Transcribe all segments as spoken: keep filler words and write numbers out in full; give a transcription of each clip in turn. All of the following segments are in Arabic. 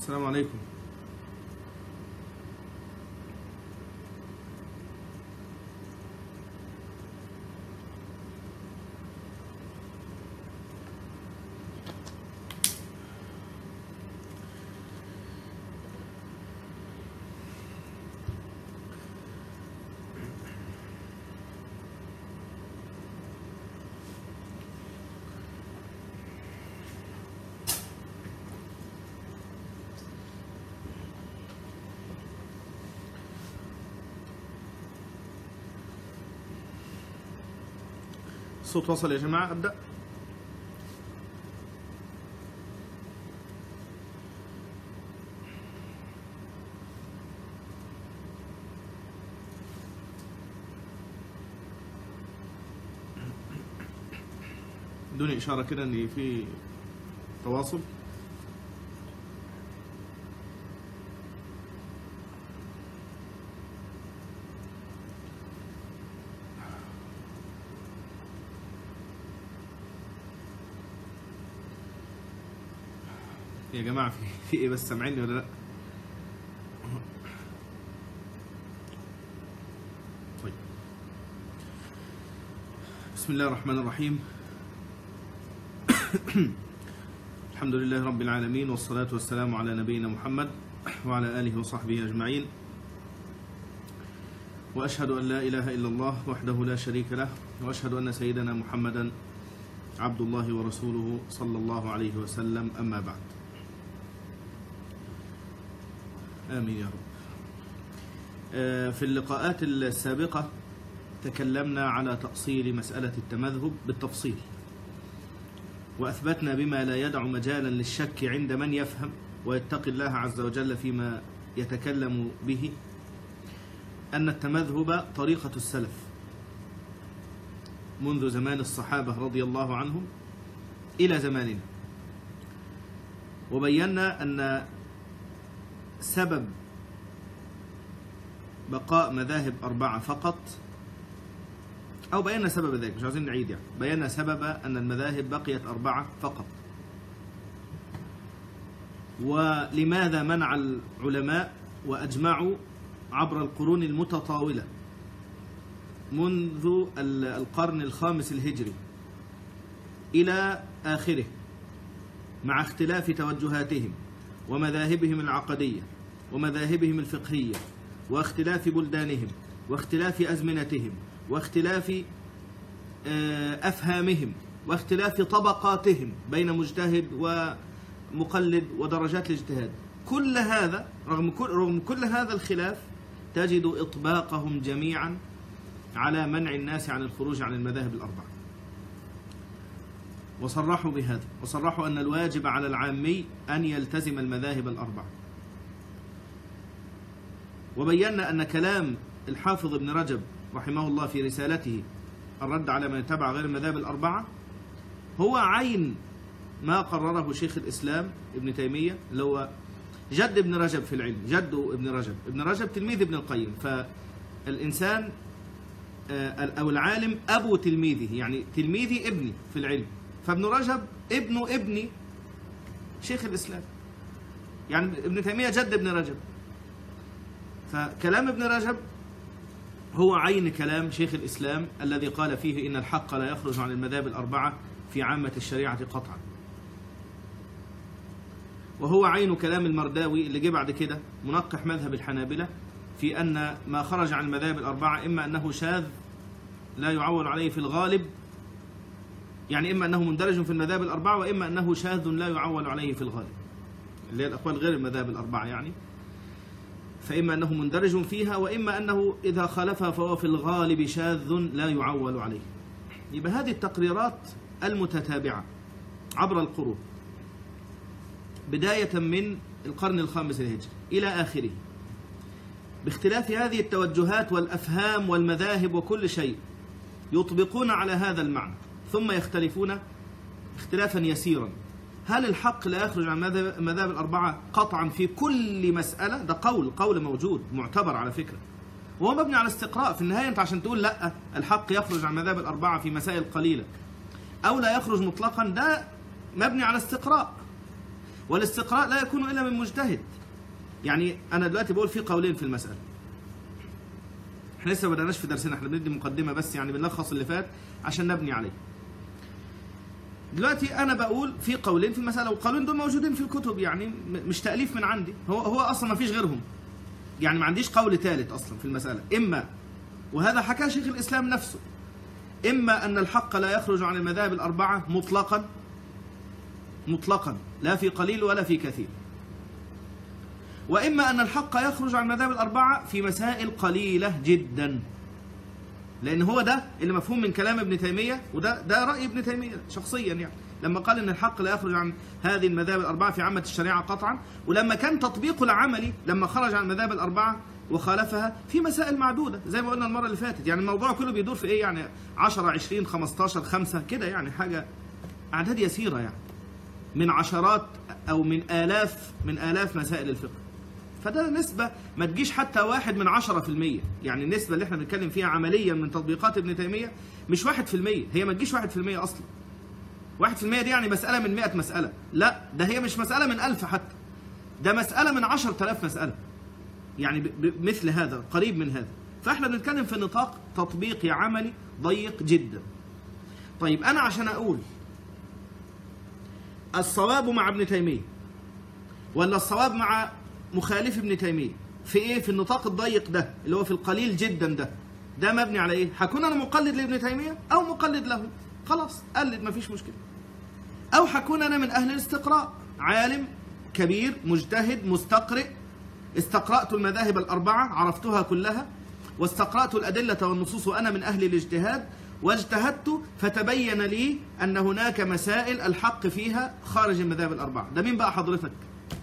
السلام عليكم. الصوت وصل يا جماعة؟ أبدأ. ادوني إشارة كده إن في تواصل. يا جماعة في في ايه بس، سامعيني ولا لا؟ طيب. بسم الله الرحمن الرحيم. الحمد لله رب العالمين، والصلاة والسلام على نبينا محمد وعلى آله وصحبه أجمعين، وأشهد أن لا إله إلا الله وحده لا شريك له، وأشهد أن سيدنا محمدا عبد الله ورسوله صلى الله عليه وسلم، أما بعد. آمين يا رب. في اللقاءات السابقة تكلمنا على تأصيل مسألة التمذهب بالتفصيل، وأثبتنا بما لا يدع مجالا للشك عند من يفهم ويتقي الله عز وجل فيما يتكلم به أن التمذهب طريقة السلف منذ زمان الصحابة رضي الله عنهم إلى زماننا، وبينا أن سبب بقاء مذاهب أربعة فقط، أو بينا سبب ذلك، مش عايزين نعيد يعني، بينا سبب أن المذاهب بقيت أربعة فقط، ولماذا منع العلماء وأجمعوا عبر القرون المتطاولة منذ القرن الخامس الهجري إلى آخره، مع اختلاف توجهاتهم ومذاهبهم العقدية ومذاهبهم الفقهية واختلاف بلدانهم واختلاف أزمنتهم واختلاف أفهامهم واختلاف طبقاتهم بين مجتهد ومقلد ودرجات الاجتهاد، كل هذا رغم كل, رغم كل هذا الخلاف تجد إطباقهم جميعا على منع الناس عن الخروج عن المذاهب الأربعة، وصرحوا بهذا، وصرحوا أن الواجب على العامي أن يلتزم المذاهب الأربعة. وبينا أن كلام الحافظ ابن رجب رحمه الله في رسالته الرد على من يتبع غير المذاهب الأربعة هو عين ما قرره شيخ الإسلام ابن تيمية، اللي هو جد ابن رجب في العلم، جده ابن رجب، ابن رجب تلميذ ابن القيم، فالإنسان أو العالم أبو تلميذه، يعني تلميذي ابني في العلم، فابن رجب ابن ابن شيخ الإسلام، يعني ابن تيمية جد ابن رجب، فكلام ابن رجب هو عين كلام شيخ الإسلام الذي قال فيه إن الحق لا يخرج عن المذاهب الأربعة في عامة الشريعة قطعا، وهو عين كلام المرداوي اللي جه بعد كده منقح مذهب الحنابلة في أن ما خرج عن المذاهب الأربعة إما أنه شاذ لا يعول عليه في الغالب، يعني إما أنه مندرج في المذاهب الأربعة، وإما أنه شاذ لا يعول عليه في الغالب، اللي هي الأقوال غير المذاهب الأربعة يعني، فإما أنه مندرج فيها، وإما أنه إذا خالفها فهو في الغالب شاذ لا يعول عليه. يبقى هذه التقريرات المتتابعة عبر القرون بداية من القرن الخامس الهجري إلى آخره، باختلاف هذه التوجهات والأفهام والمذاهب وكل شيء، يطبقون على هذا المعنى ثم يختلفون اختلافا يسيرا. هل الحق لا يخرج عن المذاهب الأربعة قطعا في كل مسألة؟ ده قول قول موجود معتبر على فكرة، وهو مبني على استقراء. في النهاية أنت عشان تقول لا الحق يخرج عن المذاهب الأربعة في مسائل قليلة أو لا يخرج مطلقا، ده مبني على استقراء. والاستقراء لا يكون إلا من مجتهد. يعني أنا دلوقتي بقول في قولين في المسألة، احنا لسه ما بدأناش في درسنا، احنا بندي مقدمة بس، يعني بنلخص اللي فات عشان نبني عليه. دلوقتي أنا بقول في قولين في المسألة، والقولين دول موجودين في الكتب، يعني مش تأليف من عندي، هو هو أصلا ما فيش غيرهم، يعني ما عنديش قول ثالث أصلا في المسألة. إما، وهذا حكى شيخ الإسلام نفسه، إما أن الحق لا يخرج عن المذاهب الأربعة مطلقا مطلقا لا في قليل ولا في كثير، وإما أن الحق يخرج عن المذاهب الأربعة في مسائل قليلة جدا، لأن هو ده اللي مفهوم من كلام ابن تيمية، وده ده رأي ابن تيمية شخصيا، يعني لما قال إن الحق لا يخرج عن هذه المذاهب الأربعة في عامة الشريعة قطعا، ولما كان تطبيقه العملي لما خرج عن المذاهب الأربعة وخالفها في مسائل معدودة زي ما قلنا المرة اللي فاتت. يعني الموضوع كله بيدور في إيه؟ يعني عشرة عشرين خمستاشر خمسة كده، يعني حاجة أعداد يسيرة، يعني من عشرات أو من آلاف من آلاف مسائل الفقه. فده نسبة ما تجيش حتى واحد من عشرة في المية، يعني النسبة اللي احنا بنتكلم فيها عمليا من تطبيقات ابن تيمية مش واحد في المية، هي ما تجيش واحد في المية أصلا. واحد في المية دي يعني مسألة من مئة مسألة، لا ده هي مش مسألة من ألف حتى، ده مسألة من عشرة آلاف مسألة، يعني مثل هذا قريب من هذا. فاحنا بنتكلم في نطاق تطبيقي عملي ضيق جدا. طيب أنا عشان أقول الصواب مع ابن تيمية ولا الصواب مع مخالف ابن تيمية في ايه؟ في النطاق الضيق ده اللي هو في القليل جدا ده، ده مبني على ايه؟ هكون انا مقلد لابن تيمية او مقلد له، خلاص قلد مفيش مشكلة. او هكون انا من اهل الاستقراء، عالم كبير مجتهد مستقرئ، استقرأت المذاهب الاربعة عرفتها كلها، واستقرأت الادلة والنصوص وانا من اهل الاجتهاد، واجتهدت فتبين لي ان هناك مسائل الحق فيها خارج المذاهب الاربعة. ده مين بقى حضرتك؟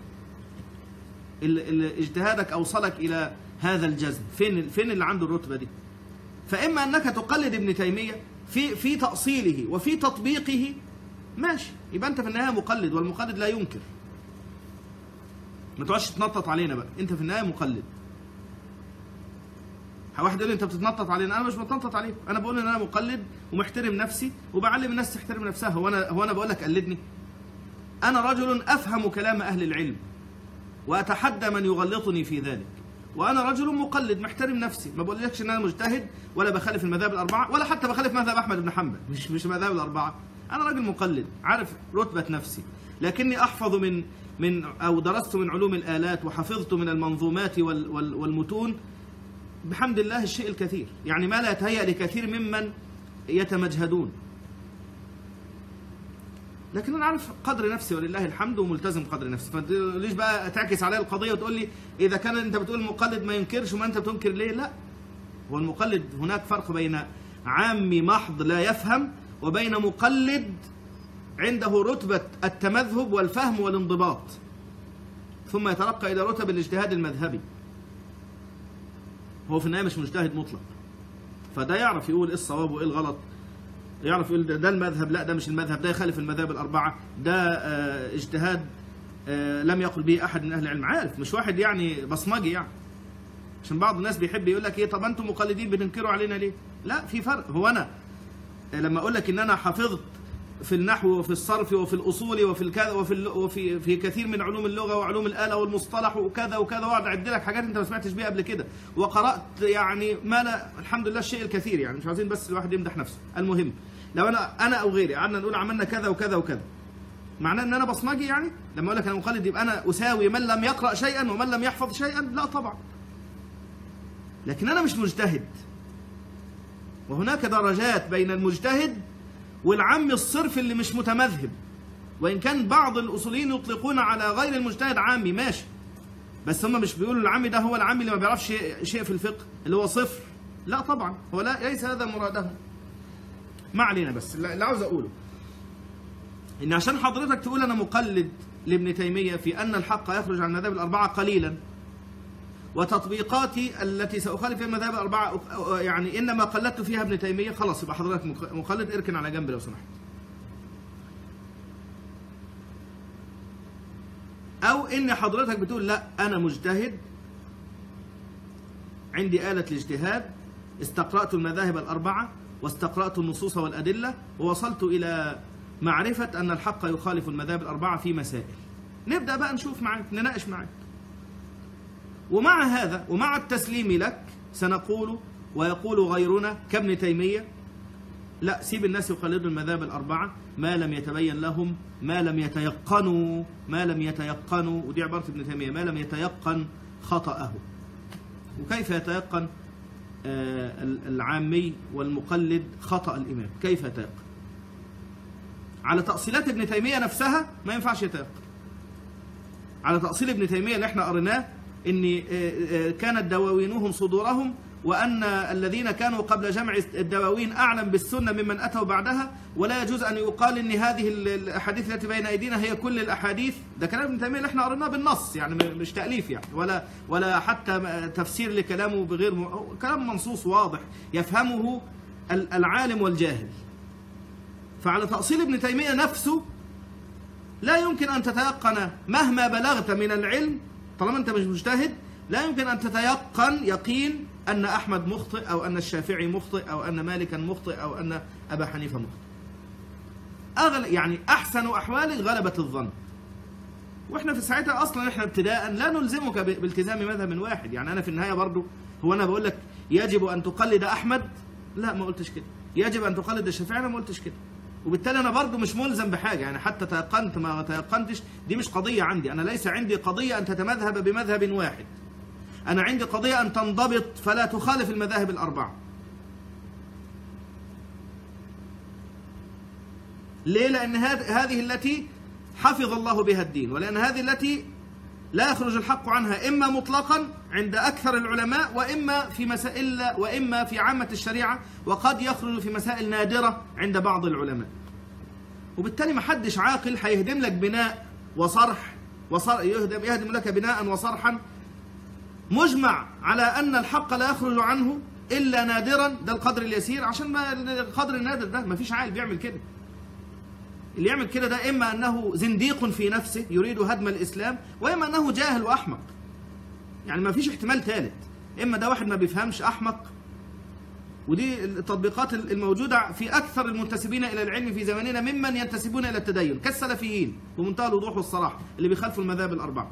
اللي اجتهادك اوصلك الى هذا الجزم، فين فين اللي عنده الرتبه دي؟ فاما انك تقلد ابن تيميه في في تاصيله وفي تطبيقه، ماشي، يبقى انت في النهايه مقلد، والمقلد لا ينكر. ما تقعدش تنطط علينا بقى، انت في النهايه مقلد. واحد يقول لي انت بتتنطط علينا، انا مش بتنطط عليك، انا بقول ان انا مقلد ومحترم نفسي وبعلم الناس تحترم نفسها. هو انا هو انا بقول لك قلدني؟ انا رجل افهم كلام اهل العلم وأتحدى من يغلطني في ذلك، وأنا رجل مقلد محترم نفسي، ما بقولكش إن أنا مجتهد ولا بخالف المذاهب الأربعة ولا حتى بخالف مذهب أحمد بن حنبل، مش مش المذاهب الأربعة، أنا راجل مقلد عارف رتبة نفسي، لكني أحفظ من من أو درست من علوم الآلات وحفظت من المنظومات وال وال والمتون بحمد الله الشيء الكثير، يعني ما لا يتهيأ لكثير ممن يتمجهدون. لكن انا عارف قدر نفسي ولله الحمد وملتزم قدر نفسي، فليش بقى تعكس عليا القضيه وتقول لي اذا كان انت بتقول المقلد ما ينكرش وما انت بتنكر ليه؟ لا، هو المقلد هناك فرق بين عامي محض لا يفهم وبين مقلد عنده رتبه التمذهب والفهم والانضباط، ثم يترقى الى رتب الاجتهاد المذهبي. هو في النهايه مش مجتهد مطلق، فده يعرف يقول ايه الصواب وايه الغلط، يعرف يقول ده المذهب، لا ده مش المذهب، ده يخالف المذاهب الأربعة، ده اه اجتهاد اه لم يقل به أحد من أهل العلم، عارف، مش واحد يعني بصمجي يعني. عشان بعض الناس بيحب يقول لك ايه، طب انتم مقلدين بتنكروا علينا ليه؟ لا، في فرق. هو أنا لما أقول لك إن أنا حفظت في النحو وفي الصرف وفي الأصول وفي الكذا وفي وفي في كثير من علوم اللغة وعلوم الآلة والمصطلح وكذا وكذا، وأقعد أعد لك حاجات أنت ما سمعتش بيها قبل كده، وقرأت يعني ما لا الحمد لله الشيء الكثير، يعني مش عايزين بس الواحد يمدح نفسه. المهم لو انا انا او غيري قعدنا نقول عملنا كذا وكذا وكذا، معناه ان انا بصمجي يعني؟ لما اقول لك انا مقلد يبقى انا اساوي من لم يقرأ شيئا ومن لم يحفظ شيئا؟ لا طبعا. لكن انا مش مجتهد، وهناك درجات بين المجتهد والعام الصرف اللي مش متمذهب، وان كان بعض الاصوليين يطلقون على غير المجتهد عامي، ماشي، بس هم مش بيقولوا العامي ده هو العامي اللي ما بيعرفش شيء, شيء في الفقه اللي هو صفر، لا طبعا، هو لا ليس هذا مرادهم. ما علينا، بس اللي عاوز اقوله ان عشان حضرتك تقول انا مقلد لابن تيمية في ان الحق يخرج عن المذاهب الاربعة قليلا، وتطبيقاتي التي ساخالف فيها المذاهب الاربعة يعني انما قلدت فيها ابن تيمية، خلاص يبقى حضرتك مقلد، اركن على جنب لو سمحت. او ان حضرتك بتقول لا انا مجتهد عندي آلة الاجتهاد، استقرأت المذاهب الاربعة واستقرأت النصوص والأدلة ووصلت إلى معرفة أن الحق يخالف المذاهب الأربعة في مسائل. نبدأ بقى نشوف معاك، نناقش معاك. ومع هذا ومع التسليم لك سنقول ويقول غيرنا كابن تيمية: لا، سيب الناس يقلدوا المذاهب الأربعة ما لم يتبين لهم، ما لم يتيقنوا ما لم يتيقنوا ودي عبارة ابن تيمية: ما لم يتيقن خطأه. وكيف يتيقن العامي والمقلد خطأ الإمام؟ كيف يتيقن؟ على تأصيلات ابن تيمية نفسها ما ينفعش يتيقن. على تأصيل ابن تيمية اللي احنا قريناه ان كانت دواوينهم صدورهم، وأن الذين كانوا قبل جمع الدواوين أعلم بالسنة ممن أتوا بعدها، ولا يجوز أن يقال أن هذه الأحاديث التي بين أيدينا هي كل الأحاديث. ده كلام ابن تيمية اللي احنا قريناه بالنص، يعني مش تأليف يعني، ولا ولا حتى تفسير لكلامه بغير م... كلام منصوص واضح يفهمه العالم والجاهل. فعلى تأصيل ابن تيمية نفسه لا يمكن أن تتيقن مهما بلغت من العلم، طالما أنت مش مجتهد لا يمكن أن تتيقن يقين أن أحمد مخطئ، أو أن الشافعي مخطئ، أو أن مالكا مخطئ، أو أن أبا حنيفة مخطئ. أغل يعني أحسن أحوال غلبة الظن. وإحنا في ساعتها أصلا إحنا ابتداء لا نلزمك بالتزام مذهب واحد. يعني أنا في النهاية برضو هو أنا بقول لك يجب أن تقلد أحمد؟ لا، ما قلتش كده. يجب أن تقلد الشافعي؟ أنا ما قلتش كده. وبالتالي أنا برضو مش ملزم بحاجة، يعني حتى تيقنت ما تيقنتش دي مش قضية عندي. أنا ليس عندي قضية أن تتمذهب بمذهب واحد، أنا عندي قضية أن تنضبط فلا تخالف المذاهب الأربعة. ليه؟ لأن هذه التي حفظ الله بها الدين، ولأن هذه التي لا يخرج الحق عنها إما مطلقا عند أكثر العلماء، وإما في مسائل وإما في عامة الشريعة، وقد يخرج في مسائل نادرة عند بعض العلماء. وبالتالي ما حدش عاقل هيهدم لك بناء وصرح وصر يهدم يهدم لك بناء وصرحا مجمع على أن الحق لا يخرج عنه إلا نادرا، ده القدر اليسير، عشان ما القدر النادر ده ما فيش عاقل بيعمل كده. اللي يعمل كده ده إما أنه زنديق في نفسه يريد هدم الإسلام، وإما أنه جاهل وأحمق. يعني ما فيش احتمال ثالث، إما ده واحد ما بيفهمش أحمق، ودي التطبيقات الموجودة في أكثر المنتسبين إلى العلم في زماننا ممن ينتسبون إلى التدين كالسلفيين بمنتهى الوضوح والصراحة اللي بيخالفوا المذاهب الأربعة،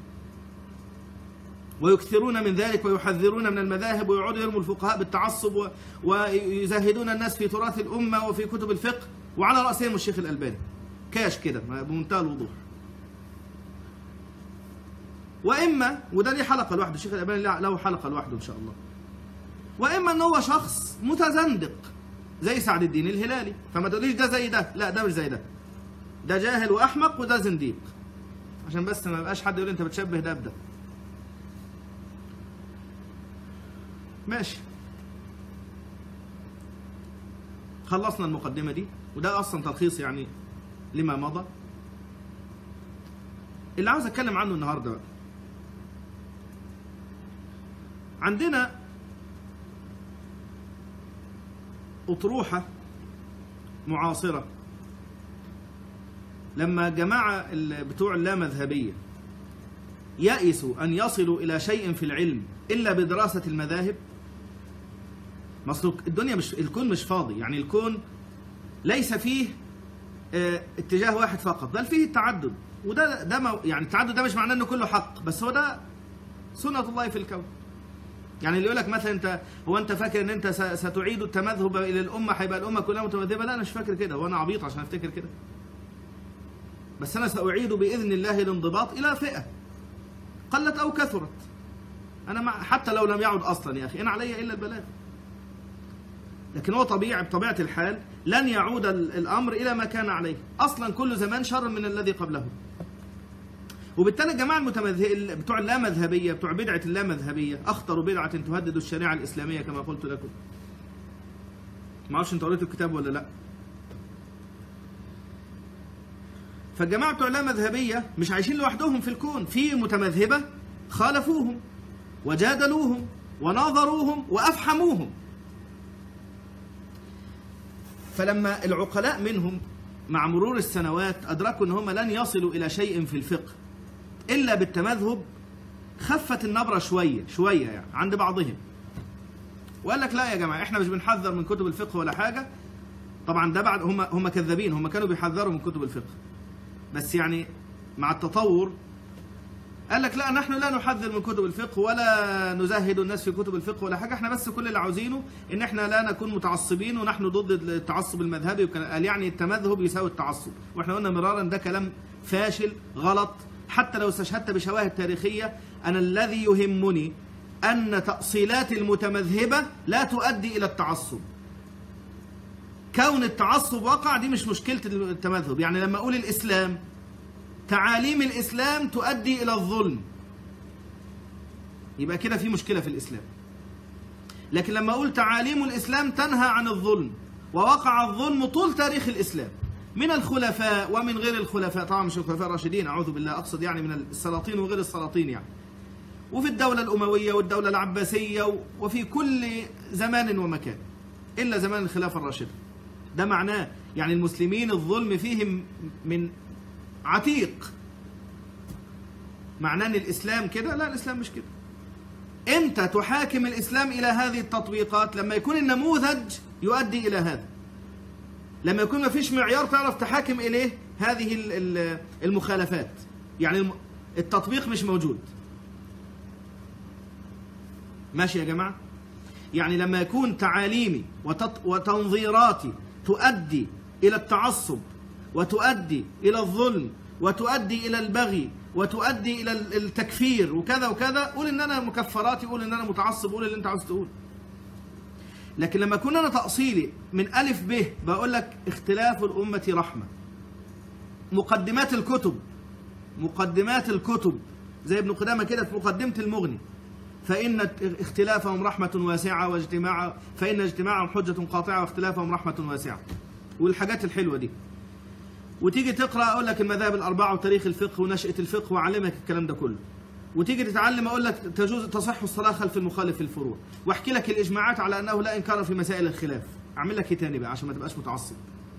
ويكثرون من ذلك ويحذرون من المذاهب، ويقعدوا يرموا الفقهاء بالتعصب ويزهدون الناس في تراث الأمة وفي كتب الفقه، وعلى رأسهم الشيخ الألباني كاش كده بمنتهى الوضوح. وإما وده ليه حلقة لوحده، الشيخ الألباني له حلقة لوحده إن شاء الله. وإما أن هو شخص متزندق زي سعد الدين الهلالي، فما تقوليش ده زي ده، لا ده مش زي ده، ده جاهل وأحمق وده زنديق، عشان بس ما يبقاش حد يقول أنت بتشبه ده بده. ماشي، خلصنا المقدمة دي، وده أصلا تلخيص يعني لما مضى. اللي عاوز أتكلم عنه النهاردة بقى، عندنا أطروحة معاصرة لما جماعة بتوع اللامذهبية يأسوا أن يصلوا إلى شيء في العلم إلا بدراسة المذاهب. مصلوك الدنيا مش الكون مش فاضي، يعني الكون ليس فيه اه اتجاه واحد فقط، بل فيه التعدد. وده ده يعني التعدد ده مش معناه انه كله حق، بس هو ده سنة الله في الكون. يعني اللي يقول لك مثلا انت هو انت فاكر ان انت ستعيد التمذهب الى الامه، هيبقى الامه كلها متمذهبه؟ لا، انا مش فاكر كده، وانا عبيط عشان افتكر كده. بس انا ساعيد باذن الله الانضباط الى فئه قلت او كثرت. انا مع حتى لو لم يعد اصلا يا اخي، انا علي الا البلاغ. لكن هو طبيعي بطبيعه الحال لن يعود الامر الى ما كان عليه اصلا، كل زمان شر من الذي قبله. وبالتالي الجماعه المتمذهبيه بتوع اللامذهبيه، بتوع بدعه اللامذهبيه، اخطر بدعه تهدد الشريعه الاسلاميه كما قلت لكم. ما اعرفش انت قريت الكتاب ولا لا. فالجماعه بتوع اللامذهبيه مش عايشين لوحدهم في الكون، في متمذهبه خالفوهم وجادلوهم وناظروهم وافحموهم. فلما العقلاء منهم مع مرور السنوات ادركوا ان هم لن يصلوا الى شيء في الفقه إلا بالتمذهب، خفت النبرة شوية شوية يعني عند بعضهم، وقال لك لا يا جماعة إحنا مش بنحذر من كتب الفقه ولا حاجة. طبعا ده بعد هم هم كذابين، هم كانوا بيحذروا من كتب الفقه، بس يعني مع التطور قال لك لا، نحن لا نحذر من كتب الفقه ولا نزهد الناس في كتب الفقه ولا حاجه، احنا بس كل اللي عاوزينه ان احنا لا نكون متعصبين ونحن ضد التعصب المذهبي. قال يعني التمذهب يساوي التعصب، واحنا قلنا مرارا ده كلام فاشل غلط. حتى لو استشهدت بشواهد تاريخيه، انا الذي يهمني ان تأصيلات المتمذهبه لا تؤدي الى التعصب. كون التعصب وقع دي مش مشكله التمذهب. يعني لما اقول الاسلام، تعاليم الإسلام تؤدي إلى الظلم، يبقى كده في مشكلة في الإسلام. لكن لما أقول تعاليم الإسلام تنهى عن الظلم، ووقع الظلم طول تاريخ الإسلام من الخلفاء ومن غير الخلفاء، طبعا مش الخلفاء الراشدين أعوذ بالله، أقصد يعني من السلاطين وغير السلاطين يعني، وفي الدولة الأموية والدولة العباسية وفي كل زمان ومكان إلا زمان الخلافة الراشدة. ده معناه يعني المسلمين الظلم فيهم من عتيق. معناه ان الاسلام كده؟ لا، الاسلام مش كده. امتى تحاكم الاسلام الى هذه التطبيقات؟ لما يكون النموذج يؤدي الى هذا، لما يكون ما فيش معيار تعرف تحاكم اليه هذه المخالفات. يعني التطبيق مش موجود. ماشي يا جماعه؟ يعني لما يكون تعاليمي وتنظيراتي تؤدي الى التعصب وتؤدي إلى الظلم وتؤدي إلى البغي وتؤدي إلى التكفير وكذا وكذا، قول إن أنا مكفراتي، قول إن أنا متعصب، قول اللي أنت عاوز تقول. لكن لما أكون أنا تأصيلي من ألف ب بقول لك اختلاف الأمة رحمة. مقدمات الكتب مقدمات الكتب زي ابن قدامة كده في مقدمة المغني، فإن اختلافهم رحمة واسعة واجتماع فإن اجتماعهم حجة قاطعة واختلافهم رحمة واسعة، والحاجات الحلوة دي. وتيجي تقرأ أقول لك المذاهب الأربعة وتاريخ الفقه ونشأة الفقه وأعلمك الكلام ده كله. وتيجي تتعلم أقول لك تجوز تصح الصلاة خلف المخالف في الفروع، وأحكي لك الإجماعات على أنه لا إنكار في مسائل الخلاف. أعمل لك إيه تاني بقى عشان ما تبقاش متعصب؟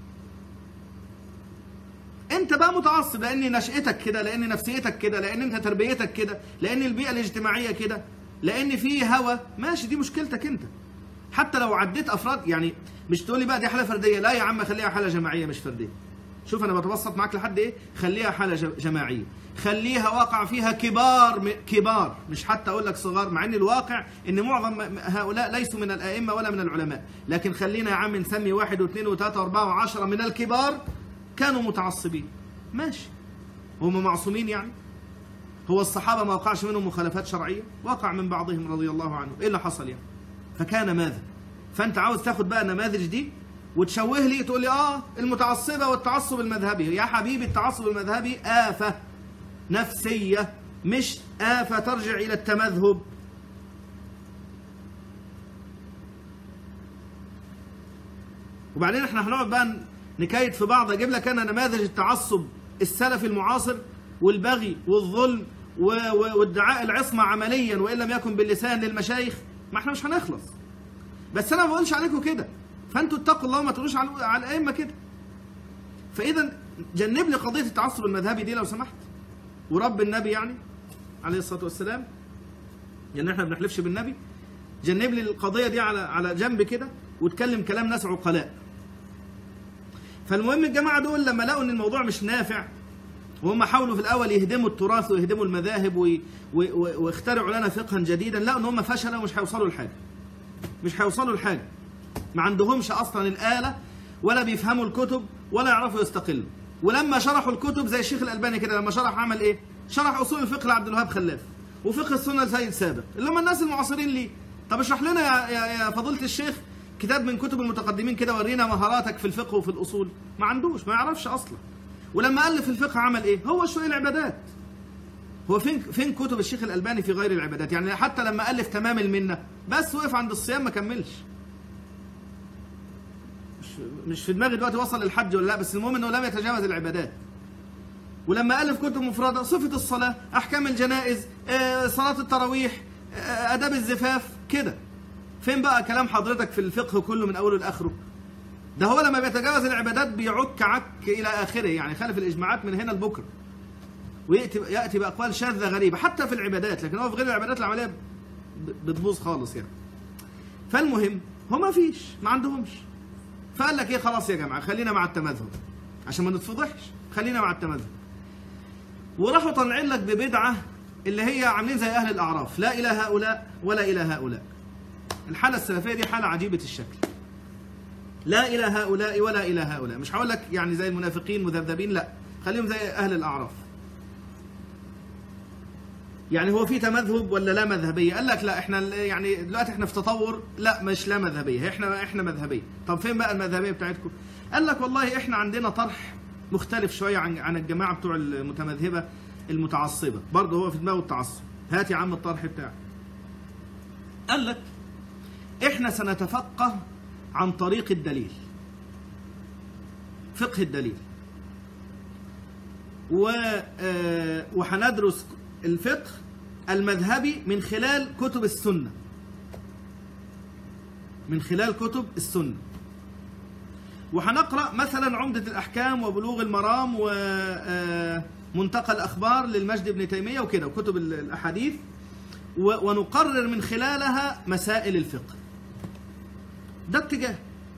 أنت بقى متعصب لأن نشأتك كده، لأن نفسيتك كده، لأن أنت تربيتك كده، لأن البيئة الاجتماعية كده، لأن في هوى. ماشي، دي مشكلتك أنت. حتى لو عديت أفراد، يعني مش تقول لي بقى دي حالة فردية، لا يا عم خليها حالة جماعية مش فردية. شوف أنا بتوسط معاك لحد إيه؟ خليها حالة جماعية، خليها واقع فيها كبار كبار، مش حتى أقول لك صغار، مع إن الواقع إن معظم هؤلاء ليسوا من الأئمة ولا من العلماء، لكن خلينا يا عم نسمي واحد واثنين وثلاثة وأربعة وعشرة من الكبار كانوا متعصبين. ماشي، هم معصومين يعني؟ هو الصحابة ما وقعش منهم مخالفات شرعية؟ وقع من بعضهم رضي الله عنه. إيه اللي حصل يعني؟ فكان ماذا؟ فأنت عاوز تاخد بقى النماذج دي وتشوه لي تقول لي اه المتعصبة والتعصب المذهبي. يا حبيبي التعصب المذهبي آفة نفسية، مش آفة ترجع إلى التمذهب. وبعدين احنا هنقعد بقى نكايد في بعض، اجيب لك انا نماذج التعصب السلفي المعاصر والبغي والظلم وادعاء العصمة عمليا وإن لم يكن باللسان للمشايخ، ما احنا مش هنخلص. بس انا ما بقولش عليكم كده، فانتوا اتقوا الله وما تقولوش على الائمه كده. فاذا جنب لي قضيه التعصب المذهبي دي لو سمحت، ورب النبي يعني عليه الصلاه والسلام، يعني احنا ما بنحلفش بالنبي، جنب لي القضيه دي على على جنب كده واتكلم كلام ناس عقلاء. فالمهم الجماعه دول لما لقوا ان الموضوع مش نافع، وهم حاولوا في الاول يهدموا التراث ويهدموا المذاهب ويخترعوا لنا فقها جديدا، لقوا ان هم فشلوا ومش هيوصلوا لحاجه. مش هيوصلوا لحاجه. ما عندهمش اصلا الآلة ولا بيفهموا الكتب ولا يعرفوا يستقلوا. ولما شرحوا الكتب زي الشيخ الألباني كده، لما شرح عمل ايه؟ شرح اصول الفقه لعبد الوهاب خلاف وفقه السنه لسيد سابق اللي هم الناس المعاصرين ليه. طب اشرح لنا يا, يا, يا فضيله الشيخ كتاب من كتب المتقدمين كده، ورينا مهاراتك في الفقه وفي الاصول. ما عندوش، ما يعرفش اصلا. ولما الف الفقه عمل ايه؟ هو شويه العبادات. هو فين فين كتب الشيخ الألباني في غير العبادات؟ يعني حتى لما الف تمام المنه بس وقف عند الصيام ما كملش. مش في دماغي دلوقتي وصل للحج ولا لا، بس المهم انه لم يتجاوز العبادات. ولما الف كتب مفرده، صفه الصلاه، احكام الجنائز، صلاه التراويح، اداب الزفاف كده. فين بقى كلام حضرتك في الفقه كله من اوله لاخره؟ ده هو لما بيتجاوز العبادات بيعك عك الى اخره، يعني خالف الاجماعات من هنا لبكره، وياتي ياتي باقوال شاذه غريبه حتى في العبادات، لكن هو في غير العبادات العمليه بتبوظ خالص يعني. فالمهم هو ما فيش، ما عندهمش. فقال لك ايه؟ خلاص يا جماعه خلينا مع التمذهب عشان ما نتفضحش، خلينا مع التمذهب. وراحوا طالعين لك ببدعة اللي هي عاملين زي أهل الأعراف، لا إلى هؤلاء ولا إلى هؤلاء. الحالة السلفية دي حالة عجيبة الشكل، لا إلى هؤلاء ولا إلى هؤلاء. مش هقول لك يعني زي المنافقين مذبذبين، لا، خليهم زي أهل الأعراف. يعني هو في تمذهب ولا لا مذهبية؟ قال لك لا، احنا يعني دلوقتي احنا في تطور، لا مش لا مذهبية، احنا احنا مذهبية. طب فين بقى المذهبية بتاعتكم؟ قال لك والله احنا عندنا طرح مختلف شوية عن عن الجماعة بتوع المتمذهبة المتعصبة، برضه هو في دماغه التعصب. هات يا عم الطرح بتاعك. قال لك احنا سنتفقه عن طريق الدليل، فقه الدليل، و وهندرس الفقه المذهبي من خلال كتب السنة، من خلال كتب السنة. وهنقرأ مثلا عمدة الأحكام وبلوغ المرام ومنتقى الأخبار للمجد بن تيمية وكده، وكتب الأحاديث، ونقرر من خلالها مسائل الفقه. ده اتجاه.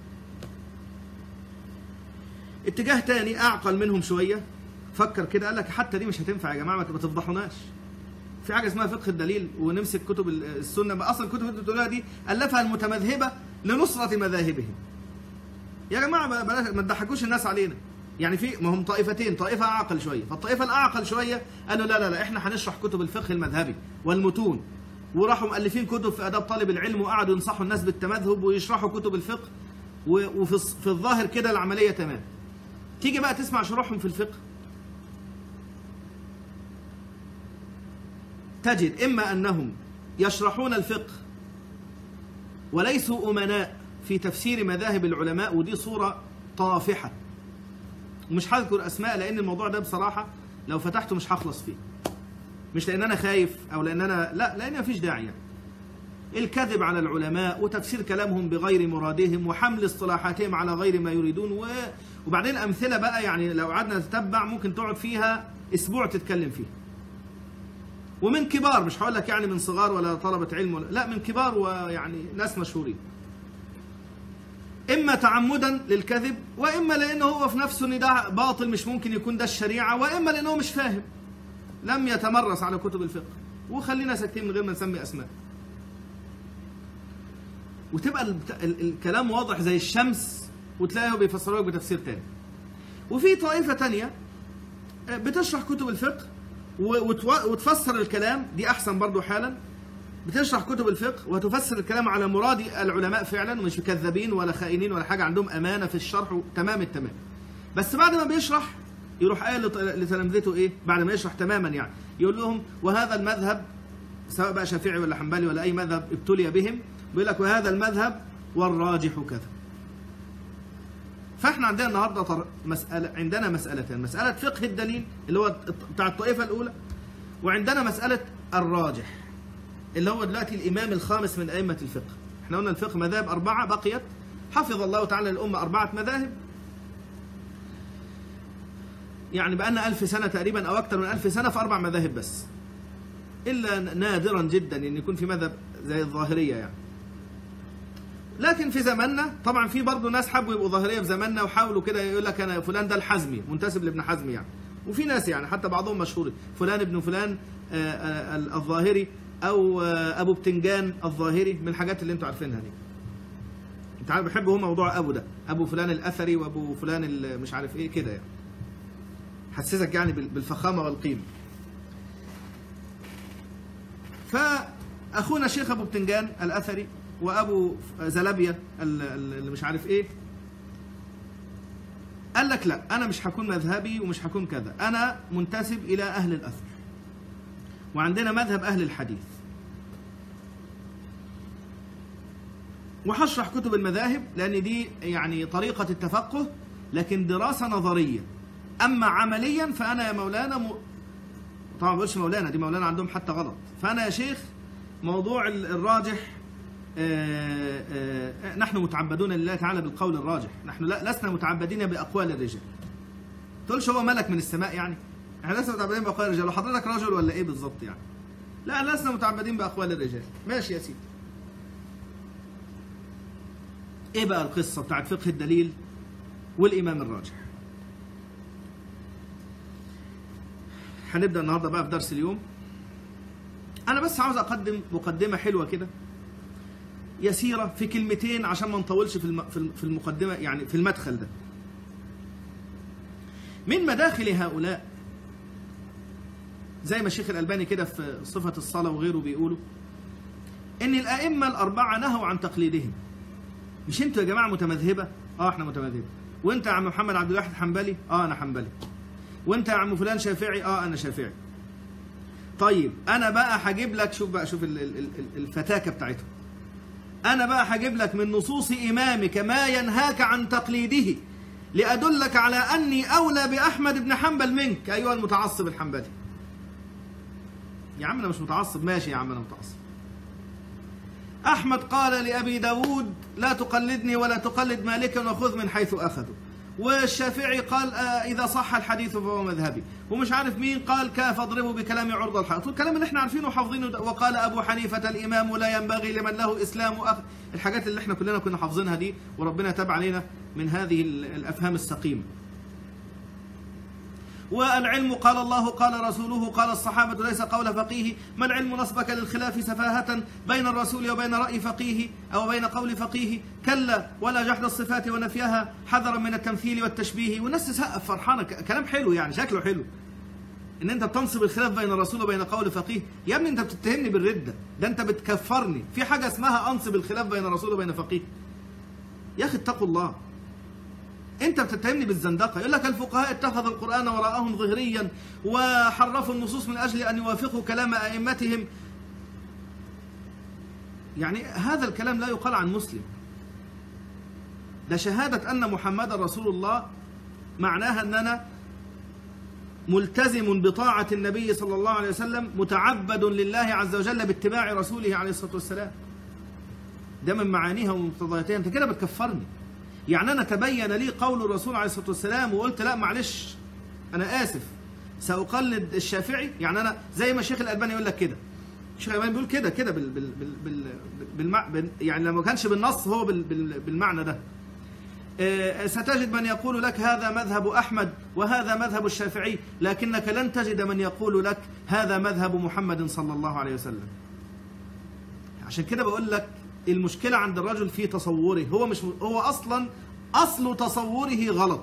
اتجاه تاني أعقل منهم شوية، فكر كده، قال لك حتى دي مش هتنفع يا جماعة، ما تفضحوناش. في حاجة اسمها فقه الدليل، ونمسك كتب السنة. أصلا الكتب اللي بتقولها دي ألفها المتمذهبة لنصرة مذاهبهم. يا جماعة بلاش، ما تضحكوش الناس علينا. يعني في ما هم طائفتين، طائفة أعقل شوية، فالطائفة الأعقل شوية قالوا لا لا لا، إحنا هنشرح كتب الفقه المذهبي والمتون، وراحوا مؤلفين كتب في آداب طالب العلم، وقعدوا ينصحوا الناس بالتمذهب ويشرحوا كتب الفقه، وفي في الظاهر كده العملية تمام. تيجي بقى تسمع شروحهم في الفقه، تجد إما أنهم يشرحون الفقه وليسوا أمناء في تفسير مذاهب العلماء، ودي صورة طافحة. ومش هذكر أسماء لأن الموضوع ده بصراحة لو فتحته مش هخلص فيه، مش لأن أنا خايف أو لأن أنا لا، لأن مفيش داعي يعني. الكذب على العلماء وتفسير كلامهم بغير مرادهم وحمل اصطلاحاتهم على غير ما يريدون، و... وبعدين أمثلة بقى يعني لو قعدنا نتتبع ممكن تقعد فيها أسبوع تتكلم فيها. ومن كبار، مش هقول لك يعني من صغار ولا طلبة علم ولا لا، من كبار ويعني ناس مشهورين. إما تعمدا للكذب، وإما لأنه هو في نفسه إن ده باطل مش ممكن يكون ده الشريعة، وإما لأنه مش فاهم، لم يتمرس على كتب الفقه. وخلينا ساكتين من غير ما نسمي أسماء، وتبقى ال ال الكلام واضح زي الشمس، وتلاقيه بيفسروه بتفسير تاني. وفي طائفة تانية بتشرح كتب الفقه وتفسر الكلام، دي أحسن برضو حالا، بتشرح كتب الفقه وتفسر الكلام على مراد العلماء فعلا، ومش كذابين ولا خائنين ولا حاجة، عندهم أمانة في الشرح تمام التمام. بس بعد ما بيشرح يروح قايل لتلامذته إيه؟ بعد ما يشرح تماما يعني يقول لهم وهذا المذهب، سواء بقى شافعي ولا حنبلي ولا أي مذهب ابتلي بهم، بيقول لك وهذا المذهب والراجح كذا. فاحنا عندنا النهارده مسألة، عندنا مسألتين، مسألة فقه الدليل اللي هو بتاع الطائفة الأولى، وعندنا مسألة الراجح اللي هو دلوقتي الإمام الخامس من أئمة الفقه. احنا قلنا الفقه مذاهب أربعة، بقيت حفظ الله تعالى للأمة أربعة مذاهب، يعني بقالنا ألف سنة تقريبا أو أكثر من ألف سنة في أربع مذاهب بس، إلا نادرا جدا إن يكون في مذهب زي الظاهرية يعني. لكن في زماننا طبعا في برضه ناس حبوا يبقوا ظاهرية في زماننا، وحاولوا كده يقول لك أنا فلان ده الحزمي، منتسب لابن حزم يعني. وفي ناس يعني حتى بعضهم مشهور، فلان ابن فلان الظاهري، أو أبو بتنجان الظاهري، من الحاجات اللي أنتوا عارفينها دي. أنت عارف بحب هو موضوع أبو ده، أبو فلان الأثري وأبو فلان مش عارف إيه كده يعني، حسسك يعني بالفخامة والقيمة. فأخونا الشيخ أبو بتنجان الأثري وأبو زلبية اللي مش عارف إيه، قال لك لا، أنا مش هكون مذهبي ومش هكون كذا، أنا منتسب إلى أهل الأثر، وعندنا مذهب أهل الحديث، وهشرح كتب المذاهب لأن دي يعني طريقة التفقه، لكن دراسة نظرية. أما عمليا فأنا يا مولانا م... طبعا ما بقولش مولانا، دي مولانا عندهم حتى غلط. فأنا يا شيخ موضوع الراجح، آآ آآ نحن متعبدون لله تعالى بالقول الراجح، نحن لا لسنا متعبدين بأقوال الرجال. تقولش هو ملك من السماء يعني؟ احنا لسنا متعبدين بأقوال الرجال، وحضرتك رجل ولا ايه بالظبط يعني؟ لا، لسنا متعبدين بأقوال الرجال. ماشي يا سيدي. ايه بقى القصة بتاعت فقه الدليل والإمام الراجح؟ هنبدأ النهاردة بقى في درس اليوم. أنا بس عاوز أقدم مقدمة حلوة كده يسيرة في كلمتين عشان ما نطولش في في المقدمة، يعني في المدخل ده. من مداخل هؤلاء زي ما الشيخ الألباني كده في صفة الصلاة وغيره بيقولوا إن الأئمة الأربعة نهوا عن تقليدهم. مش أنتوا يا جماعة متمذهبة؟ آه إحنا متمذهبة. وأنت يا عم محمد عبد الواحد حنبلي؟ آه أنا حنبلي. وأنت يا عم فلان شافعي؟ آه أنا شافعي. طيب أنا بقى هجيب لك، شوف بقى شوف الفتاكة بتاعتهم. أنا بقى هجيب لك من نصوص إمامك ما ينهاك عن تقليده لأدلك على أني أولى بأحمد بن حنبل منك أيها المتعصب الحنبلي. يا عم أنا مش متعصب، ماشي يا عم أنا متعصب. أحمد قال لأبي داود لا تقلدني ولا تقلد مالكا وخذ من حيث أخذوا. والشافعي قال آه إذا صح الحديث فهو مذهبي. ومش عارف مين قال كاف اضربه بكلام عرض الحائط، والكلام اللي احنا عارفينه وحافظينه. وقال أبو حنيفة الإمام لا ينبغي لمن له إسلام أخ، الحاجات اللي احنا كلنا كنا حافظينها دي، وربنا تاب علينا من هذه الأفهام السقيمة. والعلم قال الله قال رسوله قال الصحابة ليس قول فقيه. ما العلم نصبك للخلاف سفاهة بين الرسول وبين رأي فقيه أو بين قول فقيه. كلا ولا جحد الصفات ونفيها حذرا من التمثيل والتشبيه. والناس تسقف فرحانة، كلام حلو يعني شكله حلو إن أنت بتنصب الخلاف بين الرسول وبين قول فقيه. يا ابني أنت بتتهمني بالردة، ده أنت بتكفرني. في حاجة اسمها أنصب الخلاف بين الرسول وبين فقيه؟ يا أخي اتقوا الله. انت بتتهمني بالزندقه. يقول لك الفقهاء اتخذوا القران وراءهم ظهريا وحرفوا النصوص من اجل ان يوافقوا كلام ائمتهم. يعني هذا الكلام لا يقال عن مسلم. ده شهاده ان محمد رسول الله معناها ان انا ملتزم بطاعه النبي صلى الله عليه وسلم، متعبد لله عز وجل باتباع رسوله عليه الصلاه والسلام. ده من معانيها ومقتضياتها. انت كده بتكفرني. يعني أنا تبين لي قول الرسول عليه الصلاة والسلام وقلت لا معلش أنا آسف سأقلد الشافعي. يعني أنا زي ما الشيخ الألباني يقول لك كده، الشيخ الألباني بيقول كده كده بال بال بال بال بالمع... بال يعني لما كانش بالنص هو بال بال بالمعنى ده. آه ستجد من يقول لك هذا مذهب أحمد وهذا مذهب الشافعي، لكنك لن تجد من يقول لك هذا مذهب محمد صلى الله عليه وسلم. عشان كده بقول لك المشكلة عند الرجل في تصوره. هو مش هو أصلا أصل تصوره غلط.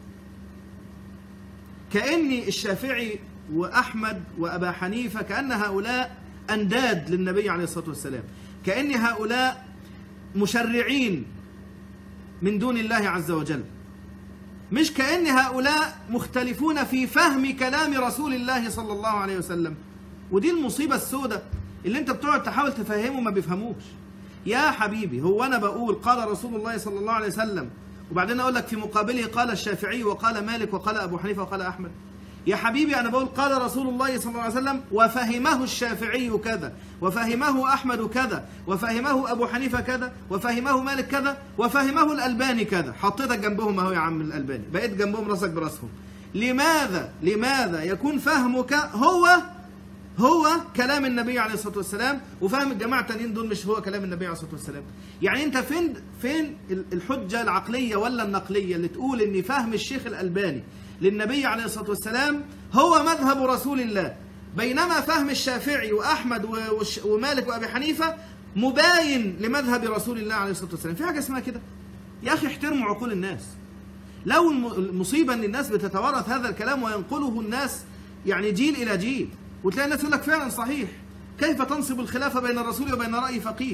كأن الشافعي وأحمد وأبا حنيفة كأن هؤلاء أنداد للنبي عليه الصلاة والسلام، كأن هؤلاء مشرعين من دون الله عز وجل، مش كأن هؤلاء مختلفون في فهم كلام رسول الله صلى الله عليه وسلم. ودي المصيبة السوداء اللي انت بتقعد تحاول تفهمه ما بيفهموش. يا حبيبي هو أنا بقول قال رسول الله صلى الله عليه وسلم وبعدين أقول لك في مقابله قال الشافعي وقال مالك وقال أبو حنيفة وقال أحمد؟ يا حبيبي أنا بقول قال رسول الله صلى الله عليه وسلم وفهمه الشافعي كذا وفهمه أحمد كذا وفهمه أبو حنيفة كذا وفهمه مالك كذا وفهمه الألباني كذا. حطيتك جنبهم أهو يا عم الألباني، بقيت جنبهم راسك براسهم. لماذا لماذا يكون فهمك هو هو كلام النبي عليه الصلاة والسلام وفهم الجماعة التانيين دول مش هو كلام النبي عليه الصلاة والسلام؟ يعني انت فين فين الحجة العقلية ولا النقلية اللي تقول ان فهم الشيخ الألباني للنبي عليه الصلاة والسلام هو مذهب رسول الله، بينما فهم الشافعي وأحمد ومالك وأبي حنيفة مباين لمذهب رسول الله عليه الصلاة والسلام؟ في حاجة اسمها كده؟ يا أخي احترموا عقول الناس. لو المصيبة ان الناس بتتوارث هذا الكلام وينقله الناس يعني جيل إلى جيل، وتلاقي الناس يقول لك فعلا صحيح، كيف تنصب الخلافة بين الرسول وبين رأي فقيه؟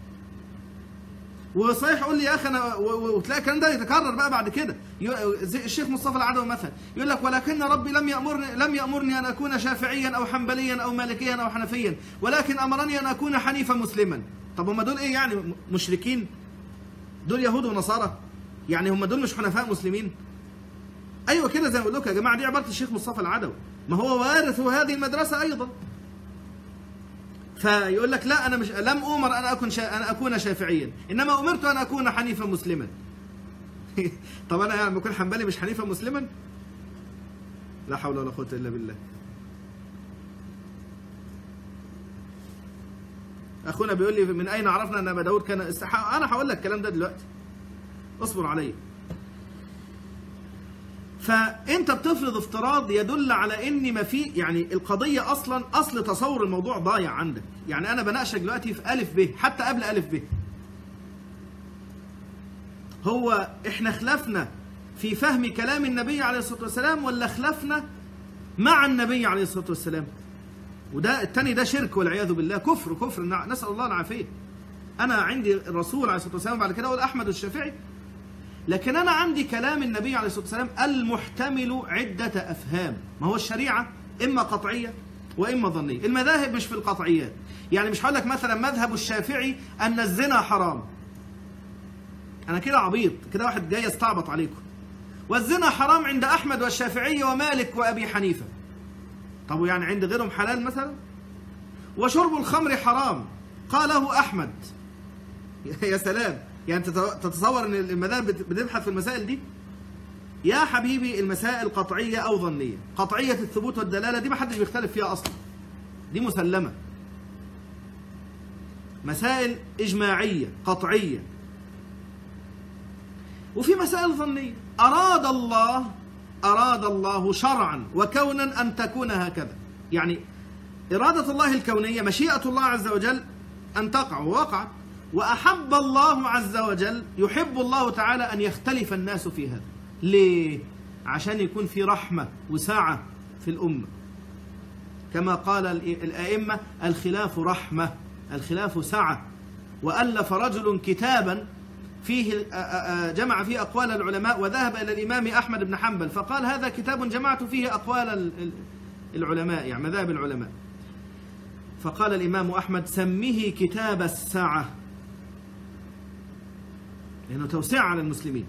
وصحيح قول لي يا أخي أنا، وتلاقي الكلام ده يتكرر بقى بعد كده. الشيخ مصطفى العدوي مثلا يقول لك ولكن ربي لم يأمرني لم يأمرني أن أكون شافعيا أو حنبليا أو مالكيا أو حنفيا، ولكن أمرني أن أكون حنيفا مسلما. طب هم دول إيه يعني؟ مشركين؟ دول يهود ونصارى؟ يعني هم دول مش حنفاء مسلمين؟ أيوة كده زي ما بقول لكم يا جماعة، دي عبارة الشيخ مصطفى العدوي، ما هو وارث هذه المدرسة أيضا. فيقول لك لا أنا مش لم أؤمر أن أكون شا... أن أكون شافعيا، إنما أمرت أن أكون حنيفا مسلما. طب أنا يعني بكون حنبلي مش حنيفا مسلما؟ لا حول ولا قوة إلا بالله. أخونا بيقول لي من أين عرفنا أن أبا داود كان استحق؟ أنا هقول لك الكلام ده دلوقتي، اصبر عليا. فانت بتفرض افتراض يدل على ان ما في، يعني القضيه اصلا اصل تصور الموضوع ضايع عندك. يعني انا بناقشك دلوقتي في الف ب، حتى قبل الف ب. هو احنا خلفنا في فهم كلام النبي عليه الصلاه والسلام ولا خلفنا مع النبي عليه الصلاه والسلام؟ وده التاني ده شرك والعياذ بالله، كفر كفر، نسال الله العافيه. انا عندي الرسول عليه الصلاه والسلام، بعد كده اقول احمد والشافعي، لكن أنا عندي كلام النبي عليه الصلاة والسلام المحتمل عدة أفهام. ما هو الشريعة إما قطعية وإما ظنية. المذاهب مش في القطعيات، يعني مش هقول لك مثلا مذهب الشافعي أن الزنا حرام، أنا كده عبيط، كده واحد جاي يستعبط عليكم. والزنا حرام عند أحمد والشافعي ومالك وأبي حنيفة. طب يعني عند غيرهم حلال مثلا؟ وشرب الخمر حرام قاله أحمد. يا سلام، يعني تتصور ان المذاهب بتبحث في المسائل دي؟ يا حبيبي المسائل قطعيه او ظنيه. قطعيه الثبوت والدلاله دي ما حدش بيختلف فيها اصلا، دي مسلمه. مسائل اجماعيه قطعيه. وفي مسائل ظنيه، اراد الله اراد الله شرعا وكونا ان تكون هكذا. يعني اراده الله الكونيه، مشيئه الله عز وجل ان تقع ووقعت، وأحب الله عز وجل، يحب الله تعالى أن يختلف الناس في هذا. ليه؟ عشان يكون في رحمة وسعة في الأمة. كما قال الأئمة: الخلاف رحمة، الخلاف سعة. وألف رجل كتابا فيه جمع فيه أقوال العلماء، وذهب إلى الإمام أحمد بن حنبل فقال: هذا كتاب جمعت فيه أقوال العلماء، يعني مذاهب العلماء. فقال الإمام أحمد: سميه كتاب السعة، لأنه توسع على المسلمين.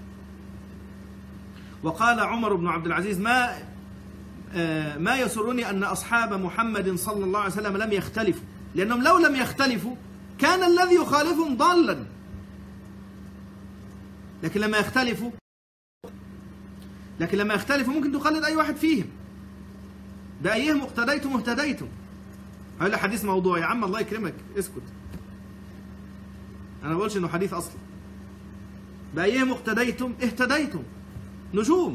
وقال عمر بن عبد العزيز: ما ما يسرني أن أصحاب محمد صلى الله عليه وسلم لم يختلفوا، لأنهم لو لم يختلفوا كان الذي يخالفهم ضالا. لكن لما يختلفوا لكن لما يختلفوا ممكن تقلد أي واحد فيهم. بأيهم اقتديتم اهتديتم. هذا حديث موضوع يا عم، الله يكرمك اسكت. أنا ما بقولش إنه حديث أصلا. بأيهم اقتديتم اهتديتم، نجوم.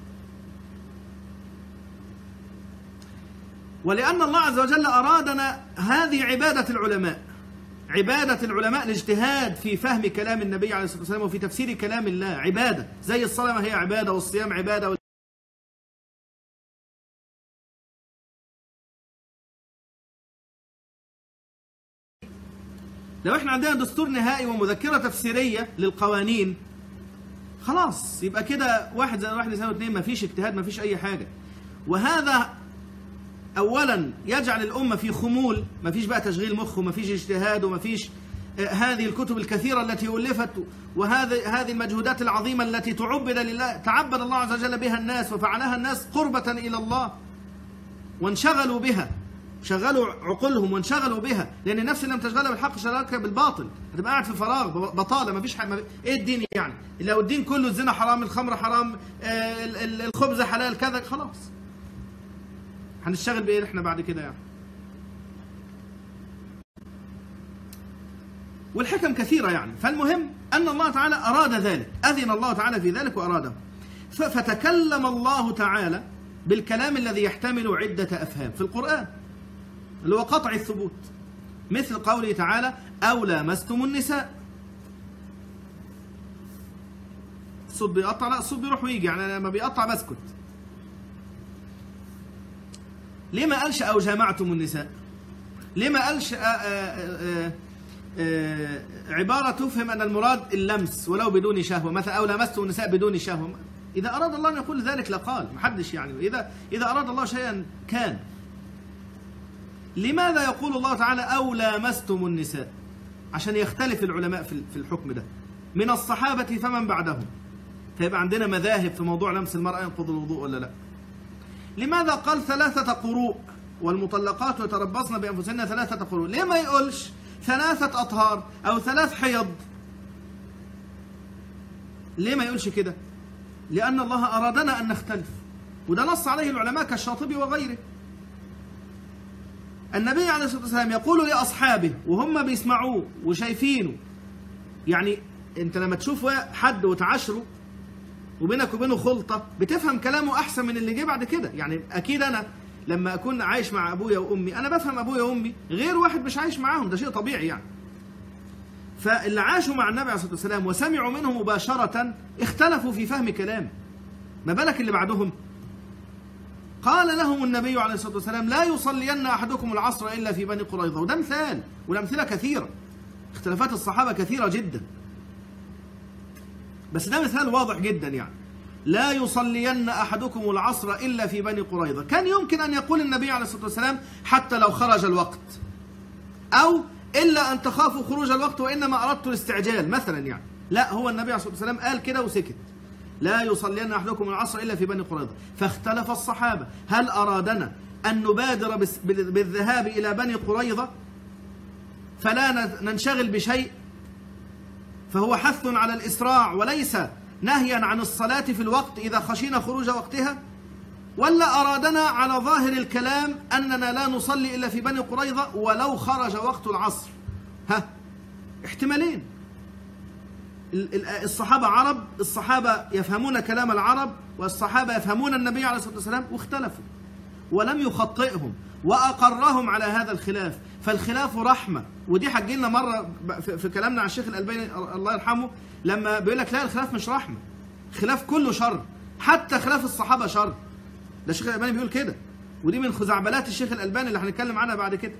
ولأن الله عز وجل أرادنا هذه عبادة العلماء، عبادة العلماء الاجتهاد في فهم كلام النبي عليه الصلاة والسلام وفي تفسير كلام الله عبادة، زي الصلاة ما هي عبادة والصيام عبادة. لو احنا عندنا دستور نهائي ومذكرة تفسيرية للقوانين، خلاص يبقى كده واحد زائد واحد يساوي اثنين، مفيش اجتهاد، مفيش أي حاجة. وهذا أولا يجعل الأمة في خمول، مفيش بقى تشغيل مخ ومفيش اجتهاد ومفيش هذه الكتب الكثيرة التي ألفت، وهذه هذه المجهودات العظيمة التي تعبد لله، تعبد الله عز وجل بها الناس وفعلها الناس قربة إلى الله، وانشغلوا بها، شغلوا عقولهم وانشغلوا بها. لأن النفس اللي لم تشغلها بالحق شغلتك بالباطل، هتبقى قاعد في فراغ، بطالة، مفيش حاجة. إيه الدين يعني؟ لو الدين كله الزنا حرام، الخمر حرام، الخبز حلال، كذا، خلاص هنشتغل بإيه إحنا بعد كده يعني؟ والحكم كثيرة يعني. فالمهم أن الله تعالى أراد ذلك، أذن الله تعالى في ذلك وأراده. فتكلم الله تعالى بالكلام الذي يحتمل عدة أفهام في القرآن، اللي هو قطع الثبوت، مثل قوله تعالى: أو لامستم النساء. الصوت بيقطع؟ لا، الصوت بيروح ويجي، يعني لما بيقطع بسكت. ليه ما قالش أو جامعتم النساء؟ ليه ما قالش آآ آآ آآ عبارة تفهم أن المراد اللمس ولو بدون شهوة، مثلا أو لامستم النساء بدون شهوة؟ إذا أراد الله أن يقول ذلك لقال، محدش يعني، إذا إذا أراد الله شيئا كان. لماذا يقول الله تعالى أو لامستم النساء؟ عشان يختلف العلماء في الحكم ده، من الصحابة فمن بعدهم، فيبقى عندنا مذاهب في موضوع لمس المرأة ينقض الوضوء ولا لا. لماذا قال ثلاثة قروء والمطلقات يتربصن بأنفسهن ثلاثة قروء؟ ليه ما يقولش ثلاثة أطهار أو ثلاث حيض؟ ليه ما يقولش كده؟ لأن الله أرادنا أن نختلف، وده نص عليه العلماء كالشاطبي وغيره. النبي عليه الصلاة والسلام يقول لأصحابه وهم بيسمعوه وشايفينه، يعني أنت لما تشوف حد وتعاشره وبينك وبينه خلطة بتفهم كلامه أحسن من اللي جه بعد كده. يعني أكيد أنا لما أكون عايش مع أبويا وأمي أنا بفهم أبويا وأمي غير واحد مش عايش معاهم، ده شيء طبيعي يعني. فاللي عاشوا مع النبي عليه الصلاة والسلام وسمعوا منه مباشرة اختلفوا في فهم كلامه، ما بالك اللي بعدهم؟ قال لهم النبي عليه الصلاة والسلام لا يصلين أحدكم العصر إلا في بني قريظة. وده مثال، والأمثلة كثيرة، اختلافات الصحابة كثيرة جدا، بس ده مثال واضح جدا. يعني لا يصلين أحدكم العصر إلا في بني قريظة. كان يمكن أن يقول النبي عليه الصلاة والسلام حتى لو خرج الوقت، أو إلا أن تخافوا خروج الوقت وإنما أردت الاستعجال مثلا يعني. لا، هو النبي عليه الصلاة والسلام قال كده وسكت، لا يصلين أحدكم العصر إلا في بني قريظة. فاختلف الصحابة هل أرادنا أن نبادر بالذهاب إلى بني قريظة فلا ننشغل بشيء، فهو حث على الإسراع وليس نهيا عن الصلاة في الوقت إذا خشينا خروج وقتها، ولا أرادنا على ظاهر الكلام أننا لا نصلي إلا في بني قريظة ولو خرج وقت العصر؟ ها، احتمالين. الصحابة عرب، الصحابة يفهمون كلام العرب، والصحابة يفهمون النبي عليه الصلاة والسلام، واختلفوا ولم يخطئهم وأقرهم على هذا الخلاف. فالخلاف رحمة، ودي حكي لنا مرة في كلامنا عن الشيخ الألباني الله يرحمه لما بيقول لك لا، الخلاف مش رحمة، خلاف كله شر، حتى خلاف الصحابة شر. ده الشيخ الألباني بيقول كده، ودي من خزعبلات الشيخ الألباني اللي هنتكلم عنها بعد كده.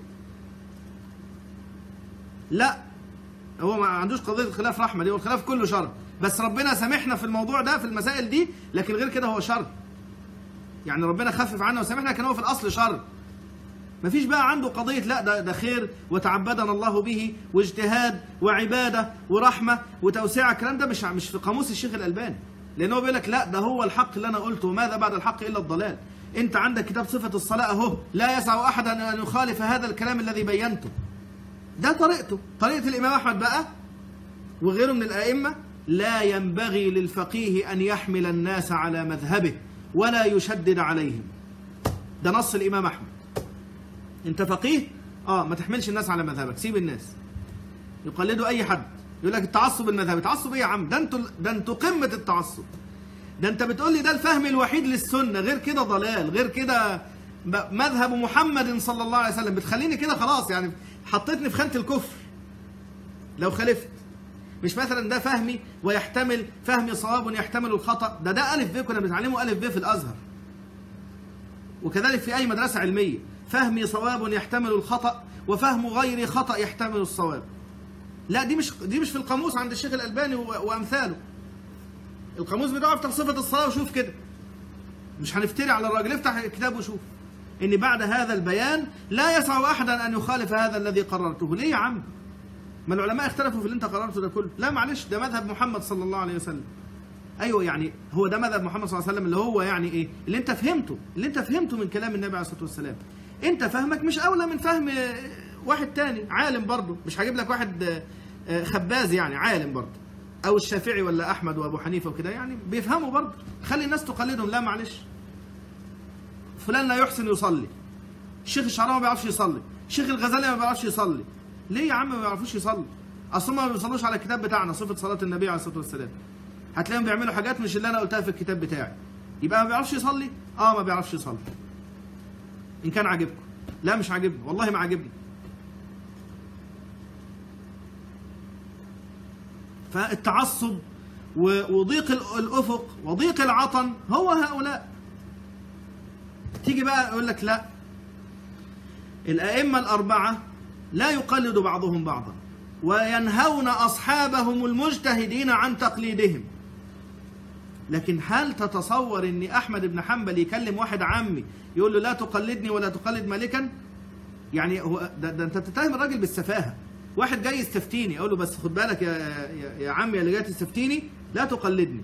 لا، هو ما عندوش قضية الخلاف رحمة دي، والخلاف كله شر، بس ربنا سامحنا في الموضوع ده في المسائل دي، لكن غير كده هو شر. يعني ربنا خفف عنا وسامحنا، لكن هو في الأصل شر. مفيش بقى عنده قضية لا ده, ده خير وتعبدنا الله به واجتهاد وعبادة ورحمة وتوسعة، الكلام ده مش مش في قاموس الشيخ الألباني، لأنه بيقول لك لا، ده هو الحق اللي أنا قلته، وماذا بعد الحق إلا الضلال. أنت عندك كتاب صفة الصلاة أهو، لا يسع أحدا أن يخالف هذا الكلام الذي بينته. ده طريقته، طريقة الإمام أحمد بقى وغيره من الأئمة. لا ينبغي للفقيه أن يحمل الناس على مذهبه ولا يشدد عليهم. ده نص الإمام أحمد. أنت فقيه؟ آه ما تحملش الناس على مذهبك، سيب الناس يقلدوا أي حد. يقول لك التعصب المذهبي، تعصب إيه يا عم؟ ده أنتوا ده أنتوا قمة التعصب. ده أنت بتقول لي ده الفهم الوحيد للسنة، غير كده ضلال، غير كده مذهب محمد صلى الله عليه وسلم. بتخليني كده خلاص، يعني حطيتني في خانة الكفر لو خالفت. مش مثلا ده فهمي ويحتمل فهمي صواب يحتمل الخطأ، ده ده ألف ب، كنا بنتعلمه ألف ب في الأزهر، وكذلك في أي مدرسة علمية. فهمي صواب يحتمل الخطأ، وفهم غيري خطأ يحتمل الصواب. لا، دي مش دي مش في القاموس عند الشيخ الألباني وأمثاله. القاموس بتاعه افتح صفة الصلاة وشوف كده، مش هنفتري على الراجل، افتح الكتاب وشوف إن بعد هذا البيان لا يسع أحدا أن يخالف هذا الذي قررته. ليه يا عم؟ ما العلماء اختلفوا في اللي انت قررته ده كله. لا معلش، ده مذهب محمد صلى الله عليه وسلم. ايوه، يعني هو ده مذهب محمد صلى الله عليه وسلم، اللي هو يعني ايه؟ اللي انت فهمته، اللي انت فهمته من كلام النبي عليه الصلاه والسلام. انت فهمك مش اولى من فهم واحد تاني عالم برضه. مش هجيب لك واحد خباز يعني عالم برضه، او الشافعي ولا احمد وابو حنيفه وكده، يعني بيفهموا برضه. خلي الناس تقلدهم. لا معلش، فلان لا يحسن يصلي، الشيخ الشعراوي ما بيعرفش يصلي، الشيخ الغزالي ما بيعرفش يصلي. ليه يا عم ما بيعرفوش يصلوا؟ اصلا ما بيصلوش على الكتاب بتاعنا صفة صلاة النبي عليه الصلاة والسلام. هتلاقيهم بيعملوا حاجات مش اللي انا قلتها في الكتاب بتاعي. يبقى ما بيعرفش يصلي؟ اه ما بيعرفش يصلي. ان كان عاجبكم. لا مش عاجبني، والله ما عاجبني. فالتعصب وضيق الافق وضيق العطن هو هؤلاء. تيجي بقى يقول لك لا، الائمة الاربعة لا يقلد بعضهم بعضا، وينهون أصحابهم المجتهدين عن تقليدهم. لكن هل تتصور أن أحمد بن حنبل يكلم واحد عمي يقول له لا تقلدني ولا تقلد مالكا؟ يعني هو ده, ده أنت تتهم الراجل بالسفاهة. واحد جاي يستفتيني أقول له بس خد بالك يا, يا, يا عمي اللي جاي تستفتيني لا تقلدني.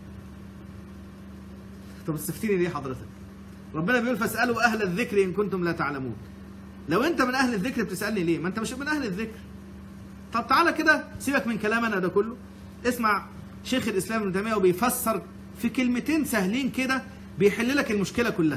طب تستفتيني ليه حضرتك؟ ربنا بيقول فاسألوا أهل الذكر إن كنتم لا تعلمون. لو انت من اهل الذكر بتسالني ليه؟ ما انت مش من اهل الذكر. طب تعالى كده سيبك من كلامنا ده كله، اسمع شيخ الاسلام ابن تيميه وبيفسر في كلمتين سهلين كده بيحل لك المشكله كلها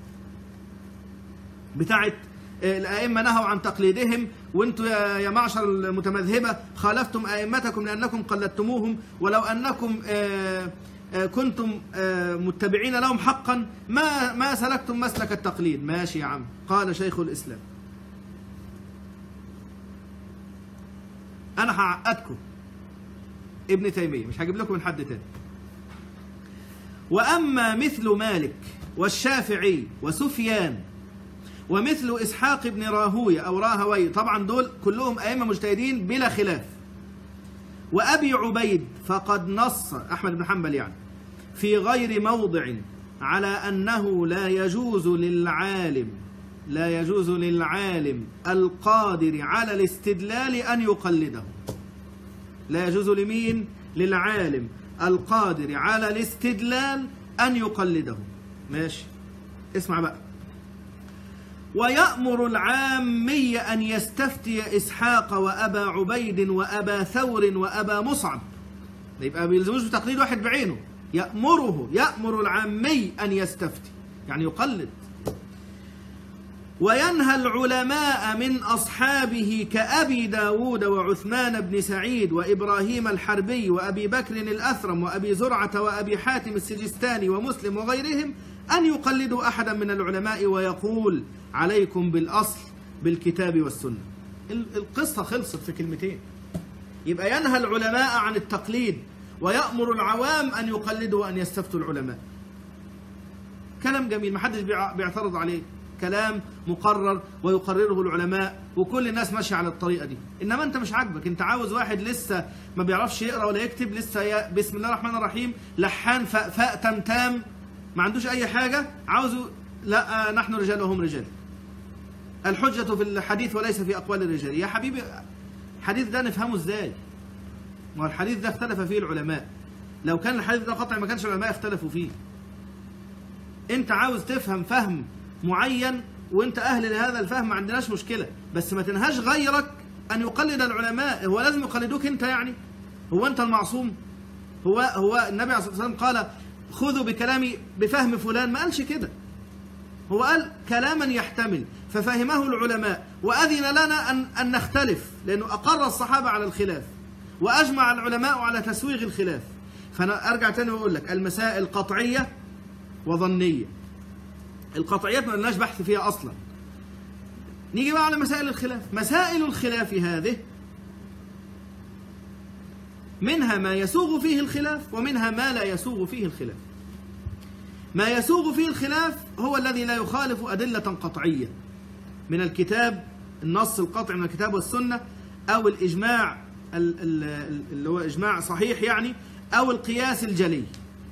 بتاعت الائمه نهوا عن تقليدهم، وانتم يا معشر المتمذهبه خالفتم ائمتكم لانكم قلدتموهم، ولو انكم كنتم متبعين لهم حقا ما ما سلكتم مسلك التقليد. ماشي يا عم. قال شيخ الإسلام. أنا هعقدكم ابن تيمية، مش هجيب لكم من حد تاني. وأما مثل مالك والشافعي وسفيان ومثل إسحاق بن راهوية أو راهوي، طبعا دول كلهم أئمة مجتهدين بلا خلاف، وأبي عبيد فقد نص أحمد بن حنبل يعني في غير موضع على أنه لا يجوز للعالم لا يجوز للعالم القادر على الاستدلال أن يقلده. لا يجوز لمين؟ للعالم القادر على الاستدلال أن يقلده. ماشي، اسمع بقى. ويأمر العامي أن يستفتي إسحاق وأبا عبيد وأبا ثور وأبا مصعب. يبقى بيلزموش بتقليد واحد بعينه، يأمره يأمر العامي أن يستفتي يعني يقلد. وينهى العلماء من أصحابه كأبي داود وعثمان بن سعيد وإبراهيم الحربي وأبي بكر الأثرم وأبي زرعة وأبي حاتم السجستاني ومسلم وغيرهم أن يقلدوا أحدا من العلماء، ويقول عليكم بالأصل بالكتاب والسنة. القصة خلصت في كلمتين. يبقى ينهى العلماء عن التقليد ويأمر العوام أن يقلدوا وأن يستفتوا العلماء. كلام جميل، محدش بيعترض عليه، كلام مقرر ويقرره العلماء وكل الناس ماشيه على الطريقه دي. انما انت مش عاجبك، انت عاوز واحد لسه ما بيعرفش يقرا ولا يكتب، لسه بسم الله الرحمن الرحيم لحان فاء تم تام، ما عندوش اي حاجه، عاوزه لا نحن رجال وهم رجال. الحجه في الحديث وليس في اقوال الرجال. يا حبيبي الحديث ده نفهمه ازاي؟ ما الحديث ده اختلف فيه العلماء. لو كان الحديث ده قطعي ما كانش العلماء اختلفوا فيه. انت عاوز تفهم فهم معين وانت اهل لهذا الفهم، ما عندناش مشكله، بس ما تنهاش غيرك ان يقلد العلماء. هو لازم يقلدوك انت يعني؟ هو انت المعصوم؟ هو هو النبي عليه الصلاه والسلام قال خذوا بكلامي بفهم فلان؟ ما قالش كده. هو قال كلاما يحتمل ففهمه العلماء واذن لنا ان ان نختلف، لانه اقر الصحابه على الخلاف واجمع العلماء على تسويغ الخلاف. فانا ارجع تاني واقول لك المسائل قطعيه وظنيه. القطعيات ما لناش بحث فيها أصلا. نيجي بقى على مسائل الخلاف. مسائل الخلاف هذه منها ما يسوغ فيه الخلاف ومنها ما لا يسوغ فيه الخلاف. ما يسوغ فيه الخلاف هو الذي لا يخالف أدلة قطعية من الكتاب، النص القطعي من الكتاب والسنة، أو الإجماع اللي هو إجماع صحيح يعني، أو القياس الجلي،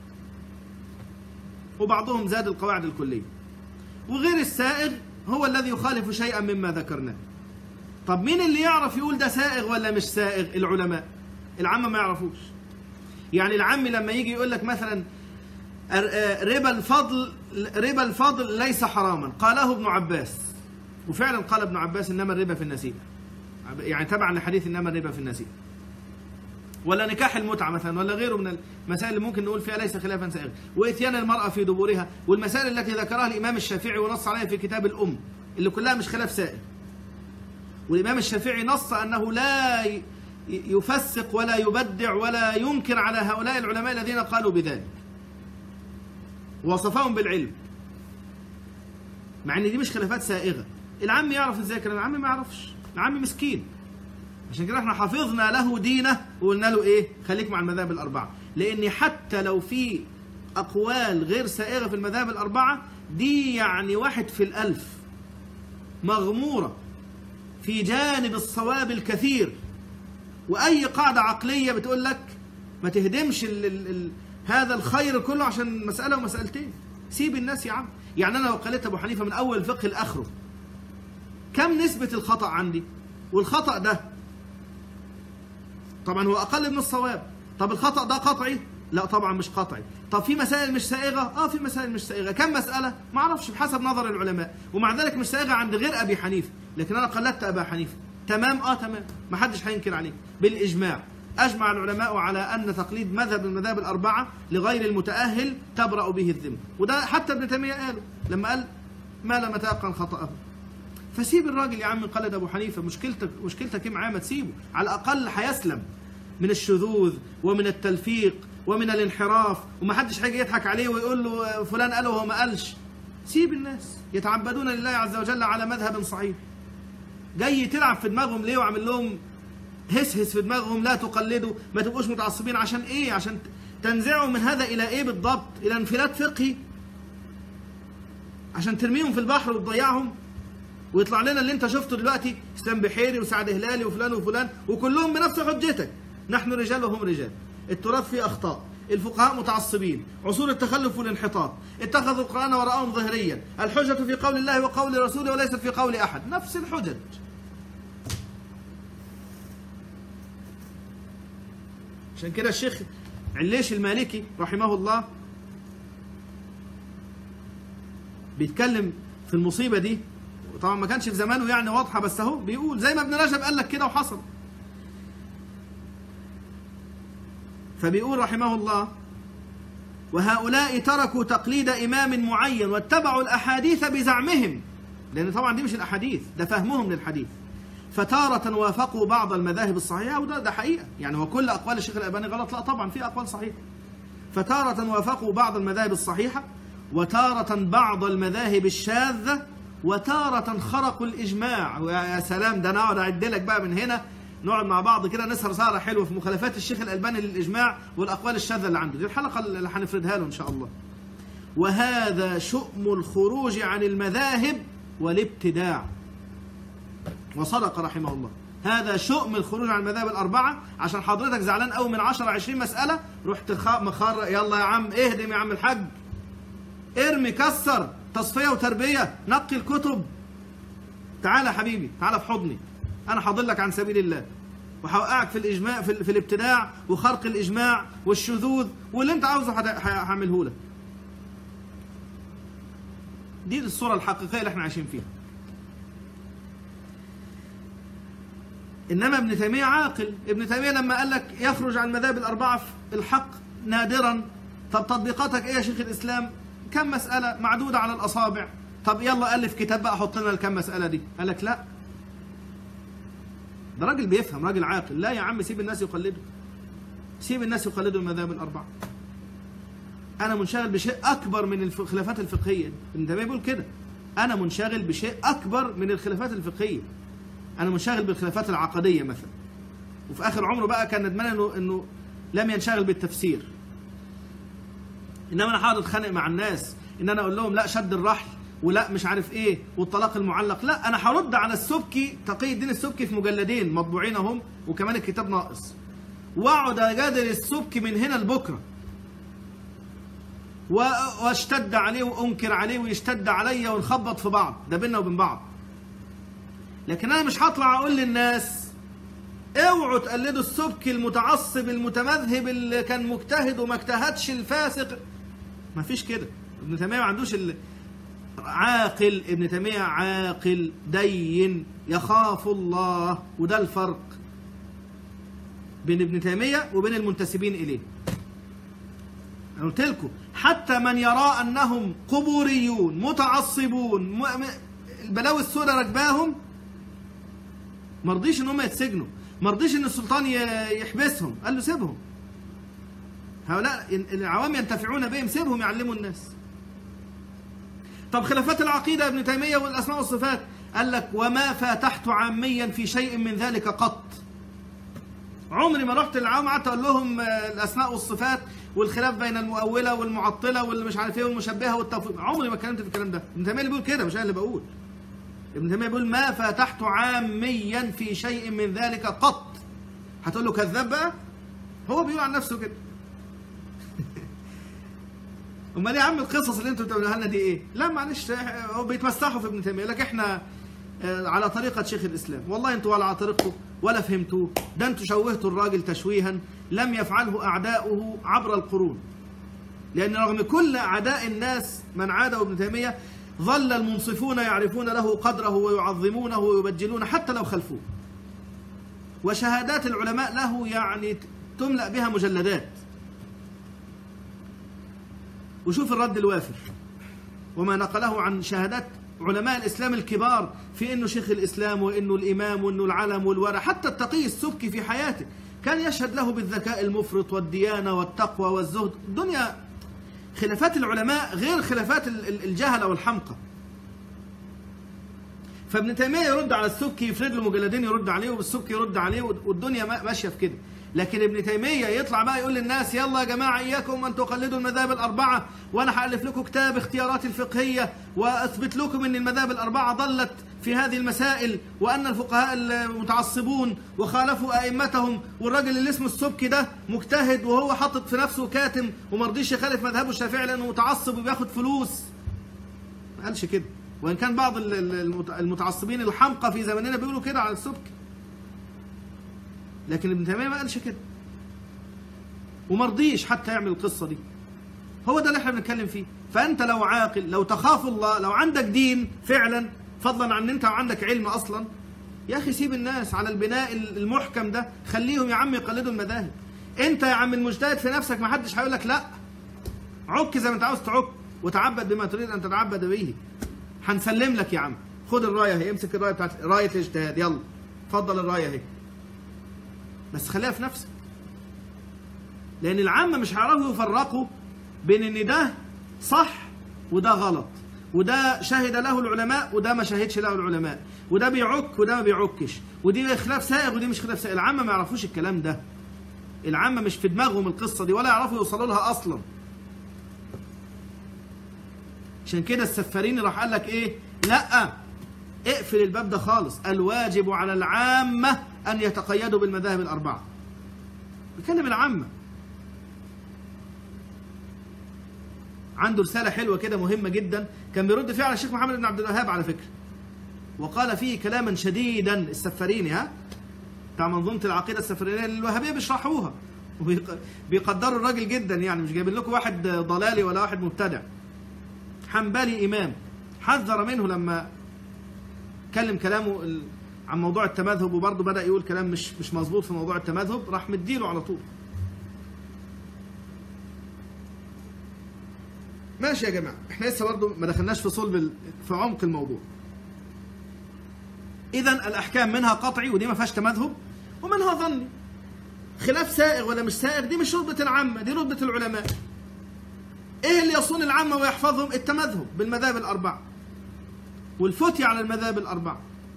وبعضهم زاد القواعد الكلية. وغير السائغ هو الذي يخالف شيئا مما ذكرناه. طب مين اللي يعرف يقول ده سائغ ولا مش سائغ؟ العلماء. العامة ما يعرفوش. يعني العام لما يجي يقول لك مثلا ربا الفضل ربا الفضل ليس حراما، قاله ابن عباس، وفعلا قال ابن عباس انما الربا في النسيئة، يعني تبعا لحديث انما الربا في النسيئة. ولا نكاح المتعة مثلا، ولا غيره من المسائل اللي ممكن نقول فيها ليس خلافا سائغا، وإتيان المرأة في دبورها، والمسائل التي ذكرها الإمام الشافعي ونص عليها في كتاب الأم اللي كلها مش خلاف سائغ. والإمام الشافعي نص أنه لا يفسق ولا يبدع ولا ينكر على هؤلاء العلماء الذين قالوا بذلك، ووصفهم بالعلم، مع ان دي مش خلافات سائغة. العم يعرف ازاي كلام؟ العم ما يعرفش، العم مسكين. عشان كده احنا حافظنا له دينه وقلنا له ايه؟ خليك مع المذاهب الاربعه، لان حتى لو في اقوال غير سائغه في المذاهب الاربعه دي يعني واحد في الالف مغموره في جانب الصواب الكثير. واي قاعده عقليه بتقول لك ما تهدمش ال ال ال هذا الخير كله عشان مساله ومسالتين، سيب الناس يا عم. يعني انا لو قالت ابو حنيفه من اول الفقه لاخره كم نسبه الخطا عندي؟ والخطا ده طبعا هو اقل من الصواب. طب الخطا ده قطعي؟ لا طبعا مش قطعي. طب في مسائل مش سائغه؟ اه في مسائل مش سائغه. كم مساله؟ ما اعرفش بحسب نظر العلماء، ومع ذلك مش سائغه عند غير ابي حنيفه، لكن انا قلدت ابا حنيفه. تمام؟ اه تمام، ما حدش هينكر عليه بالاجماع. اجمع العلماء على ان تقليد مذهب المذاهب الاربعه لغير المتاهل تبرأ به الذمه، وده حتى ابن تيميه قاله لما قال ما لم يتيقن خطأه. فسيب الراجل يا عم قلد ابو حنيفه، مشكلتك مشكلتك ايه معاه؟ ما تسيبه، على الاقل هيسلم من الشذوذ ومن التلفيق ومن الانحراف، ومحدش هيجي يضحك عليه ويقول له فلان قال وهو ما قالش. سيب الناس يتعبدون لله عز وجل على مذهب صحيح. جاي تلعب في دماغهم ليه وعامل لهم هس هس في دماغهم لا تقلدوا، ما تبقوش متعصبين. عشان ايه؟ عشان تنزعوا من هذا الى ايه بالضبط؟ الى انفلات فقهي، عشان ترميهم في البحر وتضيعهم ويطلع لنا اللي انت شفته دلوقتي اسلام بحيري وسعد هلالي وفلان وفلان وكلهم بنفس حجتك. نحن رجال وهم رجال، التراث فيه اخطاء، الفقهاء متعصبين، عصور التخلف والانحطاط، اتخذوا القرآن وراءهم ظهريا، الحجة في قول الله وقول رسوله وليست في قول احد. نفس الحجج. عشان كده الشيخ عليش المالكي رحمه الله بيتكلم في المصيبة دي، طبعا ما كانش في زمانه يعني واضحة، بس اهو بيقول زي ما ابن رجب قال لك كده وحصل. فبيقول رحمه الله: وهؤلاء تركوا تقليد إمام معين واتبعوا الأحاديث بزعمهم، لأن طبعا دي مش الأحاديث، ده فهمهم للحديث. فتارة وافقوا بعض المذاهب الصحيحة، وده ده حقيقة يعني، وكل أقوال الشيخ الألباني غلط؟ لا طبعا في أقوال صحيحة. فتارة وافقوا بعض المذاهب الصحيحة، وتارة بعض المذاهب الشاذة، وتارة خرقوا الإجماع. ويا سلام، ده أنا أقعد أعد لك بقى من هنا، نقعد مع بعض كده نسهر سهرة حلوة في مخالفات الشيخ الألباني للإجماع والأقوال الشاذة اللي عنده. دي الحلقة اللي هنفردها له إن شاء الله. وهذا شؤم الخروج عن المذاهب والابتداع. وصدق رحمه الله، هذا شؤم الخروج عن المذاهب الأربعة. عشان حضرتك زعلان قوي من عشرة عشرين مسألة، رحت مخر يلا يا عم اهدم يا عم الحاج، ارمي كسر، تصفية وتربية، نقي الكتب. تعالى يا حبيبي، تعالى في حضني، أنا هضلك عن سبيل الله وهوقعك في الإجماع، في, في الابتداع وخرق الإجماع والشذوذ واللي أنت عاوزه هعمله لك. دي الصورة الحقيقية اللي احنا عايشين فيها. إنما ابن تيمية عاقل. ابن تيمية لما قال لك يخرج عن المذاهب الأربعة في الحق نادرا، طب تطبيقاتك إيه يا شيخ الإسلام؟ كم مسألة معدودة على الأصابع. طب يلا ألف كتاب بقى حط لنا الكم مسألة دي. قال لك لا، ده راجل بيفهم، راجل عاقل. لا يا عم، سيب الناس يقلدوا، سيب الناس يقلدوا المذاهب الأربعة. أنا منشغل بشيء أكبر من الخلافات الفقهية. ابن تيمية بيقول كده، أنا منشغل بشيء أكبر من الخلافات الفقهية. أنا منشغل بالخلافات العقدية مثلا. وفي آخر عمره بقى كان ندمان إنه إنه لم ينشغل بالتفسير. إنما أنا هقعد أتخانق مع الناس إن أنا أقول لهم لا شد الرحل ولا مش عارف إيه والطلاق المعلق. لا، أنا هرد على السبكي، تقي الدين السبكي في مجلدين مطبوعين أهم، وكمان الكتاب ناقص، وأقعد أجادل السبكي من هنا لبكرة، واشتد عليه وأنكر عليه ويشتد عليا ونخبط في بعض، ده بيننا وبين بعض. لكن أنا مش هطلع أقول للناس اوعوا تقلدوا السبكي المتعصب المتمذهب اللي كان مجتهد وما اجتهدش الفاسق. ما فيش كده. ابن تيمية ما عندوش ال... عاقل. ابن تيمية عاقل دين يخاف الله، وده الفرق بين ابن تيمية وبين المنتسبين إليه. أنا قلت لكم حتى من يرى أنهم قبوريون متعصبون م... البلاوي السوداء ركباهم، مرضيش ان هم يتسجنوا، مرضيش ان السلطان يحبسهم، قال له سيبهم، هؤلاء العوام ينتفعون بهم، سيبهم يعلموا الناس. طب خلافات العقيدة ابن تيمية والأسماء والصفات، قال لك وما فاتحت عاميا في شيء من ذلك قط. عمري ما رحت للعوام قعدت اقول لهم الأسماء والصفات والخلاف بين المؤولة والمعطلة واللي مش عارف ايه والمشبهة والتوفيق، عمري ما اتكلمت في الكلام ده. ابن تيمية اللي بيقول كده، مش انا اللي بقول. ابن تيمية بيقول ما فاتحت عاميا في شيء من ذلك قط. هتقول له كذاب بقى؟ هو بيقول عن نفسه كده. امال يا عم القصص اللي انتوا بتقولوها لنا دي ايه؟ لا معلش، هو بيتمسحوا في ابن تيمية، لك احنا على طريقة شيخ الاسلام. والله انتوا ولا على طريقته ولا فهمتوه، ده انتوا شوهتوا الراجل تشويها لم يفعله اعداؤه عبر القرون. لان رغم كل اعداء الناس من عاده ابن تيمية، ظل المنصفون يعرفون له قدره ويعظمونه ويبجلون حتى لو خلفوه. وشهادات العلماء له يعني تملأ بها مجلدات. وشوف الرد الوافر وما نقله عن شهادات علماء الإسلام الكبار في إنه شيخ الإسلام وإنه الإمام وإنه العلم والورع. حتى التقي السبكي في حياته كان يشهد له بالذكاء المفرط والديانة والتقوى والزهد. الدنيا خلافات العلماء غير خلافات الجهل أو الحمقى. فابن تيمية يرد على السبكي، يفرد له مجلدين يرد عليه، والسبكي يرد عليه، والدنيا ماشية في كده. لكن ابن تيمية يطلع بقى يقول للناس يلا يا جماعة إياكم أن تقلدوا المذاهب الأربعة، وأنا هألف لكم كتاب اختيارات الفقهية وأثبت لكم أن المذاهب الأربعة ضلت في هذه المسائل، وأن الفقهاء المتعصبون وخالفوا أئمتهم، والراجل اللي اسمه السبكي ده مجتهد وهو حاطط في نفسه كاتم ومرضيش يخالف مذهبه الشافعي لأنه متعصب وبياخد فلوس. ما قالش كده، وإن كان بعض المتعصبين الحمقى في زماننا بيقولوا كده على السبكي، لكن ابن تيمية ما قالش كده ومرضيش حتى يعمل القصة دي. هو ده اللي احنا بنتكلم فيه. فأنت لو عاقل، لو تخاف الله، لو عندك دين فعلا فضلا عن ان انت عندك علم اصلا، يا اخي سيب الناس على البناء المحكم ده، خليهم يا عم يقلدوا المذاهب. انت يا عم المجتهد في نفسك ما حدش هيقول لك لا، عك زي ما انت عاوز تعك وتعبد بما تريد ان تتعبد به. هنسلم لك يا عم، خد الرايه اهي، امسك الرايه بتاعت رايه الاجتهاد، يلا اتفضل الرايه اهي، بس خليها في نفسك. لان العامه مش هيعرفوا يفرقوا بين ان ده صح وده غلط، وده شهد له العلماء وده ما شهدش له العلماء، وده بيعك وده ما بيعكش، ودي خلاف سائغ ودي مش خلاف سائغ. العامه ما يعرفوش الكلام ده، العامه مش في دماغهم القصه دي ولا يعرفوا يوصلوا لها اصلا. عشان كده السفاريني راح قال لك ايه؟ لا، اقفل الباب ده خالص. الواجب على العامه ان يتقيدوا بالمذاهب الاربعه. بيكلم العامه. عنده رسالة حلوة كده مهمة جدا كان بيرد فيها على الشيخ محمد بن عبد الوهاب على فكرة، وقال فيه كلاما شديدا. السفاريني ها بتاع منظومة العقيدة السفارينية اللي الوهابية بيشرحوها وبيقدروا الراجل جدا، يعني مش جايبين لكم واحد ضلالي ولا واحد مبتدع. حنبلي إمام حذر منه لما كلم كلامه عن موضوع التمذهب، وبرضه بدأ يقول كلام مش مش مظبوط في موضوع التمذهب، راح مديله على طول. ماشي يا جماعة، احنا لسه برضه ما دخلناش في صلب في عمق الموضوع. إذا الأحكام منها قطعي ودي ما فيهاش تمذهب، ومنها ظني. خلاف سائغ ولا مش سائغ دي مش رتبة العامة، دي رتبة العلماء. إيه اللي يصون العامة ويحفظهم؟ التمذهب بالمذاهب الأربعة والفتي على المذاهب الأربعة.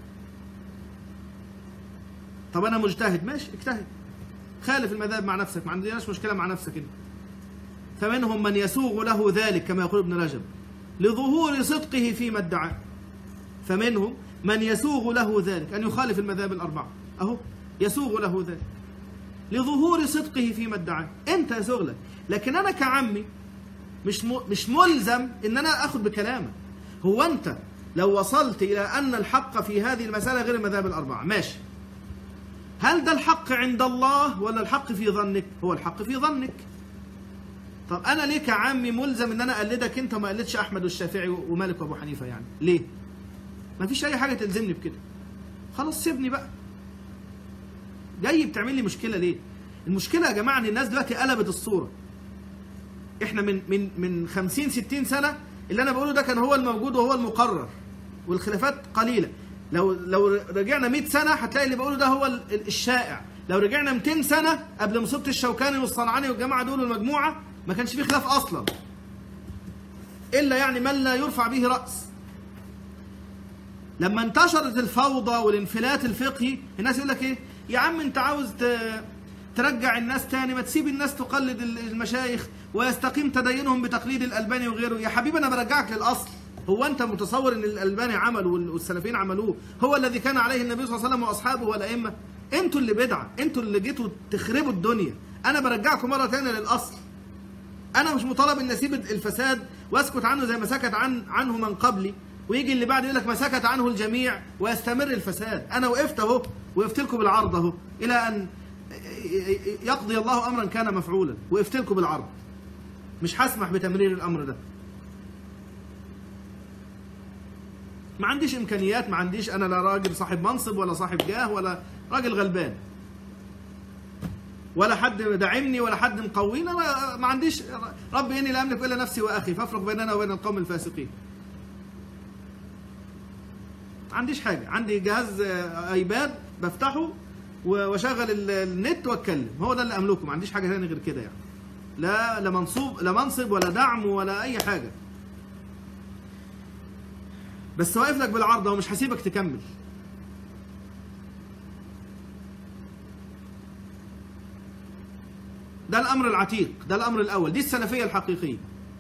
طب أنا مجتهد، ماشي اجتهد، خالف المذاهب مع نفسك، ما عندناش مشكلة مع نفسك انت. فمنهم من يسوغ له ذلك كما يقول ابن رجب لظهور صدقه فيما ادعى. فمنهم من يسوغ له ذلك أن يخالف المذاهب الأربعة، أهو يسوغ له ذلك لظهور صدقه فيما ادعى. أنت يسوغ لك، لكن أنا كعمي مش مش ملزم إن أنا أخذ بكلامك. هو أنت لو وصلت إلى أن الحق في هذه المسألة غير المذاهب الأربعة، ماشي، هل ده الحق عند الله ولا الحق في ظنك؟ هو الحق في ظنك. طب أنا ليه كعامي ملزم إن أنا أقلدك أنت وما أقلدش أحمد والشافعي ومالك وأبو حنيفة؟ يعني ليه؟ ما فيش أي حاجة تلزمني بكده. خلاص سيبني بقى. جاي بتعمل لي مشكلة ليه؟ المشكلة يا جماعة إن الناس دلوقتي قلبت الصورة. إحنا من من من خمسين ستين سنة اللي أنا بقوله ده كان هو الموجود وهو المقرر، والخلافات قليلة. لو لو رجعنا مئة سنة هتلاقي اللي بقوله ده هو الشائع. لو رجعنا مئتين سنة قبل مصيبة الشوكاني والصنعاني والجماعة دول والمجموعة ما كانش فيه خلاف أصلا، إلا يعني من لا يرفع به رأس. لما انتشرت الفوضى والانفلات الفقهي الناس يقول لك إيه؟ يا عم أنت عاوز ترجع الناس تاني، ما تسيب الناس تقلد المشايخ ويستقيم تدينهم بتقليد الألباني وغيره. يا حبيبي أنا برجعك للأصل. هو أنت متصور إن الألباني عمله والسلفيين عملوه هو الذي كان عليه النبي صلى الله عليه وسلم وأصحابه والأئمة؟ أنتوا اللي بدعة، أنتوا اللي جيتوا تخربوا الدنيا. أنا برجعكم مرة تانية للأصل. أنا مش مطالب إن أسيب الفساد وأسكت عنه زي ما سكت عن عنه من قبلي، ويجي اللي بعد يقول لك ما سكت عنه الجميع ويستمر الفساد. أنا وقفت أهو، وقفت لكم بالعرض أهو إلى أن يقضي الله أمرا كان مفعولا، وقفت لكم بالعرض. مش هسمح بتمرير الأمر ده. ما عنديش إمكانيات، ما عنديش، أنا لا راجل صاحب منصب ولا صاحب جاه ولا راجل غلبان، ولا حد داعمني ولا حد مقويني. أنا ما عنديش، ربي إني لا أملك إلا نفسي وأخي فافرق بيننا وبين القوم الفاسقين. ما عنديش حاجة، عندي جهاز ايباد بفتحه واشغل النت واتكلم، هو ده اللي املكه، ما عنديش حاجه ثانيه غير كده يعني. لا لا منصوب لا منصب ولا دعم ولا اي حاجه، بس واقف لك بالعرض ومش هسيبك تكمل. ده الامر العتيق، ده الامر الاول، دي السلفيه الحقيقيه.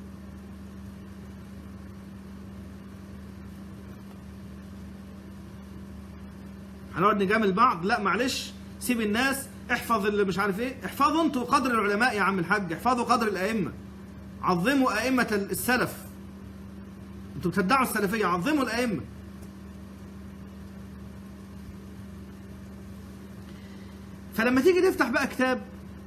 هنقعد نجامل بعض؟ لا معلش، سيب الناس، احفظ اللي مش عارف ايه، احفظوا انتوا قدر العلماء يا عم الحاج، احفظوا قدر الائمه، عظموا ائمه السلف. انتوا بتدعوا السلفيه، عظموا الائمه. فلما تيجي تفتح بقى كتاب،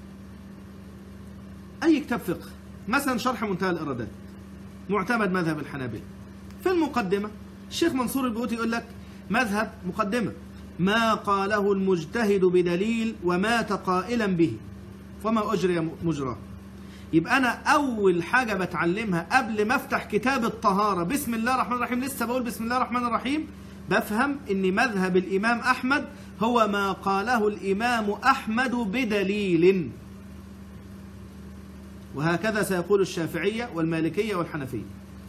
اي كتاب فقه، مثلا شرح منتهى الارادات، معتمد مذهب الحنابلة، في المقدمه الشيخ منصور البيوطي يقول لك مذهب، مقدمه: ما قاله المجتهد بدليل ومات قائلا به فما أجري مجراه. يبقى أنا أول حاجة بتعلمها قبل ما أفتح كتاب الطهارة بسم الله الرحمن الرحيم، لسه بقول بسم الله الرحمن الرحيم، بفهم إن مذهب الإمام أحمد هو ما قاله الإمام أحمد بدليل، وهكذا سيقول الشافعية والمالكية والحنفية.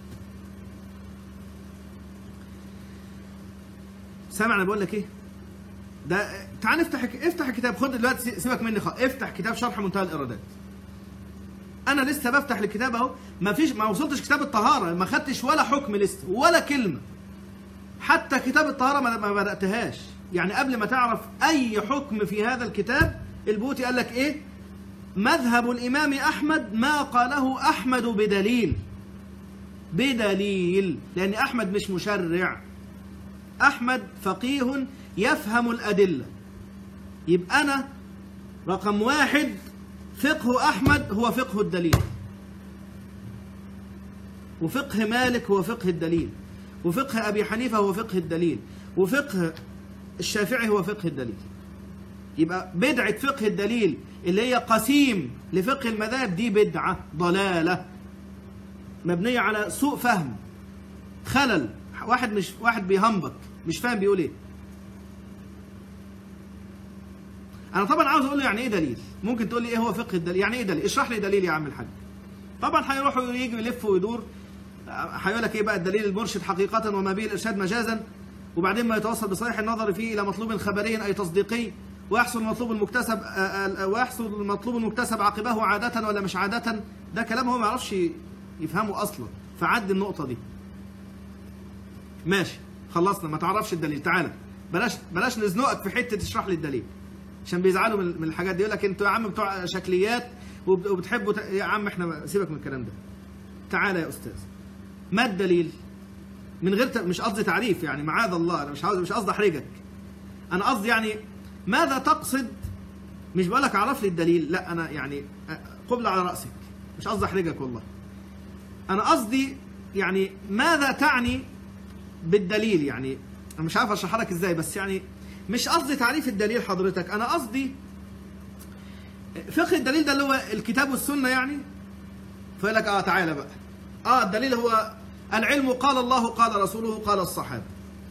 سامع أنا بقول لك إيه؟ ده تعال نفتح افتح كتاب، خد دلوقتي سيبك مني خالص، افتح كتاب شرح منتهى الارادات. انا لسه بفتح الكتاب اهو، ما فيش ما وصلتش كتاب الطهاره، ما خدتش ولا حكم لسه ولا كلمه، حتى كتاب الطهاره ما بداتهاش. يعني قبل ما تعرف اي حكم في هذا الكتاب، البيوطي قال لك ايه؟ مذهب الامام احمد ما قاله احمد بدليل، بدليل، لان احمد مش مشرع، احمد فقيه يفهم الأدلة. يبقى أنا رقم واحد، فقه أحمد هو فقه الدليل، وفقه مالك هو فقه الدليل، وفقه أبي حنيفة هو فقه الدليل، وفقه الشافعي هو فقه الدليل. يبقى بدعة فقه الدليل اللي هي قسيم لفقه المذاهب دي بدعة ضلالة مبنية على سوء فهم، خلل، واحد مش واحد بيهمبك مش فاهم بيقول ايه. انا طبعا عاوز اقول له يعني ايه دليل. ممكن تقول لي ايه هو فقه الدليل؟ يعني ايه دليل؟ اشرح لي دليل يا عم الحاج. طبعا هيروحوا يجي يلف ويدور، هيقول لك ايه بقى الدليل؟ المرشد حقيقة وما به الارشاد مجازا، وبعدين ما يتوصل بصحيح النظر فيه الى مطلوب خبري اي تصديقي، ويحصل المطلوب المكتسب ويحصل المطلوب المكتسب عقبه عادة ولا مش عادة. ده كلام هو ما يعرفش يفهمه اصلا، فعد النقطة دي. ماشي خلصنا، ما تعرفش الدليل، تعالى بلاش بلاش نزنقك في حتة تشرح لي الدليل، عشان بيزعلوا من الحاجات دي، يقول لك انتوا يا عم بتوع شكليات وبتحبوا ت... يا عم احنا سيبك من الكلام ده. تعالى يا استاذ، ما الدليل؟ من غير ت... مش قصدي تعريف يعني، معاذ الله، انا مش عاوز مش قصدي احرجك، انا قصدي يعني ماذا تقصد؟ مش بقول لك اعرف لي الدليل، لا انا يعني قبل على راسك، مش قصدي احرجك والله. انا قصدي يعني ماذا تعني بالدليل؟ يعني انا مش عارف اشرح لك ازاي، بس يعني مش قصدي تعريف الدليل حضرتك، انا قصدي فقه الدليل ده اللي هو الكتاب والسنه يعني. فيقول لك اه تعالى بقى، اه الدليل هو العلم قال الله قال رسوله قال الصحابه.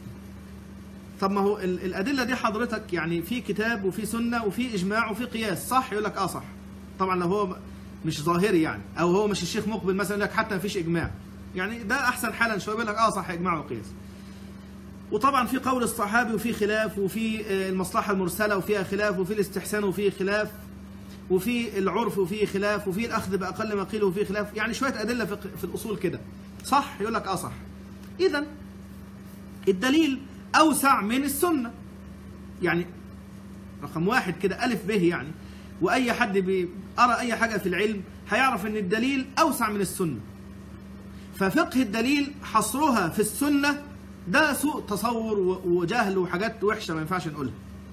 طب ما هو الادله دي حضرتك يعني في كتاب وفي سنه وفي اجماع وفي قياس، صح؟ يقول لك اه صح. طبعا لو هو مش ظاهري يعني، او هو مش الشيخ مقبل مثلا يقول لك حتى ما فيش اجماع، يعني ده احسن حالا شويه، يقول لك اه صح اجماع وقياس. وطبعا في قول الصحابي وفي خلاف، وفي المصلحة المرسلة وفيها خلاف، وفي الاستحسان وفيه خلاف، وفي العرف وفيه خلاف، وفي الأخذ بأقل ما قيل وفيه خلاف، يعني شوية أدلة في الأصول كده، صح؟ يقول لك آه صح. إذن الدليل أوسع من السنة، يعني رقم واحد كده ألف به يعني، وأي حد بيقرأ أي حاجة في العلم هيعرف إن الدليل أوسع من السنة. ففقه الدليل حصرها في السنة ده سوء تصور وجهل وحاجات وحشة ما ينفعش نقولها،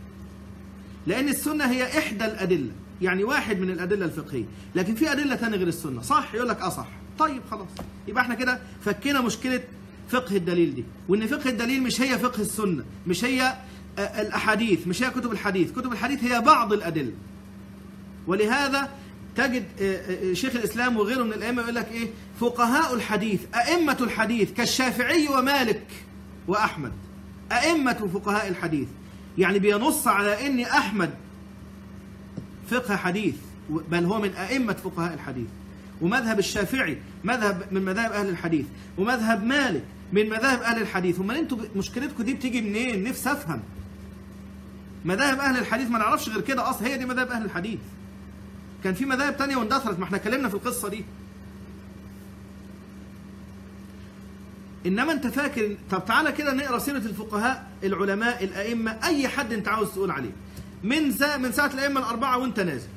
لأن السنة هي إحدى الأدلة، يعني واحد من الأدلة الفقهية، لكن في أدلة تانية غير السنة، صح؟ يقول لك أه صح. طيب خلاص، يبقى احنا كده فكينا مشكلة فقه الدليل دي، وإن فقه الدليل مش هي فقه السنة، مش هي الأحاديث، مش هي كتب الحديث، كتب الحديث هي بعض الأدلة. ولهذا تجد شيخ الإسلام وغيره من الأئمة يقول لك إيه؟ فقهاء الحديث، أئمة الحديث كالشافعي ومالك وأحمد، أئمة فقهاء الحديث يعني بينص على ان احمد فقه حديث، بل هو من ائمه فقهاء الحديث، ومذهب الشافعي مذهب من مذاهب اهل الحديث، ومذهب مالك من مذاهب اهل الحديث. امال انتوا مشكلتكم دي بتيجي منين؟ نفسي افهم. مذاهب اهل الحديث ما نعرفش غير كده اصلا، هي دي مذاهب اهل الحديث. كان في مذاهب تانية واندثرت، ما احنا اتكلمنا في القصه دي. انما انت فاكر؟ طب تعالى كده نقرا سيره الفقهاء العلماء الائمه، اي حد انت عاوز تقول عليه من سا من ساعه الائمه الاربعه وانت نازل،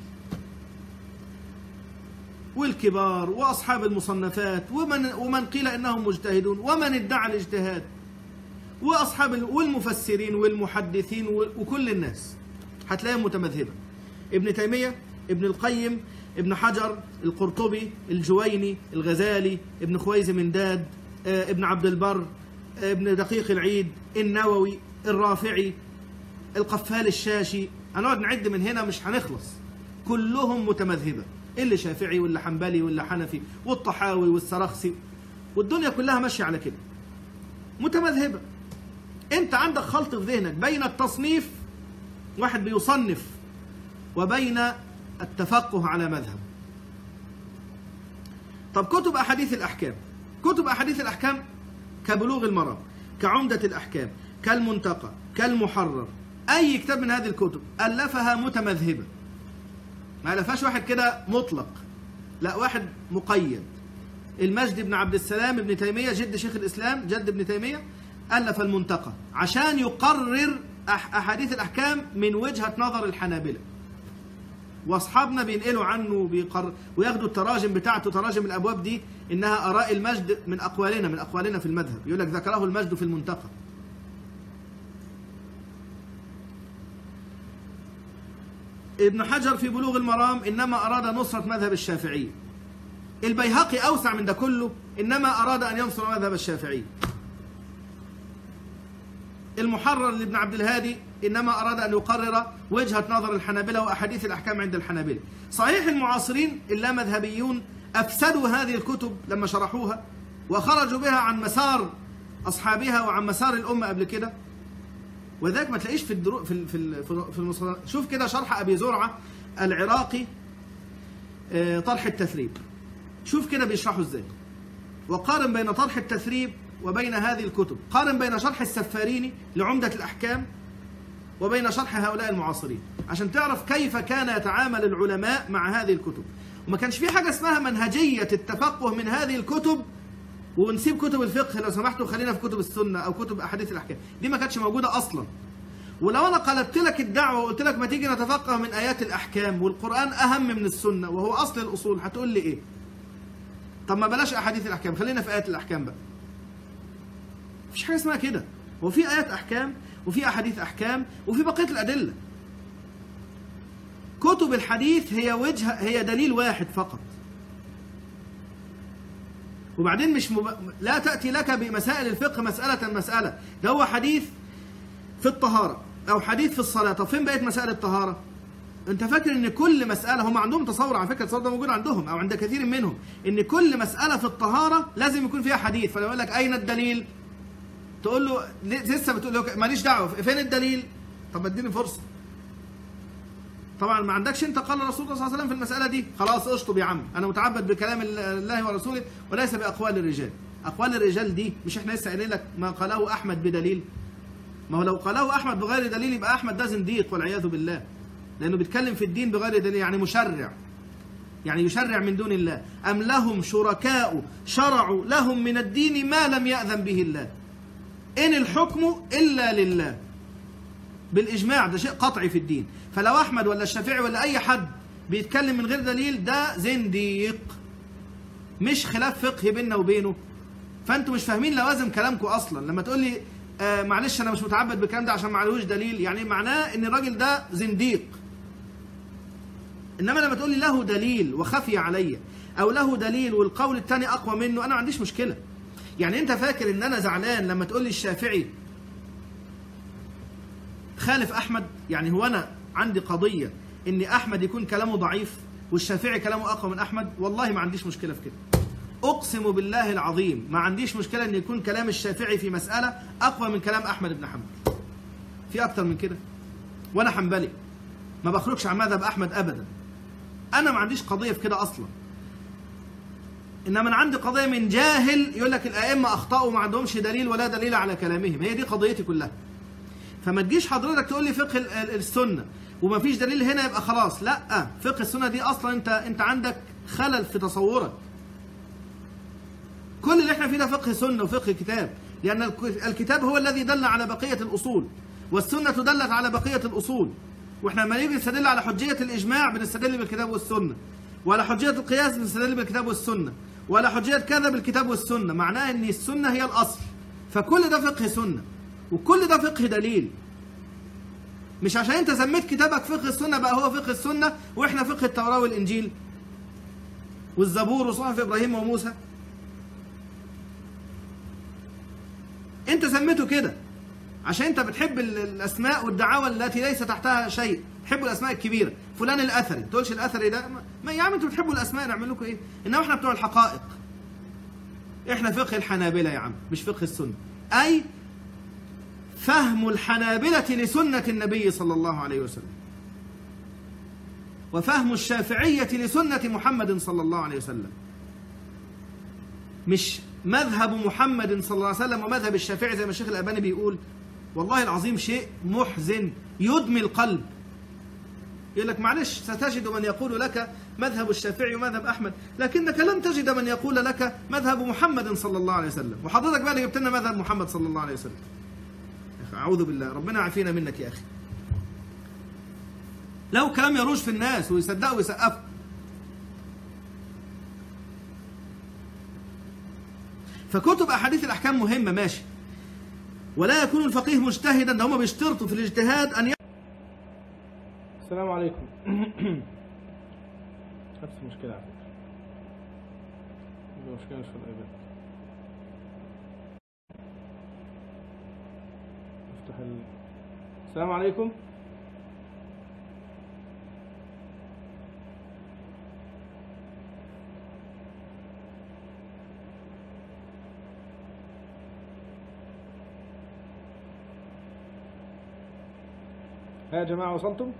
والكبار واصحاب المصنفات، ومن ومن قيل انهم مجتهدون، ومن ادعى الاجتهاد، واصحاب والمفسرين والمحدثين وكل الناس هتلاقيهم متمذهبه. ابن تيميه، ابن القيم، ابن حجر، القرطبي، الجويني، الغزالي، ابن خويزمنداد، ابن عبد البر، ابن دقيق العيد، النووي، الرافعي، القفال الشاشي، هنقعد نعد من هنا مش هنخلص. كلهم متمذهبه، اللي شافعي واللي حنبلي واللي حنفي والطحاوي والسرخسي، والدنيا كلها ماشيه على كده متمذهبه. انت عندك خلط في ذهنك بين التصنيف، واحد بيصنف، وبين التفقه على مذهب. طب كتب احاديث الاحكام، كتب احاديث الاحكام كبلوغ المرام، كعمدة الاحكام، كالمنتقى، كالمحرر، اي كتاب من هذه الكتب الفها متمذهبه، ما الفهاش واحد كده مطلق، لا واحد مقيد. المجد بن عبد السلام ابن تيميه جد شيخ الاسلام، جد ابن تيميه، الف المنتقى عشان يقرر احاديث الاحكام من وجهه نظر الحنابلة، واصحابنا بينقلوا عنه وبيقر وياخدوا التراجم بتاعته، تراجم الابواب دي انها اراء المجد من اقوالنا من اقوالنا في المذهب، يقول لك ذكره المجد في المنتقى. ابن حجر في بلوغ المرام انما اراد نصرة مذهب الشافعية. البيهقي اوسع من ده كله، انما اراد ان ينصر مذهب الشافعية. المحرر لابن عبد الهادي انما اراد ان يقرر وجهة نظر الحنابلة واحاديث الاحكام عند الحنابلة. صحيح المعاصرين اللامذهبيون افسدوا هذه الكتب لما شرحوها وخرجوا بها عن مسار اصحابها وعن مسار الامه قبل كده، وذاك ما تلاقيش في الدرو في في في المصنف. شوف كده شرح ابي زرعه العراقي طرح التثريب، شوف كده بيشرحه ازاي، وقارن بين طرح التثريب وبين هذه الكتب، قارن بين شرح السفاريني لعمدة الأحكام وبين شرح هؤلاء المعاصرين، عشان تعرف كيف كان يتعامل العلماء مع هذه الكتب. وما كانش في حاجة اسمها منهجية التفقه من هذه الكتب ونسيب كتب الفقه لو سمحتوا خلينا في كتب السنة أو كتب أحاديث الأحكام، دي ما كانتش موجودة أصلا. ولو أنا قلبت لك الدعوة وقلت لك ما تيجي نتفقه من آيات الأحكام والقرآن أهم من السنة وهو أصل الأصول، هتقول لي إيه؟ طب ما بلاش أحاديث الأحكام، خلينا في آيات الأحكام بقى. مفيش حاجة اسمها كده، هو في آيات أحكام وفي أحاديث أحكام وفي بقية الأدلة. كتب الحديث هي وجه هي دليل واحد فقط. وبعدين مش مب... لا تأتي لك بمسائل الفقه مسألة مسألة، ده هو حديث في الطهارة أو حديث في الصلاة، طب فين بقيت مسائل الطهارة؟ أنت فاكر إن كل مسألة، هم عندهم تصور على فكرة التصور ده موجود عندهم أو عند كثير منهم، إن كل مسألة في الطهارة لازم يكون فيها حديث، فلو يقول لك أين الدليل؟ تقول له لسه بتقول له ماليش دعوة، فين الدليل؟ طب اديني فرصة. طبعا ما عندكش انت قال الرسول صلى الله عليه وسلم في المسألة دي، خلاص اشطب يا عم، انا متعبد بكلام الله ورسوله وليس باقوال الرجال. اقوال الرجال دي مش احنا لسه قايلين لك ما قاله احمد بدليل؟ ما هو لو قاله احمد بغير دليل يبقى احمد ده زنديق والعياذ بالله، لانه بيتكلم في الدين بغير دليل، يعني مشرع، يعني يشرع من دون الله. ام لهم شركاء شرعوا لهم من الدين ما لم يأذن به الله إن الحكم إلا لله، بالإجماع، ده شيء قطعي في الدين. فلو أحمد ولا الشافعي ولا أي حد بيتكلم من غير دليل ده زنديق، مش خلاف فقهي بيننا وبينه. فأنتوا مش فاهمين لوازم كلامكم أصلا. لما تقول لي آه معلش أنا مش متعبد بالكلام ده عشان ما عليهوش دليل، يعني معناه إن الراجل ده زنديق. إنما لما تقول لي له دليل وخفي علي أو له دليل والقول الثاني أقوى منه، أنا ما عنديش مشكلة. يعني انت فاكر ان انا زعلان لما تقول لي الشافعي خالف احمد؟ يعني هو انا عندي قضيه ان احمد يكون كلامه ضعيف والشافعي كلامه اقوى من احمد؟ والله ما عنديش مشكله في كده، اقسم بالله العظيم ما عنديش مشكله ان يكون كلام الشافعي في مساله اقوى من كلام احمد بن حنبل. في اكتر من كده. وانا حنبلي ما بخرجش عن مذهب احمد ابدا. انا ما عنديش قضيه في كده اصلا. انما انا عندي قضيه من جاهل يقول لك الائمه اخطاوا وما عندهمش دليل ولا دليل على كلامهم. هي دي قضيتي كلها. فما تجيش حضرتك تقول لي فقه السنه وما فيش دليل هنا يبقى خلاص. لا، فقه السنه دي اصلا انت انت عندك خلل في تصورك. كل اللي احنا فيه ده فقه سنه وفقه كتاب، لان الكتاب هو الذي دل على بقيه الاصول، والسنه دلت على بقيه الاصول. واحنا لما نيجي نستدل على حجيه الاجماع بنستدل بالكتاب والسنه، وعلى حجيه القياس بنستدل بالكتاب والسنه، وعلى حجيه كذا بالكتاب والسنه. معناه ان السنه هي الاصل. فكل ده فقه سنه وكل ده فقه دليل. مش عشان انت سميت كتابك فقه السنه بقى هو فقه السنه واحنا فقه التوراه والانجيل والزبور وصحف ابراهيم وموسى. انت سميته كده عشان انت بتحب الاسماء والدعاوى التي ليس تحتها شيء. تحبوا الاسماء الكبيره، فلان الاثري، ما تقولش الاثري ده. ما يا عم انتوا بتحبوا الاسماء، نعمل لكم ايه؟ انما احنا بتوع الحقائق. احنا فقه الحنابلة يا عم، مش فقه السنه. اي فهم الحنابلة لسنة النبي صلى الله عليه وسلم، وفهم الشافعية لسنة محمد صلى الله عليه وسلم. مش مذهب محمد صلى الله عليه وسلم ومذهب الشافعي زي ما الشيخ الألباني بيقول. والله العظيم شيء محزن يدمي القلب. يقول لك معلش ستجد من يقول لك مذهب الشافعي ومذهب أحمد، لكنك لن تجد من يقول لك مذهب محمد صلى الله عليه وسلم. وحضرتك بقى اللي جبت لنا مذهب محمد صلى الله عليه وسلم. أعوذ بالله، ربنا يعافينا منك يا أخي. لو كلام يروج في الناس ويصدقوا ويسقفوا. فكتب أحاديث الأحكام مهمة ماشي، ولا يكون الفقيه مجتهدا. ده هم بيشترطوا في الاجتهاد أن ي... السلام عليكم. نفس المشكلة على فكرة. المشكلة مش في الإيباد. افتح ال... السلام عليكم. ها يا جماعة وصلتم؟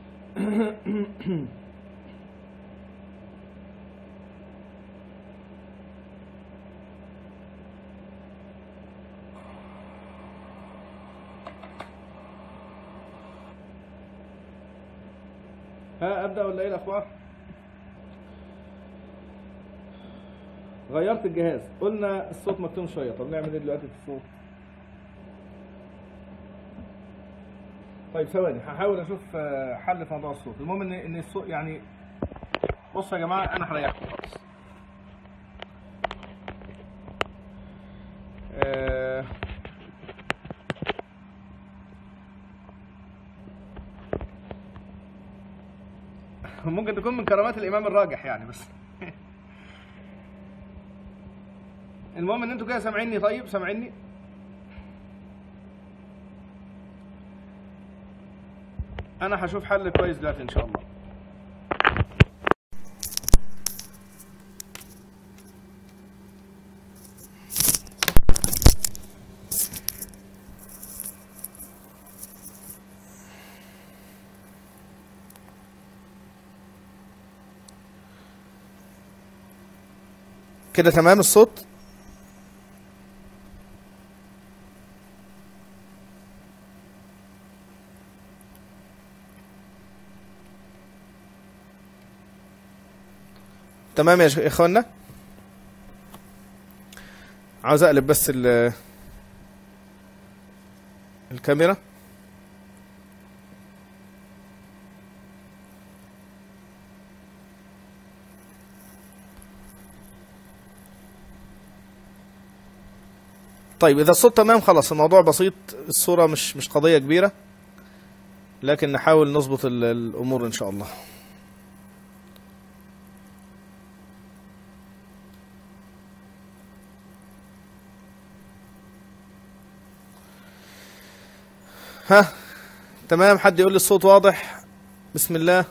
ها أبدأ ولا إيه الأخوة؟ غيرت الجهاز، قلنا الصوت مكتوم شوية. طب نعمل إيه دلوقتي في الصوت؟ طيب ثواني هحاول اشوف حل في موضوع الصوت. المهم ان ان الصوت يعني، بصوا يا جماعه انا هريحكم خالص. أه ممكن تكون من كرامات الامام الراجح يعني، بس المهم ان انتوا كده سامعيني. طيب سامعيني؟ أنا هشوف حل كويس دلوقتي إن شاء الله. كده تمام الصوت؟ تمام يا اخوانا. عاوز اقلب بس الكاميرا. طيب اذا الصوت تمام خلاص الموضوع بسيط. الصورة مش مش قضية كبيرة، لكن نحاول نظبط الامور ان شاء الله. ها تمام. حد يقول لي الصوت واضح؟ بسم الله.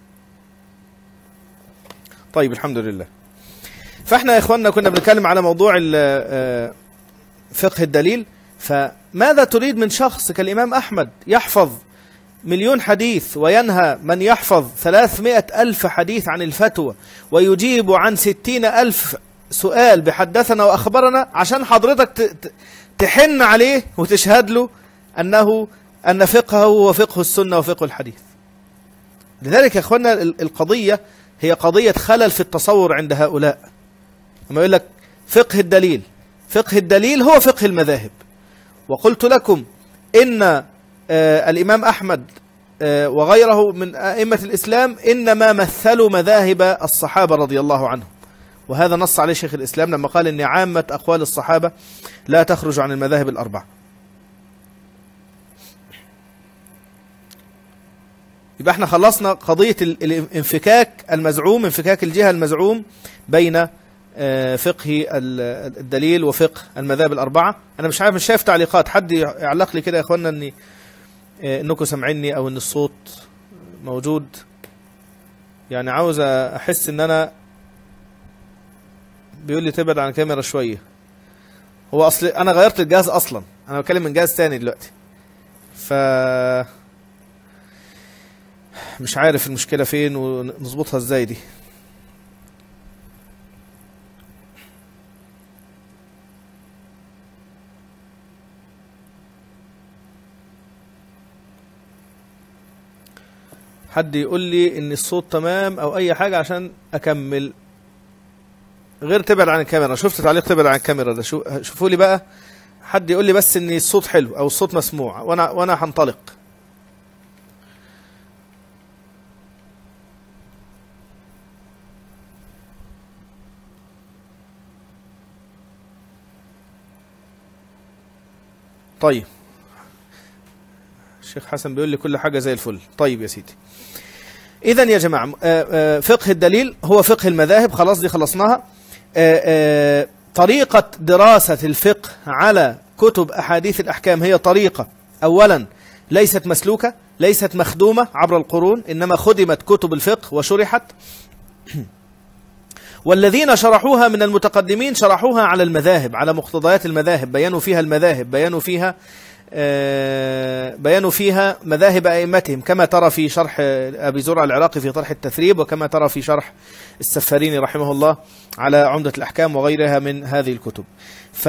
طيب الحمد لله. فاحنا يا اخواننا كنا بنتكلم على موضوع فقه الدليل. فماذا تريد من شخص كالإمام أحمد يحفظ مليون حديث وينهى من يحفظ ثلاثمائة ألف حديث عن الفتوى ويجيب عن ستين ألف سؤال بحدثنا وأخبرنا عشان حضرتك تحن عليه وتشهد له أنه أن فقهه هو فقه السنة وفقه الحديث؟ لذلك يا أخوانا القضية هي قضية خلل في التصور عند هؤلاء. لما يقول لك فقه الدليل، فقه الدليل هو فقه المذاهب. وقلت لكم إن آه الإمام أحمد آه وغيره من أئمة الإسلام إنما مثلوا مذاهب الصحابة رضي الله عنهم، وهذا نص عليه شيخ الإسلام لما قال إن عامة أقوال الصحابة لا تخرج عن المذاهب الأربعة. يبقى احنا خلصنا قضية الانفكاك المزعوم، انفكاك الجهة المزعوم بين فقه الدليل وفقه المذاهب الأربعة. أنا مش عارف، مش شايف تعليقات، حد يعلق لي كده يا إخوانا إني إنكم سامعيني أو إن الصوت موجود. يعني عاوز أحس إن أنا، بيقول لي تبعد عن الكاميرا شوية. هو أصل أنا غيرت الجهاز أصلا، أنا بتكلم من جهاز تاني دلوقتي، ف مش عارف المشكلة فين ونظبطها ازاي دي. حد يقول لي ان الصوت تمام او اي حاجة عشان اكمل، غير تبعد عن الكاميرا. شفت تعليق تبعد عن الكاميرا ده؟ شوفوا لي بقى، حد يقول لي بس ان الصوت حلو او الصوت مسموع وانا وانا هنطلق. طيب الشيخ حسن بيقول لي كل حاجة زي الفل. طيب يا سيدي، إذن يا جماعة فقه الدليل هو فقه المذاهب، خلاص دي خلصناها. طريقة دراسة الفقه على كتب أحاديث الأحكام هي طريقة أولا ليست مسلوكة، ليست مخدومة عبر القرون، إنما خدمت كتب الفقه وشرحت. والذين شرحوها من المتقدمين شرحوها على المذاهب، على مقتضيات المذاهب، بيانوا فيها المذاهب، بيانوا فيها آه بيانوا فيها مذاهب أئمتهم، كما ترى في شرح أبي زرع العراقي في طرح التثريب، وكما ترى في شرح السفاريني رحمه الله على عمدة الأحكام وغيرها من هذه الكتب. ف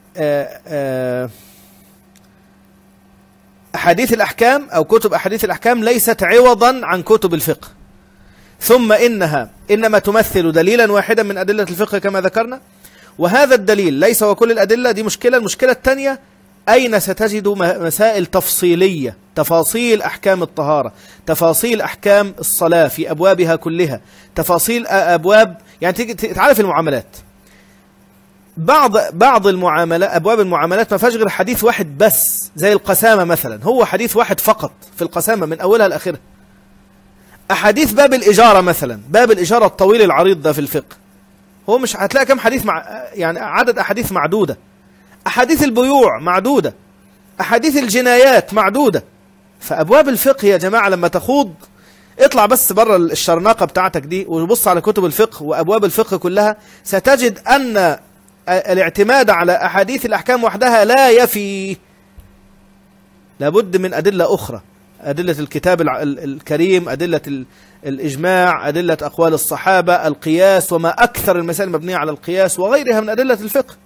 أحاديث الأحكام أو كتب أحاديث الأحكام ليست عوضا عن كتب الفقه، ثم إنها إنما تمثل دليلا واحدا من أدلة الفقه كما ذكرنا، وهذا الدليل ليس وكل الأدلة. دي مشكلة. المشكلة الثانية، أين ستجد مسائل تفصيلية، تفاصيل أحكام الطهارة، تفاصيل أحكام الصلاة في أبوابها كلها، تفاصيل أبواب، يعني تيجي تعرف المعاملات، بعض بعض المعاملات، أبواب المعاملات ما فيهاش غير حديث واحد بس، زي القسامة مثلا، هو حديث واحد فقط في القسامة من أولها لآخرها. أحاديث باب الإجارة مثلا، باب الإجارة الطويل العريض ده في الفقه، هو مش هتلاقي كم حديث، مع يعني عدد أحاديث معدودة. أحاديث البيوع معدودة، أحاديث الجنايات معدودة. فأبواب الفقه يا جماعة لما تخوض، اطلع بس بره الشرناقة بتاعتك دي وبص على كتب الفقه وأبواب الفقه كلها، ستجد أن الاعتماد على أحاديث الأحكام وحدها لا يفي، لابد من أدلة أخرى، أدلة الكتاب الكريم، أدلة الإجماع، أدلة أقوال الصحابة، القياس، وما أكثر المسائل المبنية على القياس وغيرها من أدلة الفقه.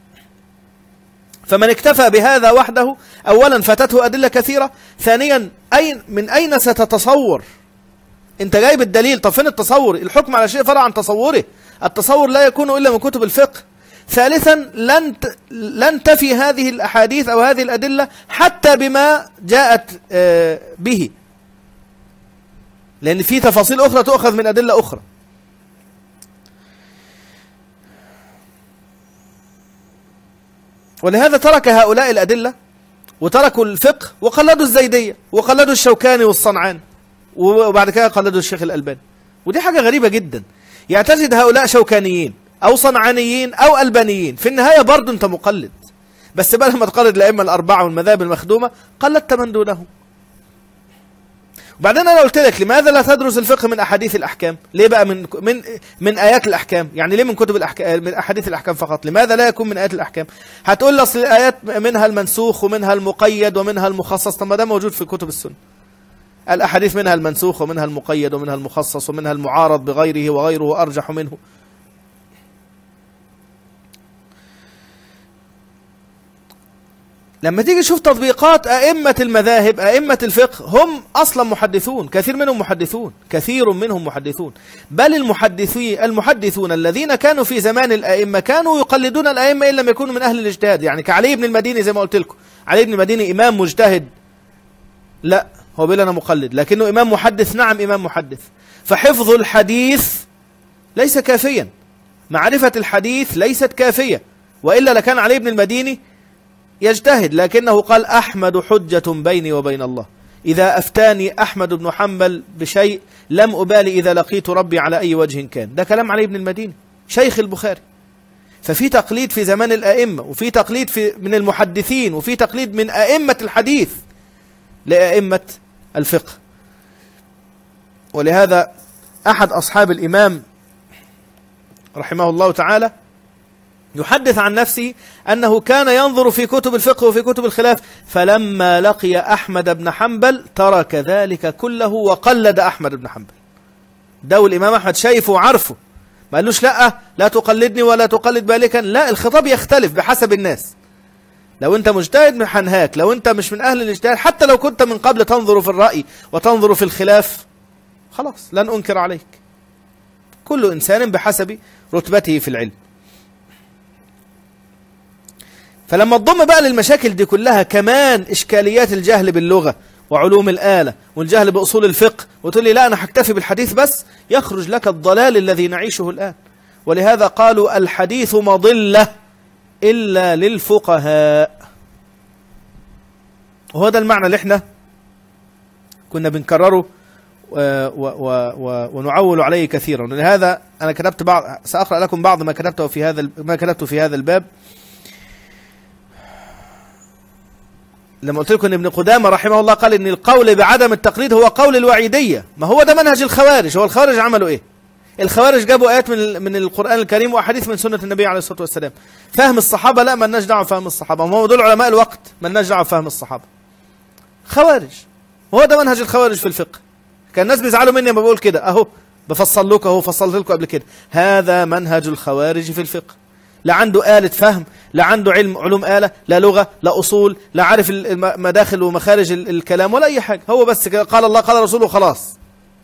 فمن اكتفى بهذا وحده، أولا فاتته أدلة كثيرة، ثانيا أين من أين ستتصور؟ أنت جايب الدليل، طب فين التصور؟ الحكم على شيء فرع عن تصوره، التصور لا يكون إلا من كتب الفقه. ثالثا لن لن تفي هذه الأحاديث أو هذه الأدلة حتى بما جاءت به، لأن في تفاصيل أخرى تؤخذ من أدلة أخرى. ولهذا ترك هؤلاء الأدلة وتركوا الفقه وقلدوا الزيدية وقلدوا الشوكاني والصنعاني، وبعد كده قلدوا الشيخ الألباني. ودي حاجة غريبة جدا، يعني تجد هؤلاء شوكانيين أو صنعانيين أو ألبانيين، في النهاية برضو أنت مقلد، بس بدل ما تقلد الأئمة الأربعة والمذاهب المخدومة قلدت من دونهم. وبعدين انا قلت لك لماذا لا تدرس الفقه من احاديث الاحكام؟ ليه بقى من من من ايات الاحكام؟ يعني ليه من كتب الاحكام، من احاديث الاحكام فقط؟ لماذا لا يكون من ايات الاحكام؟ هتقول لي اصل الايات منها المنسوخ ومنها المقيد ومنها المخصص. طب ما ده موجود في كتب السنه. الاحاديث منها المنسوخ ومنها المقيد ومنها المخصص ومنها المعارض بغيره وغيره ارجح منه. لما تيجي تشوف تطبيقات أئمة المذاهب أئمة الفقه هم أصلا محدثون، كثير منهم محدثون، كثير منهم محدثون، بل المحدثين المحدثون الذين كانوا في زمان الأئمة كانوا يقلدون الأئمة إن لم يكونوا من أهل الاجتهاد. يعني كعلي بن المديني زي ما قلت لكم، علي بن المديني إمام مجتهد؟ لا، هو بيقول أنا مقلد، لكنه إمام محدث. نعم إمام محدث. فحفظ الحديث ليس كافيا، معرفة الحديث ليست كافية، وإلا لكان علي بن المديني يجتهد. لكنه قال أحمد حجة بيني وبين الله، إذا أفتاني أحمد بن حنبل بشيء لم أبالي إذا لقيت ربي على أي وجه كان. ده كلام علي بن المديني شيخ البخاري. ففي تقليد في زمان الأئمة، وفي تقليد في من المحدثين، وفي تقليد من أئمة الحديث لأئمة الفقه. ولهذا أحد أصحاب الإمام رحمه الله تعالى يحدث عن نفسه أنه كان ينظر في كتب الفقه وفي كتب الخلاف، فلما لقي أحمد بن حنبل ترك ذلك كله وقلد أحمد بن حنبل. ده الإمام أحمد شايفه وعارفه، ما قالوش لا لا تقلدني ولا تقلد مالكا. لا، الخطاب يختلف بحسب الناس. لو أنت مجتهد من حنهاك، لو أنت مش من أهل الاجتهاد، حتى لو كنت من قبل تنظر في الرأي وتنظر في الخلاف، خلاص لن أنكر عليك. كل إنسان بحسب رتبته في العلم. فلما تضم بقى للمشاكل دي كلها كمان إشكاليات الجهل باللغة وعلوم الآلة والجهل بأصول الفقه، وتقول لي لا أنا هكتفي بالحديث بس، يخرج لك الضلال الذي نعيشه الآن. ولهذا قالوا الحديث مضلة إلا للفقهاء. وهو ده المعنى اللي احنا كنا بنكرره و و و ونعول عليه كثيرا. لهذا أنا كتبت بعض، سأقرأ لكم بعض ما كتبته في هذا ما كتبته في هذا الباب. لما قلت لكم ان ابن قدامة رحمه الله قال ان القول بعدم التقليد هو قول الوعيدية، ما هو ده منهج الخوارج. هو الخوارج عملوا ايه؟ الخوارج جابوا ايات من من القرآن الكريم واحاديث من سنة النبي عليه الصلاة والسلام. فهم الصحابة لا، مالناش دعوه بفهم الصحابة، ما هو دول علماء الوقت، مالناش دعوه بفهم الصحابة. خوارج. وهو ده منهج الخوارج في الفقه. كان الناس بيزعلوا مني لما بقول كده، اهو بفصل لكم، اهو فصلت لكم قبل كده. هذا منهج الخوارج في الفقه. لا عنده آلة فهم، لا عنده علم علوم آلة، لا لغة، لا أصول، لا عارف مداخل ومخارج الكلام ولا أي حاجة. هو بس قال الله قال رسوله خلاص.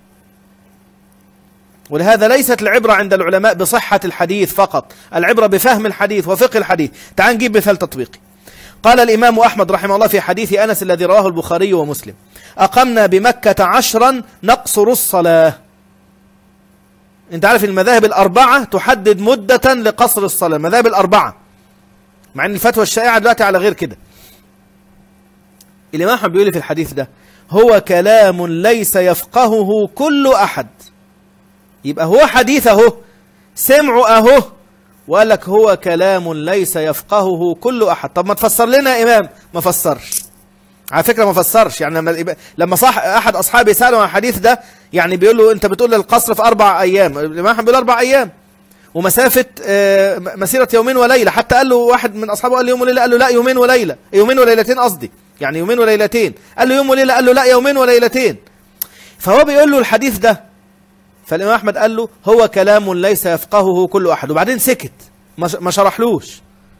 ولهذا ليست العبرة عند العلماء بصحة الحديث فقط، العبرة بفهم الحديث وفقه الحديث. تعال نجيب مثال تطبيقي. قال الإمام أحمد رحمه الله في حديث أنس الذي رواه البخاري ومسلم: أقمنا بمكة عشرا نقصر الصلاة. انت عارف المذاهب الأربعة تحدد مدة لقصر الصلاة، المذاهب الأربعة، مع ان الفتوى الشائعة دلوقتي على غير كده. الإمام أحمد بيقول في الحديث ده: هو كلام ليس يفقهه كل أحد. يبقى هو حديث اهو، سمعوا اهو، وقال لك هو كلام ليس يفقهه كل أحد. طب ما تفسر لنا يا إمام؟ ما فسرش. على فكرة ما فسرش. يعني لما لما صح أحد أصحابي يسأله عن الحديث ده، يعني بيقول له أنت بتقول القصر في أربع أيام، الإمام أحمد بيقول أربع أيام ومسافة مسيرة يومين وليلة. حتى قال له واحد من أصحابه قال له يوم وليلة، قال له لا يومين وليلة، يومين وليلتين قصدي، يعني يومين وليلتين. قال له يوم وليلة، قال له لا يومين وليلتين. فهو بيقول له الحديث ده، فالإمام أحمد قال له هو كلام ليس يفقهه كل أحد، وبعدين سكت ما شرحلوش.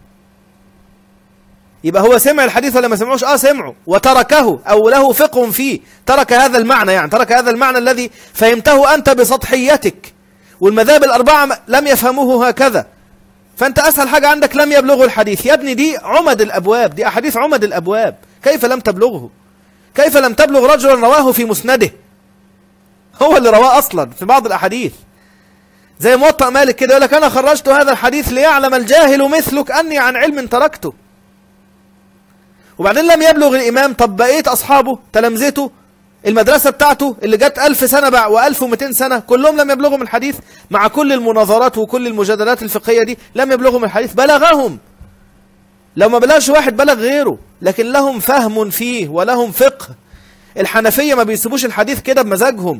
يبقى هو سمع الحديث ولا ما سمعوش؟ اه سمعه وتركه، او له فقه فيه، ترك هذا المعنى، يعني ترك هذا المعنى الذي فهمته انت بسطحيتك، والمذاهب الاربعه لم يفهموه هكذا. فانت اسهل حاجه عندك لم يبلغه الحديث. يا ابني دي عمد الابواب، دي احاديث عمد الابواب، كيف لم تبلغه؟ كيف لم تبلغ رجلا رواه في مسنده؟ هو اللي رواه اصلا في بعض الاحاديث، زي موطأ مالك كده، يقول لك انا خرجت هذا الحديث ليعلم الجاهل مثلك اني عن علم تركته. وبعدين لم يبلغ الإمام. طب بقية أصحابه تلامذته المدرسة بتاعته اللي جت ألف سنة بقى وألف ومئتين سنة كلهم لم يبلغهم الحديث، مع كل المناظرات وكل المجادلات الفقهية دي لم يبلغهم الحديث. بلغهم، لو ما بلغش واحد بلغ غيره، لكن لهم فهم فيه ولهم فقه. الحنفية ما بيسيبوش الحديث كده بمزاجهم،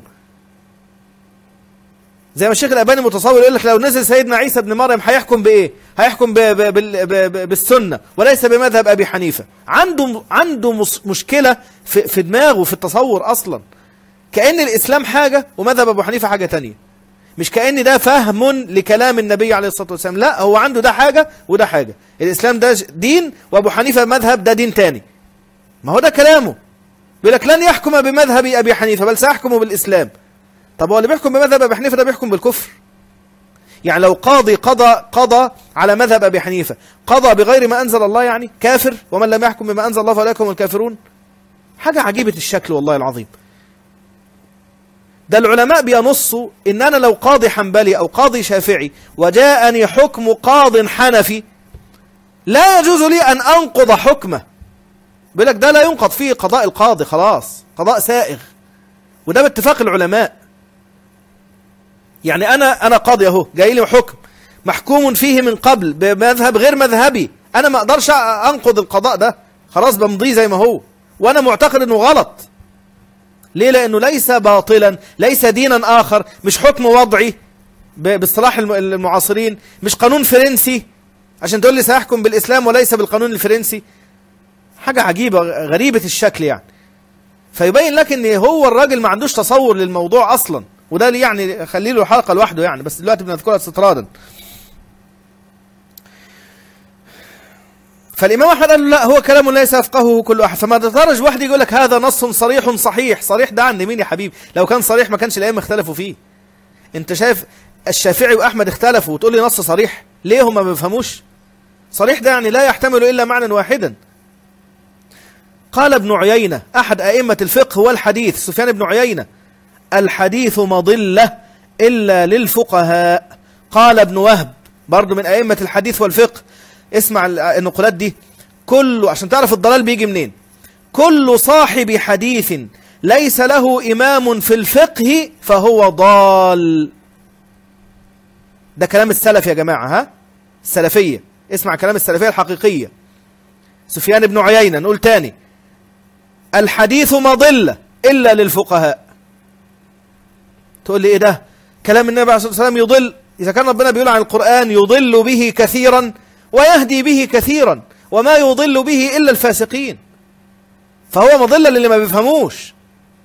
زي ما الشيخ الألباني متصور يقول لك لو نزل سيدنا عيسى ابن مريم هيحكم بإيه؟ هيحكم ب ب ب ب بالسنة وليس بمذهب أبي حنيفة. عنده عنده مشكلة في, في دماغه في التصور أصلا، كأن الإسلام حاجة ومذهب أبو حنيفة حاجة تانية، مش كأن ده فهم لكلام النبي عليه الصلاة والسلام، لا هو عنده ده حاجة وده حاجة، الإسلام ده دين وأبو حنيفة مذهب ده دين تاني. ما هو ده كلامه، بيقول لك لن يحكم بمذهب أبي حنيفة بل سيحكم بالإسلام. طب هو اللي بيحكم بمذهب أبي حنيفة ده بيحكم بالكفر. يعني لو قاضي قضى قضى على مذهب أبي حنيفة قضى بغير ما أنزل الله يعني كافر، ومن لم يحكم بما أنزل الله فأولئك هم الكافرون. حاجة عجيبة الشكل والله العظيم. ده العلماء بينصوا إن أنا لو قاضي حنبلي أو قاضي شافعي وجاءني حكم قاض حنفي لا يجوز لي أن أنقض حكمه. بيقول لك ده لا ينقض فيه قضاء القاضي، خلاص قضاء سائغ، وده باتفاق العلماء. يعني أنا أنا قاضي أهو جاي لي حكم محكوم فيه من قبل بمذهب غير مذهبي، أنا ما أقدرش أنقض القضاء ده، خلاص بمضيه زي ما هو، وأنا معتقد إنه غلط. ليه؟ لأنه ليس باطلا، ليس دينا آخر، مش حكم وضعي باصطلاح المعاصرين، مش قانون فرنسي عشان تقول لي سيحكم بالإسلام وليس بالقانون الفرنسي. حاجة عجيبة غريبة الشكل يعني. فيبين لك ان هو الراجل ما عندوش تصور للموضوع اصلا، وده اللي يعني خلي له حلقة لوحده يعني، بس دلوقتي بنذكرها استطرادا. فالإمام أحمد قال له لا، هو كلام لا يفقهه كل أحد. فما تترج واحد يقول لك هذا نص صريح صحيح. صريح ده عند مين يا حبيبي؟ لو كان صريح ما كانش الأئمة اختلفوا فيه. أنت شايف الشافعي وأحمد اختلفوا وتقول لي نص صريح؟ ليه هم ما بيفهموش؟ صريح ده يعني لا يحتمل إلا معنى واحدا. قال ابن عيينة أحد أئمة الفقه والحديث، سفيان بن عيينة: الحديث مضلة إلا للفقهاء. قال ابن وهب برضو من أئمة الحديث والفقه، اسمع النقولات دي، كل عشان تعرف الضلال بيجي منين: كل صاحب حديث ليس له إمام في الفقه فهو ضال. ده كلام السلف يا جماعة، ها السلفية، اسمع كلام السلفية الحقيقية. سفيان بن عيينة، نقول تاني: الحديث مضلة إلا للفقهاء. تقول لي إيه ده؟ كلام النبي عليه الصلاة والسلام يضل؟ إذا كان ربنا بيقول عن القرآن يضل به كثيرا ويهدي به كثيرا وما يضل به إلا الفاسقين، فهو مضلة للي ما بيفهموش.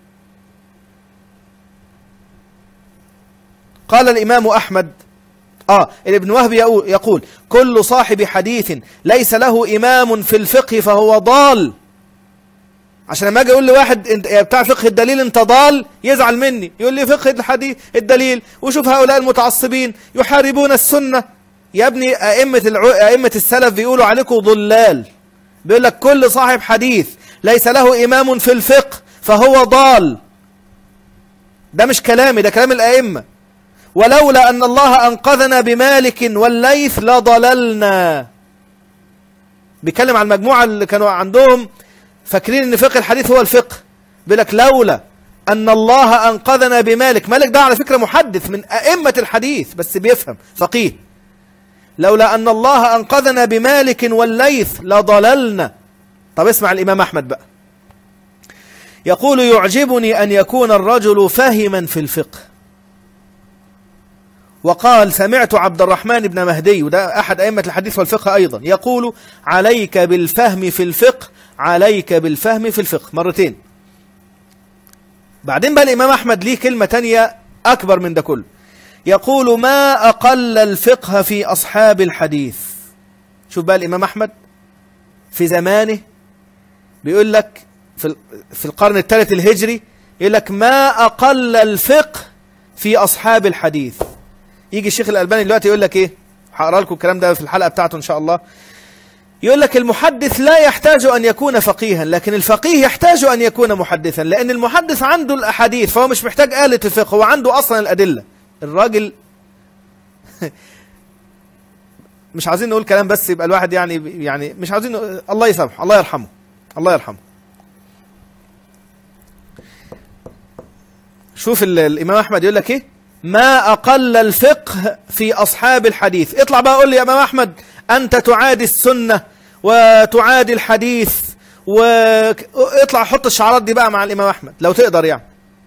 قال الإمام أحمد آه ابن وهب يقول: كل صاحب حديث ليس له إمام في الفقه فهو ضال. عشان لما اجي اقول لواحد انت بتاع فقه الدليل انت ضال يزعل مني، يقول لي فقه الحديث الدليل وشوف هؤلاء المتعصبين يحاربون السنة. يا ابني ائمه الع... ائمه السلف بيقولوا عليكم ضلال. بيقول لك كل صاحب حديث ليس له امام في الفقه فهو ضال. ده مش كلامي، ده كلام الائمه. ولولا ان الله انقذنا بمالك والليث لضللنا. بيتكلم عن المجموعه اللي كانوا عندهم فاكرين ان فقه الحديث هو الفقه. بيقول لك لولا ان الله انقذنا بمالك. مالك ده على فكره محدث من ائمه الحديث بس بيفهم فقيه. لولا ان الله انقذنا بمالك والليث لضللنا. طب اسمع الامام احمد بقى، يقول: يعجبني ان يكون الرجل فاهما في الفقه. وقال: سمعت عبد الرحمن بن مهدي، وده احد ائمه الحديث والفقه ايضا، يقول: عليك بالفهم في الفقه، عليك بالفهم في الفقه، مرتين. بعدين بقى الإمام أحمد ليه كلمة تانية أكبر من ده كله، يقول: ما أقل الفقه في أصحاب الحديث. شوف بقى الإمام أحمد في زمانه بيقول لك في في القرن الثالث الهجري، يقول لك ما أقل الفقه في أصحاب الحديث. يجي الشيخ الألباني دلوقتي يقول لك إيه؟ هقرأ لكم الكلام ده في الحلقة بتاعته إن شاء الله. يقول لك المحدث لا يحتاج أن يكون فقيها، لكن الفقيه يحتاج أن يكون محدثا، لأن المحدث عنده الأحاديث فهو مش محتاج آلة الفقه، هو عنده أصلا الأدلة. الراجل مش عايزين نقول كلام بس يبقى الواحد يعني يعني مش عايزين نقول... الله يسامحه، الله يرحمه، الله يرحمه. شوف الإمام أحمد يقول لك إيه؟ ما أقل الفقه في أصحاب الحديث. اطلع بقى قول لي يا إمام أحمد أنت تعادي السنة وتعادي الحديث واطلع حط الشعارات دي بقى مع الإمام أحمد لو تقدر يعني.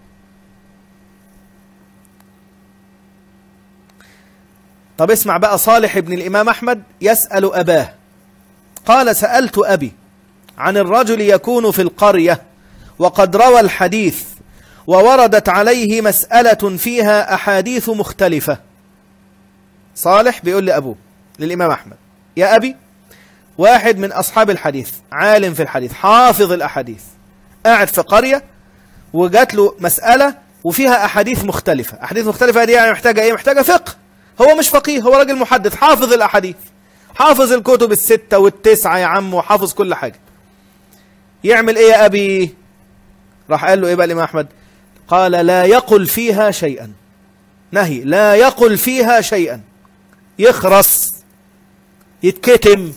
طب اسمع بقى، صالح ابن الإمام أحمد يسأل أباه قال: سألت أبي عن الرجل يكون في القرية وقد روى الحديث ووردت عليه مسألة فيها أحاديث مختلفة. صالح بيقول لأبوه للإمام أحمد: يا أبي، واحد من أصحاب الحديث، عالم في الحديث، حافظ الأحاديث، قاعد في قرية وجات له مسألة وفيها أحاديث مختلفة. أحاديث مختلفة دي يعني محتاجة إيه؟ محتاجة فقه. هو مش فقيه، هو راجل محدث حافظ الأحاديث، حافظ الكتب الستة والتسعة يا عم، وحافظ كل حاجة. يعمل إيه يا أبي؟ راح قال له إيه بقى الإمام أحمد؟ قال: لا يقل فيها شيئا. نهي، لا يقل فيها شيئا، يخرس، يتكتم.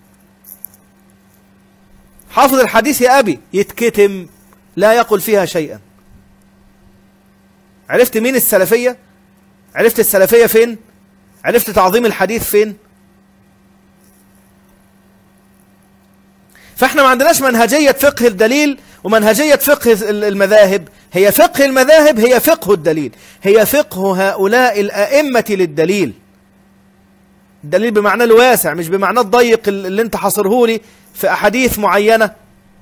حافظ الحديث يا أبي، يتكتم، لا يقل فيها شيئا. عرفت مين السلفية؟ عرفت السلفية فين؟ عرفت تعظيم الحديث فين؟ فاحنا ما عندناش منهجية فقه الدليل ومنهجية فقه المذاهب. هي فقه المذاهب هي فقه الدليل، هي فقه هؤلاء الأئمة للدليل. الدليل بمعنى الواسع مش بمعنى الضيق اللي انت حاصره لي في أحاديث معينة.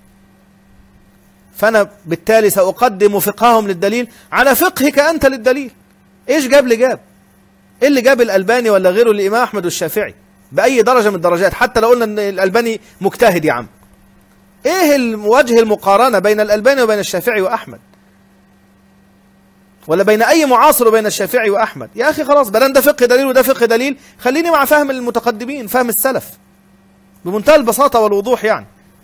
فأنا بالتالي سأقدم فقههم للدليل على فقهك أنت للدليل. إيش جاب لي جاب؟ إيه اللي جاب الألباني ولا غيره الإمام أحمد والشافعي بأي درجة من الدرجات؟ حتى لو قلنا أن الألباني مجتهد يا عم، إيه وجه المقارنة بين الألباني وبين الشافعي وأحمد؟ ولا بين أي معاصر وبين الشافعي وأحمد؟ يا أخي خلاص، بدل ده فقه دليل وده فقه دليل، خليني مع فهم المتقدمين، فهم السلف بمنتهى البساطة والوضوح يعني.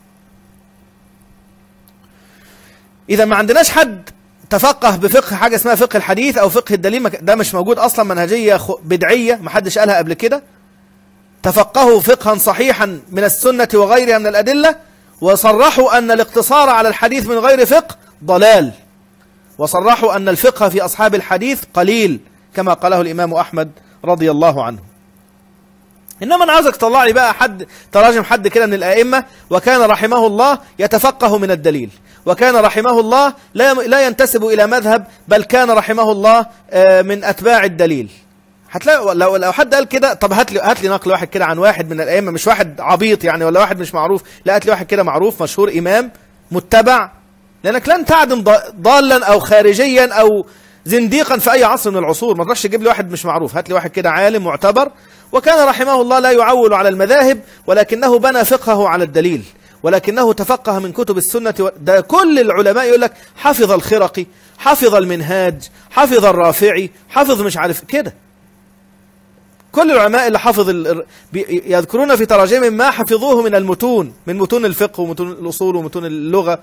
إذا ما عندناش حد تفقه بفقه حاجة اسمها فقه الحديث أو فقه الدليل، ده مش موجود أصلا، منهجية بدعية ما حدش قالها قبل كده. تفقهوا فقها صحيحا من السنة وغيرها من الأدلة، وصرحوا أن الاقتصار على الحديث من غير فقه ضلال، وصرحوا أن الفقه في أصحاب الحديث قليل كما قاله الإمام أحمد رضي الله عنه. إنما أنا عاوزك تطلع لي بقى حد تراجم حد كده من الآئمة وكان رحمه الله يتفقه من الدليل، وكان رحمه الله لا لا ينتسب إلى مذهب، بل كان رحمه الله من أتباع الدليل. هتلاقي لو لو حد قال كده، طب هات لي هات لي نقل واحد كده عن واحد من الأئمة، مش واحد عبيط يعني ولا واحد مش معروف، لا هات لي واحد كده معروف مشهور إمام متبع، لأنك لن تعدم ضالا أو خارجيا أو زنديقا في أي عصر من العصور. ما تروحش تجيب لي واحد مش معروف، هات لي واحد كده عالم معتبر. وكان رحمه الله لا يعول على المذاهب، ولكنه بنى فقهه على الدليل، ولكنه تفقه من كتب السنة. ده كل العلماء يقول لك حفظ الخرقي، حفظ المنهاج، حفظ الرافعي، حفظ مش عارف كده. كل العلماء اللي حفظ ال... يذكرون في تراجمهم ما حفظوه من المتون، من متون الفقه ومتون الأصول ومتون اللغة.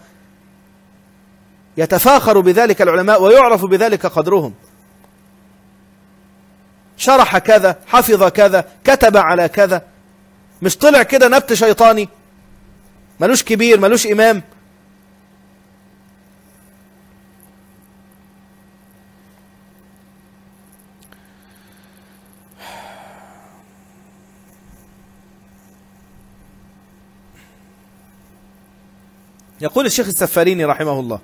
يتفاخر بذلك العلماء ويعرف بذلك قدرهم. شرح كذا، حفظ كذا، كتب على كذا، مش طلع كده نبت شيطاني ملوش كبير ملوش إمام. يقول الشيخ السفاريني رحمه الله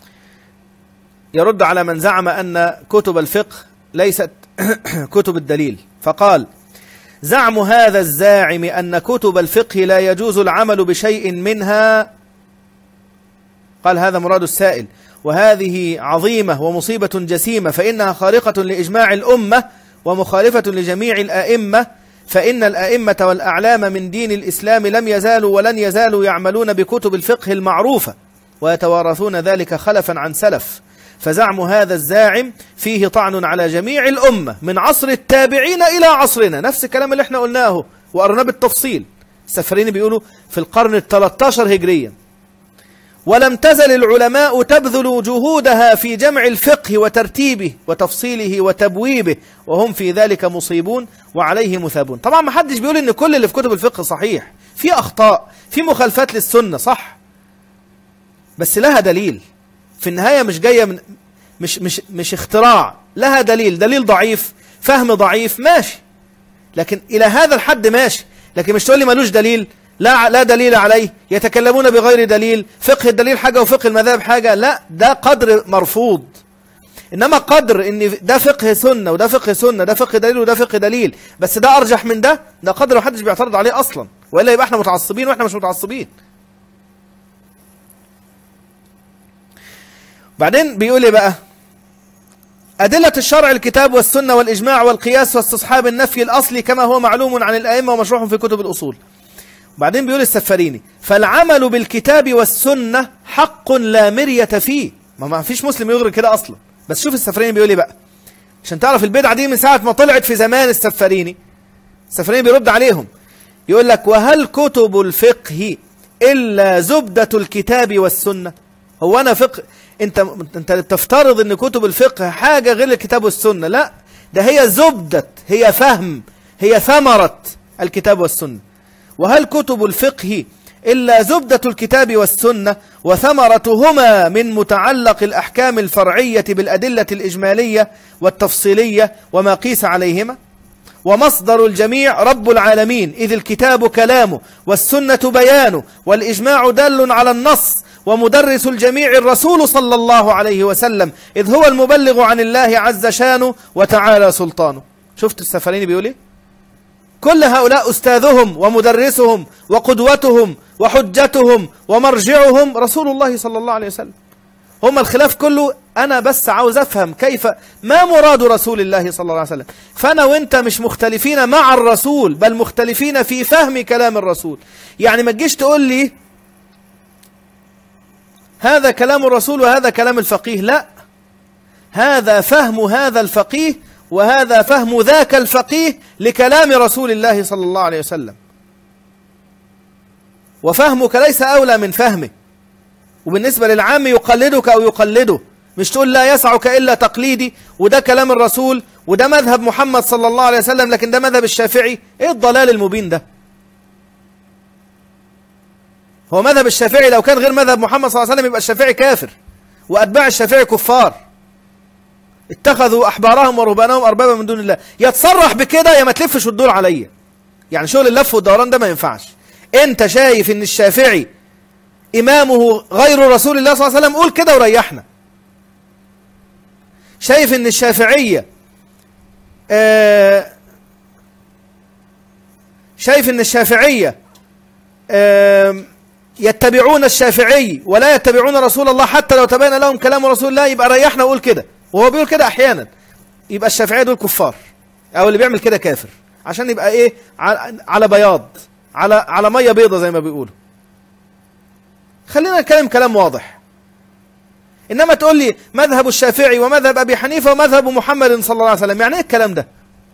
يرد على من زعم أن كتب الفقه ليست كتب الدليل، فقال: زعم هذا الزاعم أن كتب الفقه لا يجوز العمل بشيء منها، قال هذا مراد السائل، وهذه عظيمة ومصيبة جسيمة، فإنها خارقة لإجماع الأمة ومخالفة لجميع الأئمة، فإن الأئمة والأعلام من دين الإسلام لم يزالوا ولن يزالوا يعملون بكتب الفقه المعروفة ويتوارثون ذلك خلفا عن سلف، فزعم هذا الزاعم فيه طعن على جميع الأمة من عصر التابعين إلى عصرنا. نفس الكلام اللي احنا قلناه وقرناه بالتفصيل. السفاريني بيقولوا في القرن الثالث عشر هجريا: ولم تزل العلماء تبذل جهودها في جمع الفقه وترتيبه وتفصيله وتبويبه، وهم في ذلك مصيبون وعليه مثابون. طبعا ما حدش بيقول ان كل اللي في كتب الفقه صحيح، في أخطاء، في مخالفات للسنة، صح، بس لها دليل في النهاية، مش جاية من مش مش مش اختراع، لها دليل، دليل ضعيف، فهم ضعيف، ماشي، لكن إلى هذا الحد ماشي، لكن مش تقول لي ملوش دليل. لا لا دليل عليه، يتكلمون بغير دليل، فقه الدليل حاجة وفقه المذاهب حاجة. لا، ده قدر مرفوض. إنما قدر إن ده فقه سنة وده فقه سنة، ده فقه دليل وده فقه دليل، بس ده أرجح من ده، ده قدر محدش بيعترض عليه أصلا، وإلا يبقى احنا متعصبين وإحنا مش متعصبين. بعدين بيقول إيه بقى؟ أدلة الشرع الكتاب والسنة والإجماع والقياس واستصحاب النفي الأصلي كما هو معلوم عن الأئمة ومشروح في كتب الأصول. وبعدين بيقول السفاريني: فالعمل بالكتاب والسنة حق لا مرية فيه. ما ما فيش مسلم يغرق كده أصلا. بس شوف السفاريني بيقول إيه بقى عشان تعرف البدعة دي من ساعة ما طلعت في زمان السفاريني. السفاريني بيرد عليهم يقول لك: وهل كتب الفقه إلا زبدة الكتاب والسنة؟ هو أنا فقه انت انت تفترض ان كتب الفقه حاجة غير الكتاب والسنة؟ لا، ده هي زبدة، هي فهم، هي ثمرة الكتاب والسنة. وهل كتب الفقه إلا زبدة الكتاب والسنة وثمرتهما من متعلق الأحكام الفرعية بالأدلة الإجمالية والتفصيلية وما قيس عليهما؟ ومصدر الجميع رب العالمين، إذ الكتاب كلامه والسنة بيانه والإجماع دال على النص، ومدرس الجميع الرسول صلى الله عليه وسلم، إذ هو المبلغ عن الله عز شانه وتعالى سلطانه. شفت السفاريني بيقول ايه؟ كل هؤلاء أستاذهم ومدرسهم وقدوتهم وحجتهم ومرجعهم رسول الله صلى الله عليه وسلم. هم الخلاف كله أنا بس عاوز أفهم كيف ما مراد رسول الله صلى الله عليه وسلم. فأنا وإنت مش مختلفين مع الرسول، بل مختلفين في فهم كلام الرسول. يعني ما تجيش تقول لي هذا كلام الرسول وهذا كلام الفقيه، لا، هذا فهم هذا الفقيه وهذا فهم ذاك الفقيه لكلام رسول الله صلى الله عليه وسلم، وفهمك ليس أولى من فهمه. وبالنسبة للعام يقلدك أو يقلده، مش تقول لا يسعك إلا تقليدي وده كلام الرسول وده مذهب محمد صلى الله عليه وسلم لكن ده مذهب الشافعي. إيه الضلال المبين ده؟ هو مذهب الشافعي لو كان غير مذهب محمد صلى الله عليه وسلم يبقى الشافعي كافر وأتباع الشافعي كفار، اتخذوا أحبارهم ورهبانهم أربابا من دون الله. يتصرح بكده يا ما تلفش وتدور عليا. يعني شغل اللف والدوران ده ما ينفعش. انت شايف ان الشافعي إمامه غير رسول الله صلى الله عليه وسلم، قول كده وريحنا. شايف ان الشافعية آه شايف ان الشافعية آه يتبعون الشافعي ولا يتبعون رسول الله حتى لو تبين لهم كلام رسول الله، يبقى ريحنا وقول كده. وهو بيقول كده احيانا، يبقى الشافعية دول كفار او اللي بيعمل كده كافر، عشان يبقى ايه على بياض، على على ميه بيضة زي ما بيقولوا. خلينا نتكلم كلام واضح. انما تقول لي مذهب الشافعي ومذهب ابي حنيفة ومذهب محمد صلى الله عليه وسلم، يعني ايه الكلام ده؟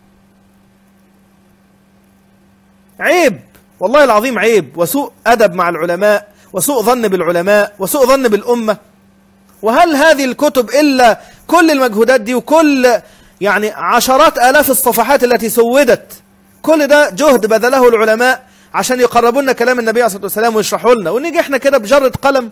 عيب والله العظيم، عيب وسوء ادب مع العلماء وسوء ظن بالعلماء وسوء ظن بالامة. وهل هذه الكتب إلا كل المجهودات دي وكل يعني عشرات آلاف الصفحات التي سودت، كل ده جهد بذله العلماء عشان يقربوا لنا كلام النبي عليه الصلاة والسلام ويشرحوا لنا، ونيجي احنا كده بجرة قلم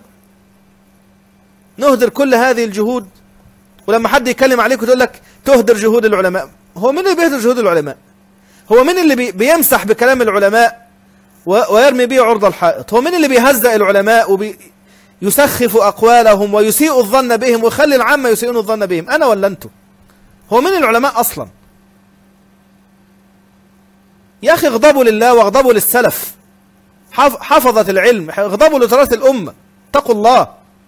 نهدر كل هذه الجهود؟ ولما حد يتكلم عليك وتقول لك تهدر جهود العلماء، هو مين اللي بيهدر جهود العلماء؟ هو مين اللي بي بيمسح بكلام العلماء ويرمي به عرض الحائط؟ هو مين اللي بيهزأ العلماء وبي يسخف أقوالهم ويسيء الظن بهم ويخلي العامة يسيئون الظن بهم؟ أنا ولا أنتم؟ هو من العلماء أصلا؟ يا أخي اغضبوا لله واغضبوا للسلف حفظة العلم، اغضبوا لتراث الأمة، اتقوا الله.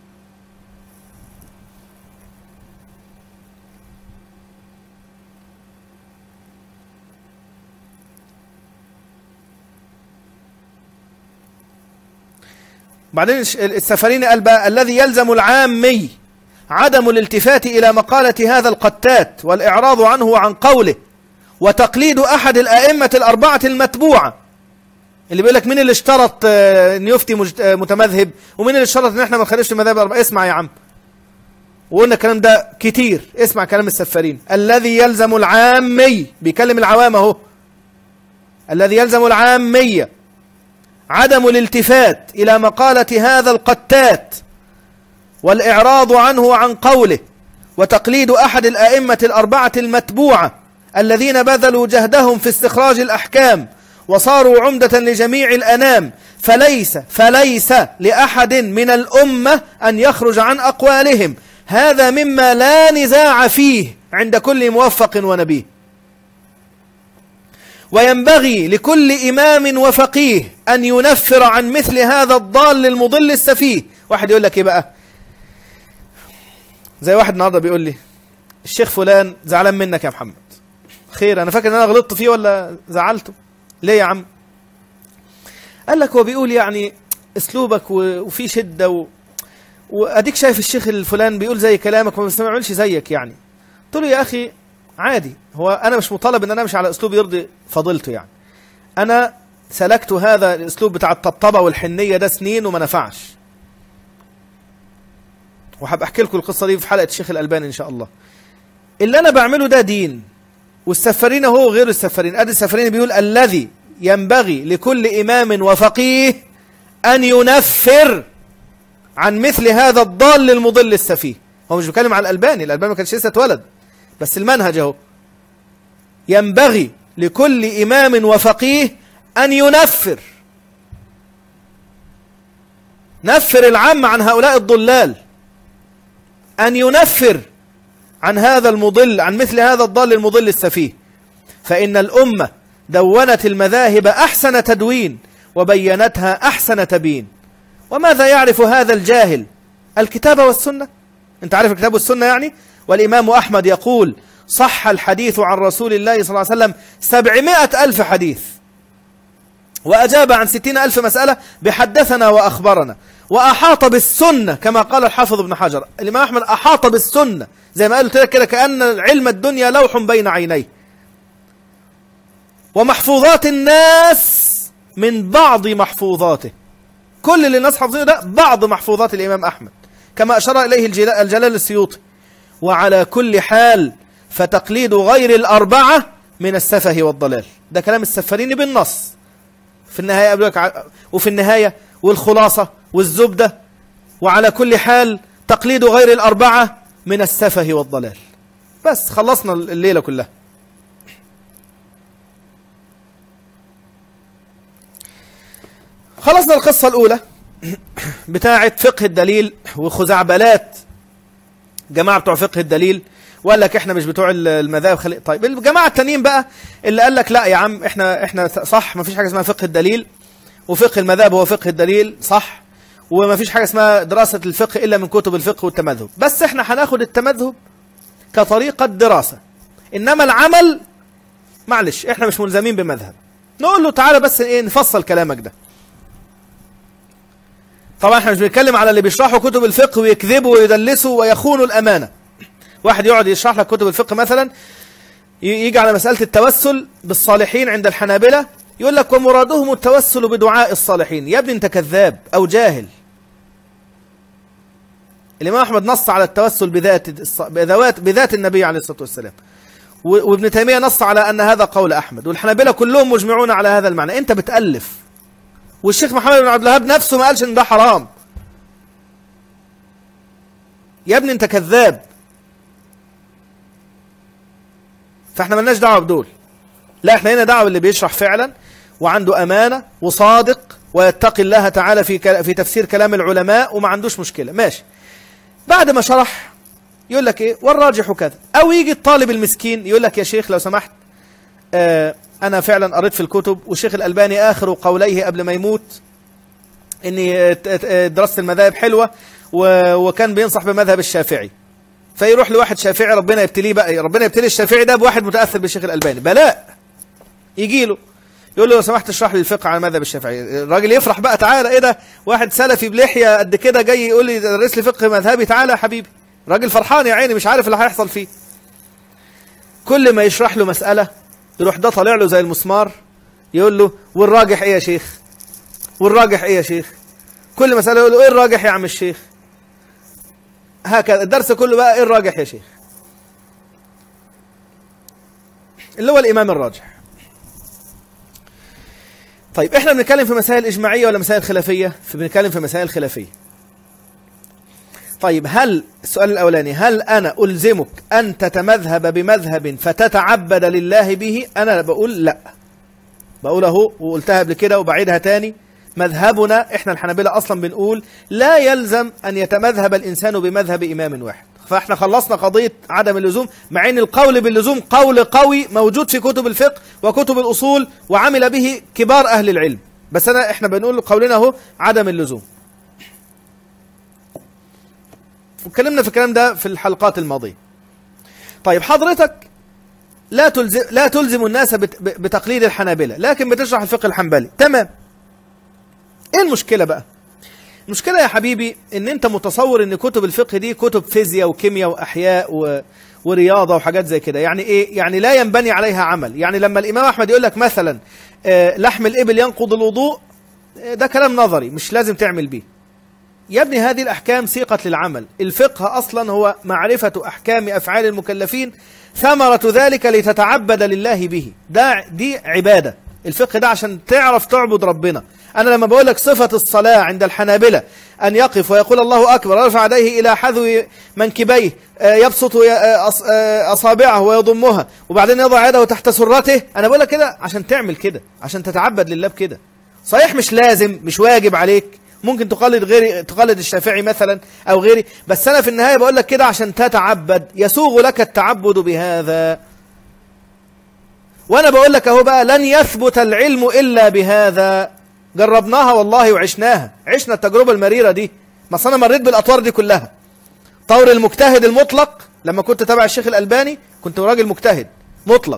بعدين السفاريني قال بقى: الذي يلزم العامي عدم الالتفات إلى مقالة هذا القتات والإعراض عنه وعن قوله وتقليد أحد الأئمة الأربعة المتبوعة. اللي بيقول لك مين اللي اشترط أن يفتي متمذهب ومين اللي اشترط أن احنا ما نخالفش المذاهب الأربعة؟ اسمع يا عم، وقلنا الكلام ده كتير، اسمع كلام السفاريني. الذي يلزم العامي، بيكلم العوام اهو، الذي يلزم العامية عدم الالتفات إلى مقالة هذا القتات والإعراض عنه وعن قوله وتقليد أحد الأئمة الأربعة المتبوعة الذين بذلوا جهدهم في استخراج الأحكام وصاروا عمدة لجميع الأنام، فليس فليس لأحد من الأمة أن يخرج عن أقوالهم، هذا مما لا نزاع فيه عند كل موفق ونبيه. وينبغي لكل إمام وفقيه أن ينفر عن مثل هذا الضال المضل السفيه. واحد يقول لك إيه بقى؟ زي واحد النهارده بيقول لي الشيخ فلان زعلان منك يا محمد. خير، أنا فاكر إن أنا غلطت فيه ولا زعلته؟ ليه يا عم؟ قال لك هو بيقول يعني أسلوبك وفي شدة و... وأديك شايف الشيخ الفلان بيقول زي كلامك وما بيستمعش زيك يعني. قلت له يا أخي عادي، هو أنا مش مطالب إن أنا أمشي على أسلوب يرضي فضيلته يعني. أنا سلكت هذا الأسلوب بتاع الطبطبة والحنية ده سنين وما نفعش. وحب أحكي لكم القصة دي في حلقة الشيخ الألباني إن شاء الله. اللي أنا بعمله ده دين، والسفرين هو غير السفرين. أدي السفرين بيقول الذي ينبغي لكل إمام وفقيه أن ينفر عن مثل هذا الضال المضل السفيه. هو مش بيتكلم عن الألباني، الألباني ما كانش لسه اتولد، بس المنهج اهو. ينبغي لكل إمام وفقيه أن ينفر، نفر العام عن هؤلاء الضلال، أن ينفر عن هذا المضل، عن مثل هذا الضال المضل السفيه. فإن الأمة دونت المذاهب أحسن تدوين وبينتها أحسن تبيين. وماذا يعرف هذا الجاهل؟ الكتاب والسنة. أنت عارف الكتاب والسنة يعني؟ والإمام أحمد يقول صح الحديث عن رسول الله صلى الله عليه وسلم سبعمائة ألف حديث، وأجاب عن ستين ألف مسألة بحدثنا وأخبرنا، وأحاط بالسنة كما قال الحافظ ابن حجر. الإمام أحمد أحاط بالسنة زي ما قالوا كده، كأن علم الدنيا لوح بين عينيه. ومحفوظات الناس من بعض محفوظاته، كل اللي الناس حافظينه ده بعض محفوظات الإمام أحمد كما أشار إليه الجلال السيوطي. وعلى كل حال فتقليد غير الأربعة من السفه والضلال. ده كلام السفرين بالنص. في النهاية أبلغك، وفي النهاية والخلاصة والزبدة، وعلى كل حال تقليد غير الأربعة من السفه والضلال. بس خلصنا الليلة كلها. خلصنا القصة الأولى بتاعة فقه الدليل وخزعبلات جماعة بتوع فقه الدليل، وقال لك احنا مش بتوع المذاهب خلي... طيب الجماعة التانيين بقى اللي قال لك لا يا عم احنا احنا صح، ما فيش حاجة اسمها فقه الدليل، وفقه المذاهب هو فقه الدليل صح، وما فيش حاجة اسمها دراسة الفقه إلا من كتب الفقه والتمذهب، بس احنا هناخد التمذهب كطريقة دراسة، إنما العمل معلش احنا مش ملزمين بمذهب. نقول له تعالى بس ايه نفصل كلامك ده. طبعا احنا مش بنتكلم على اللي بيشرحوا كتب الفقه ويكذبوا ويدلسوا ويخونوا الأمانة. واحد يقعد يشرح لك كتب الفقه مثلا، يجي على مسألة التوسل بالصالحين عند الحنابلة يقول لك ومرادهم التوسل بدعاء الصالحين. يا ابني انت كذاب أو جاهل. الإمام أحمد نص على التوسل بذات بذوات بذات النبي عليه الصلاة والسلام، وابن تيمية نص على أن هذا قول أحمد، والحنابلة كلهم مجمعون على هذا المعنى. أنت بتألف، والشيخ محمد بن عبد الوهاب نفسه ما قالش إن ده حرام. يا ابني أنت كذاب. فاحنا ملناش دعوة بدول، لا احنا هنا دعوة باللي بيشرح فعلا وعنده أمانة وصادق ويتقي الله تعالى في في تفسير كلام العلماء وما عندوش مشكلة. ماشي. بعد ما شرح يقول لك ايه والراجح كذا، او يجي الطالب المسكين يقول لك يا شيخ لو سمحت اه انا فعلا قريت في الكتب، والشيخ الألباني اخر قوليه قبل ما يموت ان دراسة المذاهب حلوة وكان بينصح بمذهب الشافعي، فيروح لواحد شافعي ربنا يبتليه بقى، ربنا يبتلي الشافعي ده بواحد متأثر بالشيخ الألباني بلاء، يجي له يقول له لو سمحت اشرح لي الفقه على مذهب الشافعي. الراجل يفرح بقى، تعالى ايه ده واحد سلفي بلحيه قد كده جاي يقول لي درس لي فقه مذهبي، تعالى يا حبيبي. راجل فرحان يا عيني مش عارف اللي هيحصل فيه. كل ما يشرح له مسألة يروح ده طالع له زي المسمار يقول له والراجح ايه يا شيخ، والراجح ايه يا شيخ. كل مسألة يقول له ايه الراجح يا عم الشيخ. هكذا الدرس كله بقى ايه الراجح يا شيخ، اللي هو الإمام الراجح. طيب احنا بنتكلم في مسائل إجماعية ولا مسائل خلافية؟ بنتكلم في مسائل خلافية. طيب هل السؤال الأولاني هل أنا ألزمك أن تتمذهب بمذهب فتتعبد لله به؟ أنا بقول لا، بقول اهو وقلتها قبل كده وبعيدها تاني، مذهبنا احنا الحنابلة اصلا بنقول لا يلزم ان يتمذهب الانسان بمذهب امام واحد. فاحنا خلصنا قضية عدم اللزوم، مع ان القول باللزوم قول قوي موجود في كتب الفقه وكتب الاصول وعمل به كبار اهل العلم، بس انا احنا بنقول قولنا اهو عدم اللزوم. واتكلمنا في الكلام ده في الحلقات الماضية. طيب حضرتك لا تلزم لا تلزم الناس بتقليد الحنابلة، لكن بتشرح الفقه الحنبلي، تمام. ايه المشكلة بقى؟ المشكلة يا حبيبي ان انت متصور ان كتب الفقه دي كتب فيزياء وكيمياء واحياء و... ورياضة وحاجات زي كده. يعني ايه؟ يعني لا ينبني عليها عمل. يعني لما الامام احمد يقول لك مثلا آه لحم الابل ينقض الوضوء، ده كلام نظري مش لازم تعمل بيه. يا ابني هذه الاحكام سيقة للعمل. الفقه اصلا هو معرفة احكام افعال المكلفين، ثمرة ذلك لتتعبد لله به. ده دي عبادة. الفقه ده عشان تعرف تعبد ربنا. أنا لما بقول لك صفة الصلاة عند الحنابلة أن يقف ويقول الله أكبر ويرفع يديه إلى حذو منكبيه، يبسط أصابعه ويضمها وبعدين يضع يده تحت سرته، أنا بقول لك كده عشان تعمل كده، عشان تتعبد لله بكده. صحيح مش لازم، مش واجب عليك، ممكن تقلد غيري، تقلد الشافعي مثلا أو غيري، بس أنا في النهاية بقول لك كده عشان تتعبد، يسوغ لك التعبد بهذا. وأنا بقول لك أهو بقى لن يثبت العلم إلا بهذا. جربناها والله وعشناها، عشنا التجربة المريرة دي. ما أنا مريت بالأطوار دي كلها. طور المجتهد المطلق لما كنت تبع الشيخ الألباني كنت راجل مجتهد مطلق،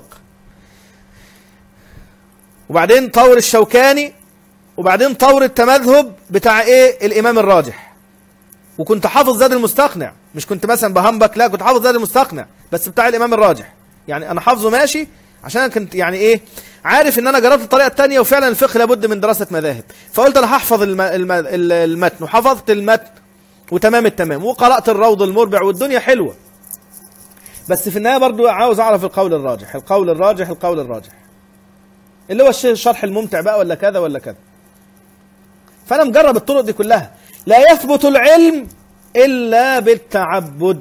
وبعدين طور الشوكاني، وبعدين طور التمذهب بتاع ايه الإمام الراجح، وكنت حافظ زاد المستقنع، مش كنت مثلا بهمبك، لا كنت حافظ زاد المستقنع بس بتاع الإمام الراجح. يعني أنا حافظه ماشي عشان أنا كنت يعني ايه عارف ان انا جربت الطريقه الثانيه، وفعلا الفقه لابد من دراسه مذاهب، فقلت انا هحفظ الم... الم... المتن، وحفظت المتن وتمام التمام، وقرات الروض المربع والدنيا حلوه. بس في النهايه برضو عاوز اعرف القول الراجح، القول الراجح القول الراجح اللي هو الشرح الممتع بقى، ولا كذا ولا كذا. فانا مجرب الطرق دي كلها. لا يثبت العلم الا بالتعبد.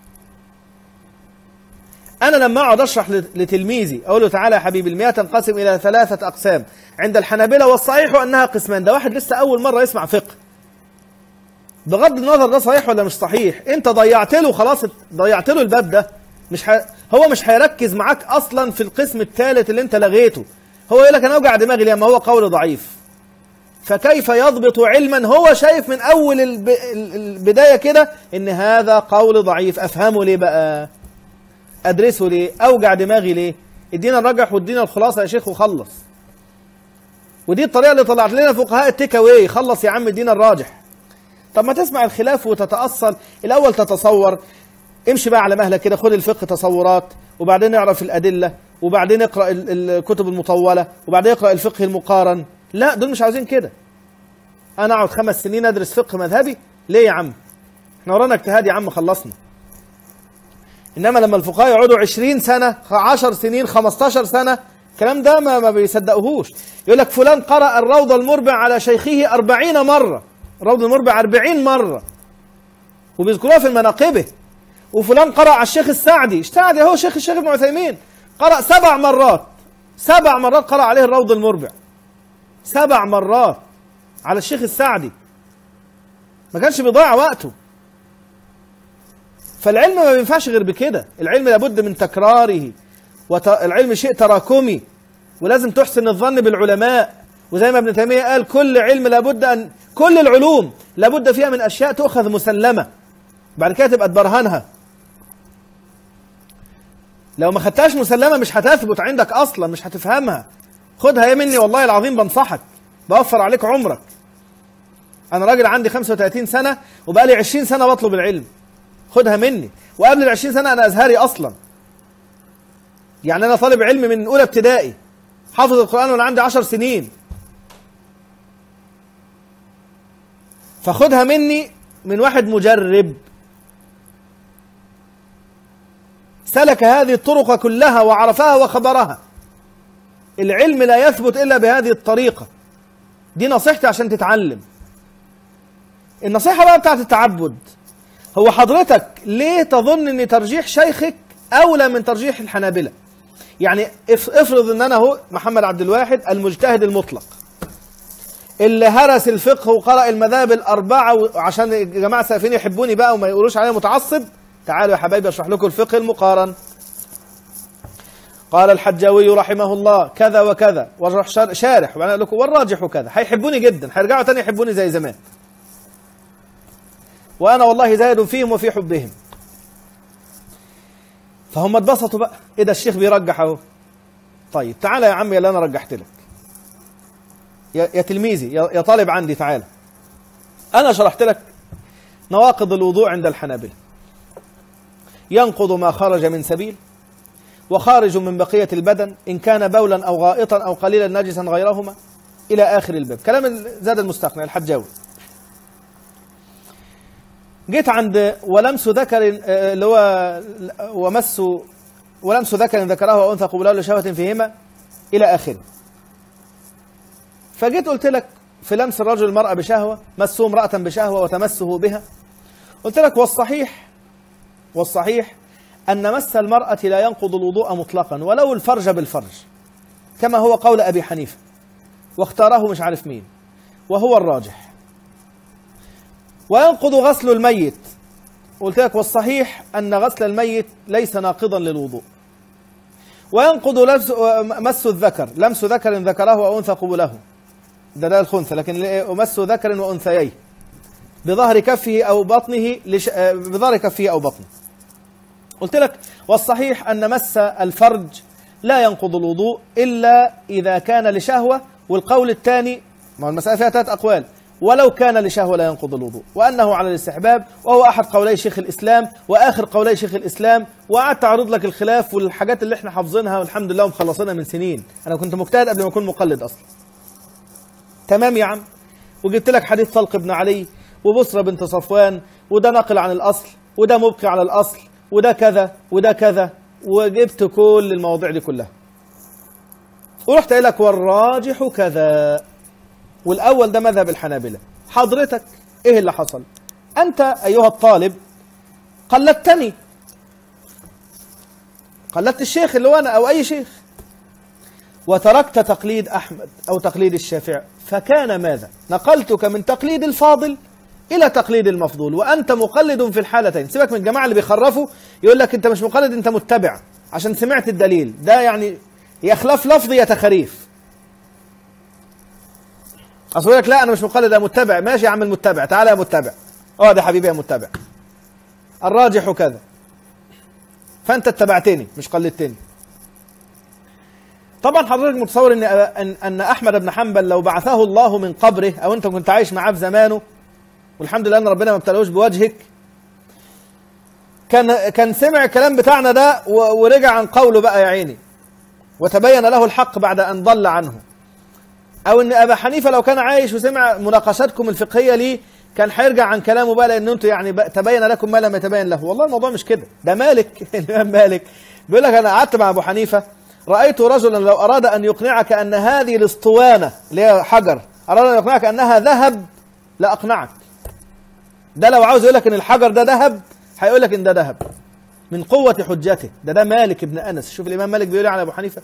أنا لما أقعد أشرح لتلميذي أقول له تعالى يا حبيبي المياه تنقسم إلى ثلاثة أقسام عند الحنابلة والصحيح أنها قسمان، ده واحد لسه أول مرة يسمع فقه، بغض النظر ده صحيح ولا مش صحيح، أنت ضيعت له خلاص، ضيعت له الباب ده. مش ح... هو مش هيركز معاك أصلا في القسم الثالث اللي أنت لغيته. هو يقول لك أنا أوجع دماغي لما هو قول ضعيف. فكيف يضبط علما هو شايف من أول الب... البداية كده إن هذا قول ضعيف؟ أفهمه ليه بقى؟ أدرسه ليه؟ أوجع دماغي ليه؟ ادينا الرجح وادينا الخلاصة يا شيخ وخلص. ودي الطريقة اللي طلعت لنا فقهاء التيك اواي، خلص يا عم ادينا الراجح. طب ما تسمع الخلاف وتتأصل، الأول تتصور، امشي بقى على مهلك كده، خد الفقه تصورات، وبعدين اعرف الأدلة، وبعدين اقرأ الكتب المطولة، وبعدين اقرأ الفقه المقارن. لا دول مش عاوزين كده. أنا أقعد خمس سنين أدرس فقه مذهبي؟ ليه يا عم؟ احنا ورانا اجتهاد يا عم خلصنا. إنما لما الفقهاء يقعدوا عشرين سنة، عشر سنين، خمستاشر سنة، الكلام ده ما, ما بيصدقوهوش. يقول لك فلان قرأ الروض المربع على شيخه أربعين مرة، الروض المربع أربعين مرة، وبيذكروها في المناقبه. وفلان قرأ على الشيخ السعدي، السعدي هو شيخ الشيخ ابن عثيمين، قرأ سبع مرات، سبع مرات قرأ عليه الروض المربع، سبع مرات على الشيخ السعدي، ما كانش بيضيع وقته. فالعلم ما بينفعش غير بكده، العلم لابد من تكراره، والعلم شيء تراكمي، ولازم تحسن الظن بالعلماء. وزي ما ابن تيمية قال كل علم لابد أن كل العلوم لابد فيها من أشياء تؤخذ مسلمة، بعد كده تبقى تبرهنها. لو ما خدتهاش مسلمة مش هتثبت عندك أصلا، مش هتفهمها. خدها يا مني والله العظيم، بنصحك، بوفر عليك عمرك. أنا راجل عندي خمسة وثلاثين سنة وبقالي عشرين سنة بطلب العلم، خدها مني. وقبل العشرين سنة أنا أزهري أصلا، يعني أنا طالب علم من أولى ابتدائي، حافظ القرآن وأنا عندي عشر سنين. فخدها مني من واحد مجرب سلك هذه الطرق كلها وعرفها وخبرها. العلم لا يثبت إلا بهذه الطريقة. دي نصيحتي عشان تتعلم. النصيحة بقى بتاعت التعبد، هو حضرتك ليه تظن ان ترجيح شيخك اولى من ترجيح الحنابلة؟ يعني افرض ان انا اهو محمد عبد الواحد المجتهد المطلق اللي هرس الفقه وقرأ المذاهب الأربعة، وعشان الجماعة السلفيين يحبوني بقى وما يقولوش عليا متعصب، تعالوا يا حبايبي اشرح لكم الفقه المقارن. قال الحجاوي رحمه الله كذا وكذا، واروح شارح وانا اقول لكم والراجح كذا، هيحبوني جدا، هيرجعوا تاني يحبوني زي زمان، وانا والله زاهد فيهم وفي حبهم. فهم اتبسطوا بقى، ايه ده الشيخ بيرجح اهو. طيب تعالى يا عمي اللي انا رجحت لك، يا يا تلميذي يا طالب عندي، تعالى انا شرحت لك نواقض الوضوء عند الحنابلة. ينقض ما خرج من سبيل، وخارج من بقية البدن إن كان بولا أو غائطا أو قليلا نجسا غيرهما، إلى آخر الباب. كلام زاد المستقنع الحجاوي. جيت عند ولمس ذكر اللي هو ومس ولمس ذكر ذكره أو أنثى قبله لشهوة فيهما إلى آخره. فجيت قلت لك في لمس الرجل المرأة بشهوة، مسه امرأة بشهوة وتمسه بها، قلت لك والصحيح والصحيح أن مس المرأة لا ينقض الوضوء مطلقا ولو الفرج بالفرج، كما هو قول أبي حنيفة واختاره مش عارف مين وهو الراجح. وينقض غسل الميت، قلت لك والصحيح أن غسل الميت ليس ناقضا للوضوء. وينقض مس الذكر، لمس ذكر ذكره أو أنثى قبله، ده ده الخنثى، لكن مس ذكر وأنثيين بظهر كفه أو بطنه لش... بظهر كفه أو بطنه. قلت لك والصحيح أن مس الفرج لا ينقض الوضوء إلا إذا كان لشهوة، والقول الثاني، ما المسألة فيها ثلاث أقوال، ولو كان لشهوة لا ينقض الوضوء، وأنه على الاستحباب، وهو أحد قولي شيخ الإسلام وآخر قولي شيخ الإسلام. وقعدت أعرض لك الخلاف والحاجات اللي احنا حافظينها والحمد لله ومخلصينها من سنين. أنا كنت مجتهد قبل ما أكون مقلد أصلا. تمام يا عم. وجبت لك حديث طلق بن علي وبصرة بنت صفوان، وده نقل عن الأصل وده مبقي على الأصل وده كذا وده كذا، وجبت كل المواضيع دي كلها ورحت قايل لك والراجح كذا، والأول ده مذهب الحنابلة. حضرتك إيه اللي حصل؟ أنت أيها الطالب قلدتني، قلدت الشيخ اللي هو أنا أو أي شيخ، وتركت تقليد أحمد أو تقليد الشافعي، فكان ماذا؟ نقلتك من تقليد الفاضل إلى تقليد المفضول، وأنت مقلد في الحالتين. سيبك من الجماعة اللي بيخرفوا يقول لك أنت مش مقلد أنت متبع عشان سمعت الدليل، ده يعني يخلف لفظي يتخريف. أصل يقول لك لا أنا مش مقلد أنا متبع، ماشي يا عم المتبع، تعالى يا متبع، أقعد يا حبيبي يا متبع، الراجح كذا، فأنت اتبعتني مش قلدتني. طبعا حضرتك متصور ان ان احمد بن حنبل لو بعثه الله من قبره او انت كنت عايش معاه في زمانه، والحمد لله ان ربنا ما ابتلوش بوجهك، كان كان سمع الكلام بتاعنا ده ورجع عن قوله بقى يا عيني، وتبين له الحق بعد ان ضل عنه. او ان ابا حنيفه لو كان عايش وسمع مناقشاتكم الفقهيه ليه كان هيرجع عن كلامه بقى، لان انتوا يعني تبين لكم ما لم يتبين له. والله الموضوع مش كده، ده مالك الامام مالك بيقول لك انا قعدت مع ابو حنيفه، رأيت رجلا لو أراد أن يقنعك أن هذه الاسطوانة اللي هي حجر أراد أن يقنعك أنها ذهب لا أقنعك. ده لو عاوز يقول لك أن الحجر ده ذهب هيقول لك أن ده ذهب من قوة حجته. ده ده مالك ابن أنس. شوف الإمام مالك بيقول على أبو حنيفة.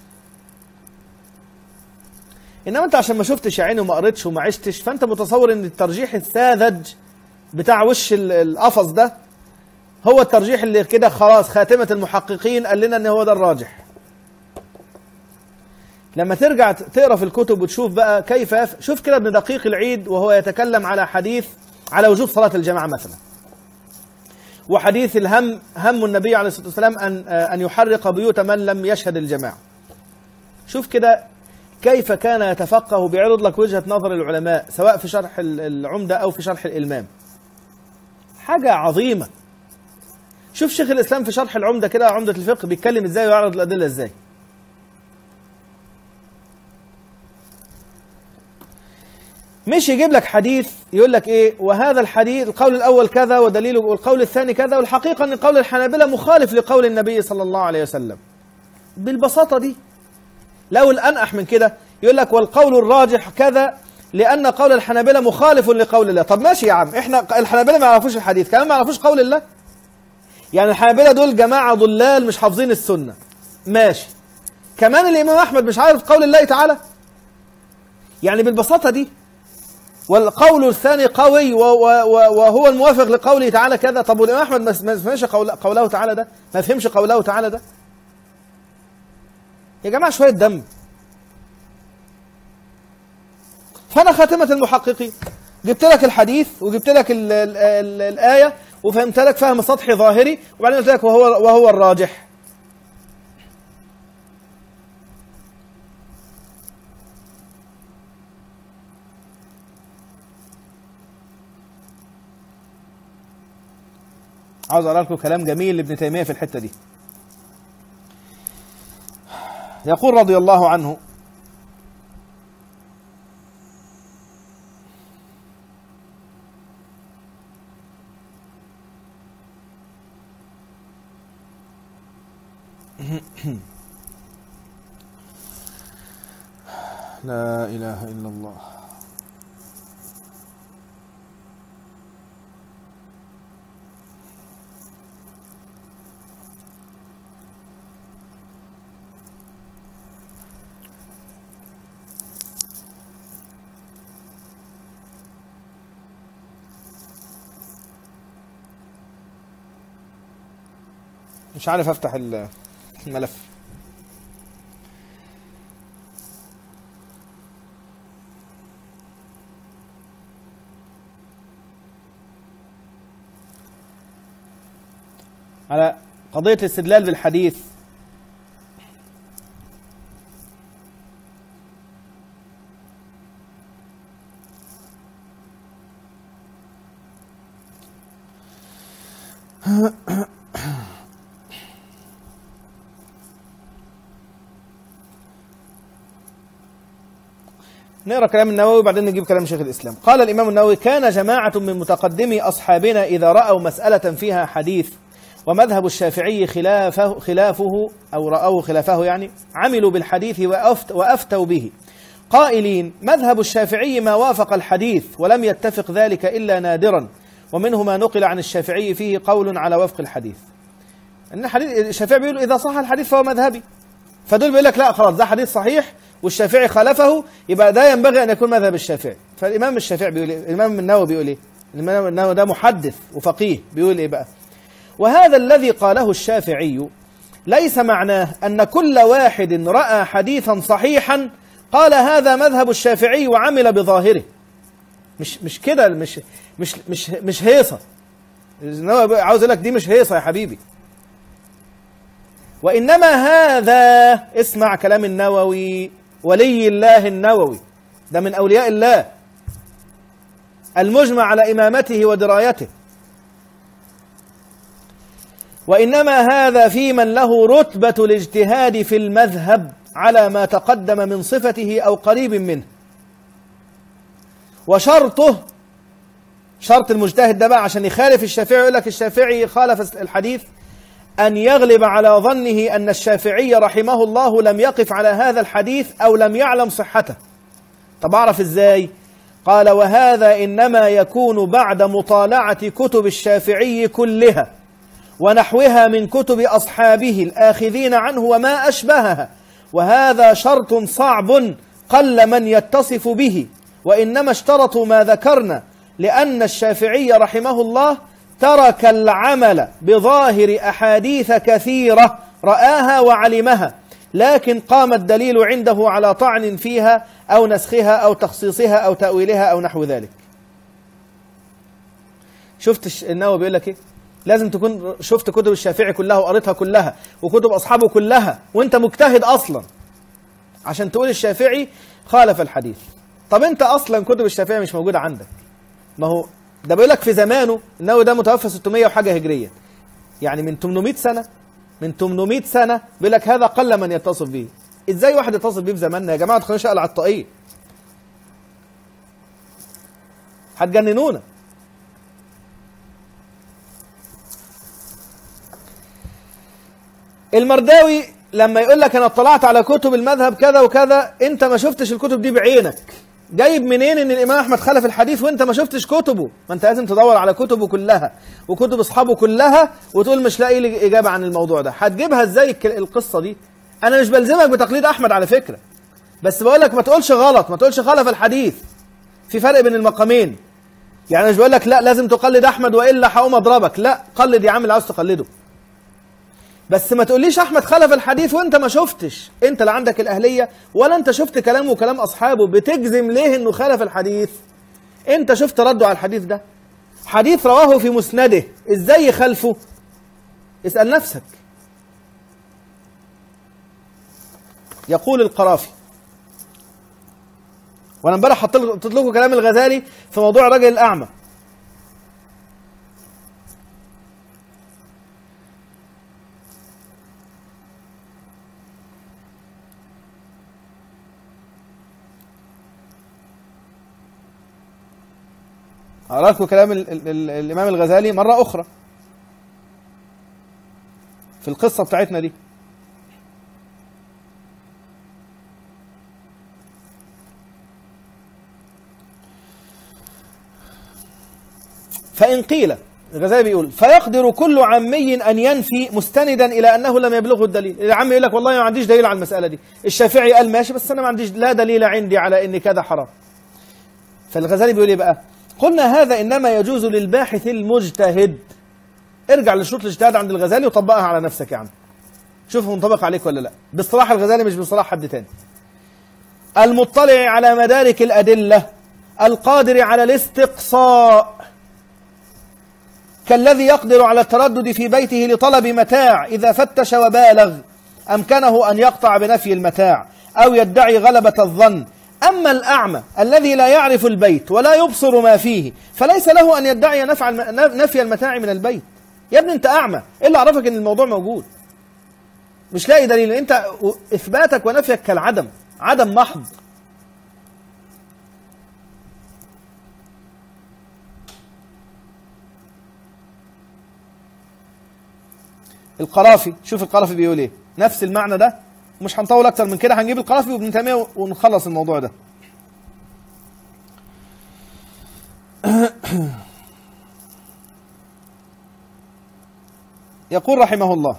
إنما أنت عشان ما شفتش يا عيني وما قريتش وما عشتش، فأنت متصور أن الترجيح الساذج بتاع وش القفص ده هو الترجيح اللي كده خلاص خاتمة المحققين قال لنا أن هو ده الراجح. لما ترجع تقرأ في الكتب وتشوف بقى كيف يف... شوف كده ابن دقيق العيد وهو يتكلم على حديث على وجوب صلاة الجماعة مثلا، وحديث الهم هم النبي عليه الصلاة والسلام أن أن يحرق بيوت من لم يشهد الجماعة. شوف كده كيف كان يتفقه، بيعرض لك وجهة نظر العلماء سواء في شرح العمدة أو في شرح الإلمام. حاجة عظيمة. شوف شيخ الإسلام في شرح العمدة كده، عمدة الفقه، بيتكلم إزاي ويعرض الأدلة إزاي. مش يجيب لك حديث يقول لك ايه وهذا الحديث القول الاول كذا ودليله والقول الثاني كذا، والحقيقه ان قول الحنابلة مخالف لقول النبي صلى الله عليه وسلم. بالبساطه دي. لو الانقح من كده يقول لك والقول الراجح كذا لان قول الحنابلة مخالف لقول الله. طب ماشي يا عم، احنا الحنابلة ما يعرفوش الحديث كمان ما يعرفوش قول الله. يعني الحنابلة دول جماعه ضلال مش حافظين السنه، ماشي. كمان الإمام أحمد مش عارف قول الله تعالى؟ يعني بالبساطة دي. والقول الثاني قوي وهو الموافق لقوله تعالى كذا. طب والإمام أحمد ما فهمش قوله تعالى ده؟ ما فهمش قوله تعالى ده؟ يا جماعة شوية دم. فأنا خاتمة المحققين، جبت لك الحديث وجبت لك ال ال ال الآية وفهمت لك فهم سطحي ظاهري، وبعدين قلت لك وهو وهو الراجح. عاوز اقرا لكم كلام جميل لابن تيمية في الحتة دي. يقول رضي الله عنه: لا إله إلا الله. مش عارف افتح الملف. على قضية الاستدلال بالحديث، نقرأ كلام النووي وبعدين نجيب كلام شيخ الإسلام. قال الإمام النووي: كان جماعة من متقدمي أصحابنا إذا رأوا مسألة فيها حديث ومذهب الشافعي خلافه, خلافه أو رأوا خلافه يعني عملوا بالحديث وأفتوا به قائلين: مذهب الشافعي ما وافق الحديث ولم يتفق ذلك إلا نادرا، ومنه ما نقل عن الشافعي فيه قول على وفق الحديث. إن الحديث الشافعي بيقول إذا صح الحديث فهو مذهبي، فدول بيقول لك لا خلاص ده حديث صحيح والشافعي خالفه يبقى ده ينبغي أن يكون مذهب الشافعي. فالإمام الشافعي بيقول إيه؟ الإمام النووي بيقول إيه؟ الإمام النووي ده محدث وفقيه بيقول إيه بقى؟ وهذا الذي قاله الشافعي ليس معناه أن كل واحد رأى حديثا صحيحا قال هذا مذهب الشافعي وعمل بظاهره. مش مش كده، مش مش مش مش هيصة. عاوز أقول لك دي مش هيصة يا حبيبي. وإنما هذا، اسمع كلام النووي، ولي الله النووي ده من أولياء الله المجمع على إمامته ودرايته، وإنما هذا في من له رتبة الاجتهاد في المذهب على ما تقدم من صفته أو قريب منه. وشرطه، شرط المجتهد ده بقى عشان يخالف الشافعي، يقول لك الشافعي خالف الحديث، أن يغلب على ظنه أن الشافعي رحمه الله لم يقف على هذا الحديث أو لم يعلم صحته. طب أعرف إزاي؟ قال: وهذا إنما يكون بعد مطالعة كتب الشافعي كلها ونحوها من كتب أصحابه الآخذين عنه وما أشبهها، وهذا شرط صعب قل من يتصف به، وإنما اشترطوا ما ذكرنا لأن الشافعي رحمه الله ترك العمل بظاهر أحاديث كثيرة رآها وعلمها، لكن قام الدليل عنده على طعن فيها أو نسخها أو تخصيصها أو تأويلها أو نحو ذلك. شفت النووي بيقول لك إيه؟ لازم تكون شفت كتب الشافعي كلها وقريتها كلها وكتب أصحابه كلها وأنت مجتهد أصلا عشان تقول الشافعي خالف الحديث. طب أنت أصلا كتب الشافعي مش موجودة عندك. ما هو ده بيقول لك في زمانه، النووي ده متوفى ستمائة وحاجة هجرية، يعني من ثمانمائة سنة، من ثمانمائة سنة بيقول لك هذا قل من يتصف به. ازاي واحد يتصف به في زماننا يا جماعة؟ تخلونا شقل على الطاقية، هتجننونا. المرداوي لما يقول لك انا اطلعت على كتب المذهب كذا وكذا، انت ما شفتش الكتب دي بعينك. جايب منين ان الامام احمد خلف الحديث وانت ما شفتش كتبه؟ ما انت لازم تدور على كتبه كلها وكتب اصحابه كلها وتقول مش لاقي لي اجابه عن الموضوع ده. هتجيبها ازاي القصه دي؟ انا مش بلزمك بتقليد احمد على فكره، بس بقول لك ما تقولش غلط، ما تقولش خالف الحديث. في فرق بين المقامين. يعني أنا مش بقول لك لا لازم تقلد احمد والا هقوم اضربك، لا قلد يا عم اللي عاوز تقلده، بس ما تقوليش احمد خالف الحديث وانت ما شفتش، انت لا عندك الاهليه ولا انت شفت كلامه وكلام اصحابه. بتجزم ليه انه خالف الحديث؟ انت شفت رده على الحديث ده؟ حديث رواه في مسنده، ازاي يخالفه؟ اسال نفسك. يقول القرافي، وانا امبارح حطيت لكم كلام الغزالي في موضوع الرجل الاعمى. هقرا لكم كلام ال ال ال الامام الغزالي مره اخرى في القصه بتاعتنا دي. فإن قيل، الغزالي بيقول فيقدر كل عامي أن ينفي مستندا إلى أنه لم يبلغه الدليل. العامي يقول لك والله ما عنديش دليل على المسألة دي، الشافعي قال ماشي بس أنا ما عنديش لا دليل عندي على إن كذا حرام. فالغزالي بيقول إيه بقى؟ قلنا هذا إنما يجوز للباحث المجتهد. ارجع لشروط الاجتهاد عند الغزالي وطبقها على نفسك يا عم، شوف منطبق عليك ولا لا، باصطلاح الغزالي مش باصطلاح حد تاني. المطلع على مدارك الأدلة، القادر على الاستقصاء، كالذي يقدر على التردد في بيته لطلب متاع، إذا فتش وبالغ أمكنه أن يقطع بنفي المتاع أو يدعي غلبة الظن. أما الأعمى الذي لا يعرف البيت ولا يبصر ما فيه فليس له أن يدعي نفع نفي المتاع من البيت. يا ابني أنت أعمى، إيه اللي عرفك أن الموضوع موجود؟ مش لاقي دليل، أنت إثباتك ونفيك كالعدم، عدم محض. القرافي، شوف القرافي بيقول ايه، نفس المعنى ده، مش هنطول اكتر من كده، هنجيب القرافي وابن تيميه ونخلص الموضوع ده. يقول رحمه الله: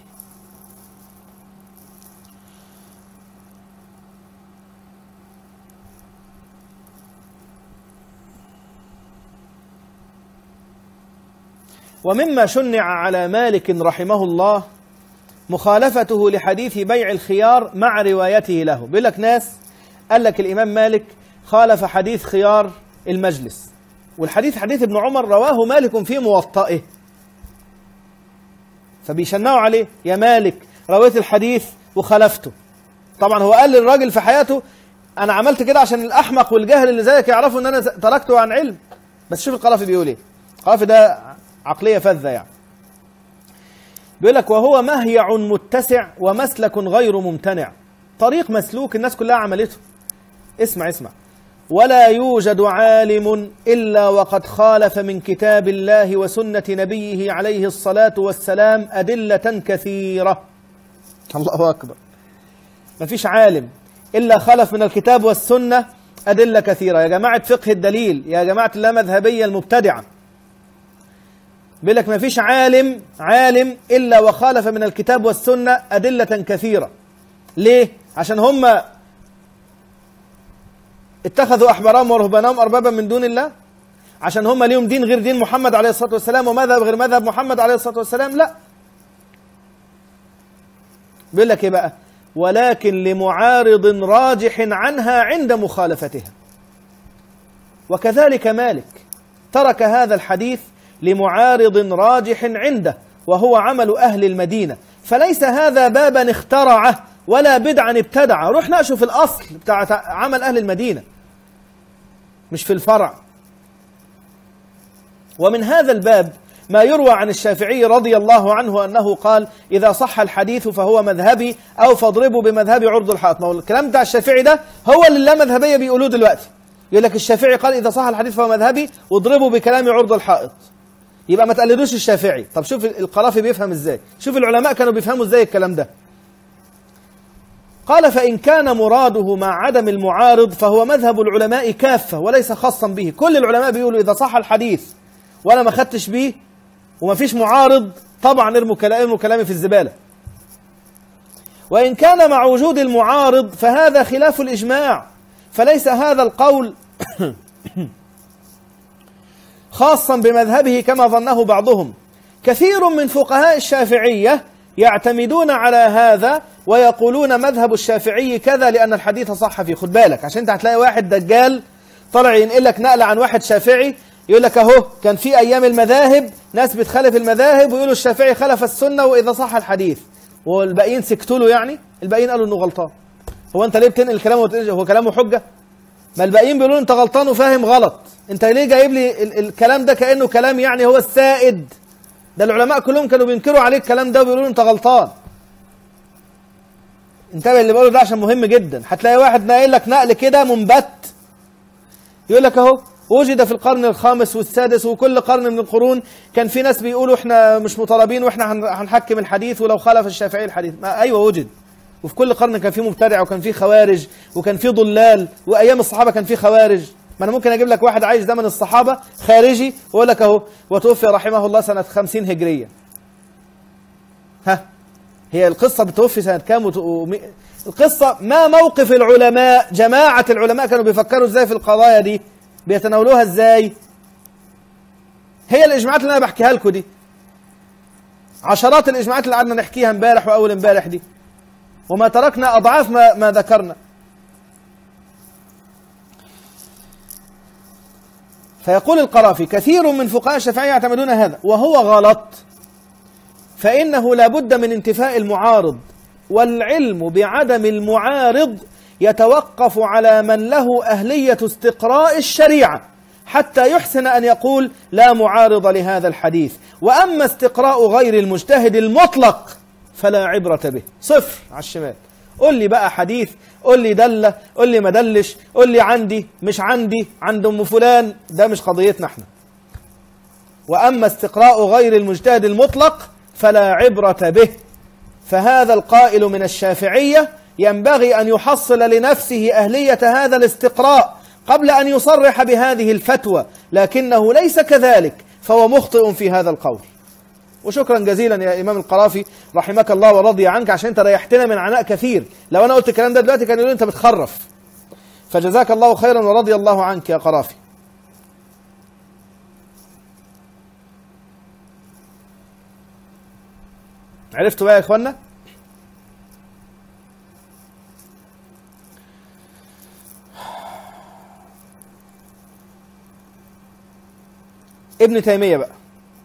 ومما شنع على مالك رحمه الله مخالفته لحديث بيع الخيار مع روايته له. بيقول لك ناس قال لك الإمام مالك خالف حديث خيار المجلس، والحديث حديث ابن عمر رواه مالك في موطئه، فبيشنعوا عليه يا مالك رويت الحديث وخالفته. طبعا هو قال للراجل في حياته أنا عملت كده عشان الأحمق والجاهل اللي زيك يعرفوا أن أنا تركته عن علم. بس شوف القرافي بيقول إيه، القرافي ده عقلية فذة يعني. بيقول لك وهو مهيع متسع ومسلك غير ممتنع، طريق مسلوك الناس كلها عملته. اسمع اسمع: ولا يوجد عالم إلا وقد خالف من كتاب الله وسنة نبيه عليه الصلاة والسلام أدلة كثيرة. الله أكبر. ما فيش عالم إلا خالف من الكتاب والسنة أدلة كثيرة. يا جماعة فقه الدليل، يا جماعة اللامذهبية المبتدعة، بيقول لك ما فيش عالم عالم إلا وخالف من الكتاب والسنة أدلة كثيرة. ليه؟ عشان هم اتخذوا أحبارهم ورهبانهم أربابا من دون الله؟ عشان هم ليهم دين غير دين محمد عليه الصلاة والسلام ومذهب غير مذهب محمد عليه الصلاة والسلام؟ لا. بيقول لك إيه بقى؟ ولكن لمعارض راجح عنها عند مخالفتها. وكذلك مالك ترك هذا الحديث لمعارض راجح عنده وهو عمل أهل المدينة، فليس هذا بابا اخترعه ولا بدعا ابتدعه. روح ناقشه في الأصل بتاع عمل أهل المدينة مش في الفرع. ومن هذا الباب ما يروى عن الشافعي رضي الله عنه أنه قال إذا صح الحديث فهو مذهبي أو فاضربوا بمذهب عرض الحائط. ما هو الكلام بتاع الشافعي ده هو اللي لا مذهبية بيقولوه دلوقتي. يقول لك الشافعي قال إذا صح الحديث فهو مذهبي واضربوا بكلام عرض الحائط، يبقى ما تقلدوش الشافعي. طب شوف القرافي بيفهم ازاي، شوف العلماء كانوا بيفهموا ازاي الكلام ده. قال فإن كان مراده مع عدم المعارض فهو مذهب العلماء كافة وليس خاصا به. كل العلماء بيقولوا إذا صح الحديث وأنا ما خدتش بيه وما فيش معارض طبعا ارموا كلامي ارموا كلامي في الزبالة. وإن كان مع وجود المعارض فهذا خلاف الإجماع، فليس هذا القول خاصا بمذهبه كما ظنه بعضهم. كثير من فقهاء الشافعية يعتمدون على هذا ويقولون مذهب الشافعي كذا لأن الحديث صح فيه. خد بالك، عشان انت هتلاقي واحد دجال طلع ينقل لك نقل عن واحد شافعي يقول لك اهو كان في أيام المذاهب ناس بتخالف المذاهب ويقولوا الشافعي خلف السنة وإذا صح الحديث، والباقيين سكتوا له. يعني الباقيين قالوا انه غلطان. هو انت ليه بتنقل كلامه؟ هو كلامه حجة؟ ما الباقيين بيقولوا انت غلطان وفاهم غلط، انت ليه جايب لي ال الكلام ده كأنه كلام يعني هو السائد؟ ده العلماء كلهم كانوا بينكروا عليك الكلام ده وبيقولوا انت غلطان. انتبه اللي بقوله ده عشان مهم جدا. هتلاقي واحد ناقل لك نقل كده منبت يقول لك اهو وجد في القرن الخامس والسادس وكل قرن من القرون كان في ناس بيقولوا احنا مش مطالبين واحنا هنحكم الحديث ولو خالف الشافعي الحديث. ما ايوه وجد، وفي كل قرن كان في مبتدع وكان في خوارج وكان في ضلال، وايام الصحابه كان في خوارج. ما انا ممكن اجيب لك واحد عايش زمن الصحابه خارجي واقول لك اهو وتوفي رحمه الله سنه خمسين هجريه. ها هي القصه بتوفي سنه كام وت... القصه ما موقف العلماء، جماعه العلماء كانوا بيفكروا ازاي في القضايا دي، بيتناولوها ازاي. هي الاجماعات اللي انا بحكيها لكم دي عشرات الاجماعات اللي قعدنا نحكيها امبارح واول امبارح دي، وما تركنا اضعاف ما, ما ذكرنا. فيقول القرافي كثير من فقهاء الشافعية يعتمدون هذا وهو غلط، فإنه لا بد من انتفاء المعارض، والعلم بعدم المعارض يتوقف على من له أهلية استقراء الشريعة حتى يحسن أن يقول لا معارض لهذا الحديث. وأما استقراء غير المجتهد المطلق فلا عبرة به. صفر على الشمال. قل لي بقى حديث، قل لي دلة، قل لي ما دلش، قل لي عندي مش عندي، عند ام فلان، ده مش قضيتنا احنا. واما استقراء غير المجتهد المطلق فلا عبرة به. فهذا القائل من الشافعية ينبغي ان يحصل لنفسه اهلية هذا الاستقراء قبل ان يصرح بهذه الفتوى، لكنه ليس كذلك فهو مخطئ في هذا القول. وشكرا جزيلا يا إمام القرافي رحمك الله ورضي عنك، عشان انت ريحتنا من عناء كثير. لو انا قلت الكلام ده دلوقتي كان يقولوا انت بتخرف، فجزاك الله خيرا ورضي الله عنك يا قرافي. عرفتوا بقى يا اخوانا؟ ابن تيمية بقى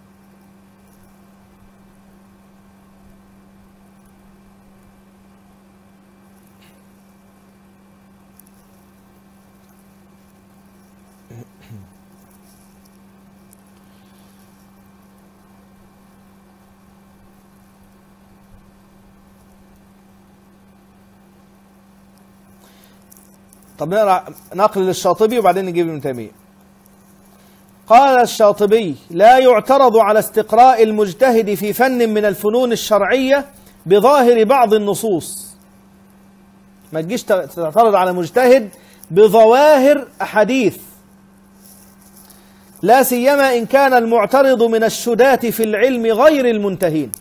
طب نقرأ نقل للشاطبي وبعدين نجيب ابن تيمية. قال الشاطبي لا يعترض على استقراء المجتهد في فن من الفنون الشرعية بظاهر بعض النصوص. ما تجيش تعترض على مجتهد بظواهر أحاديث، لا سيما إن كان المعترض من الشداة في العلم غير المنتهين.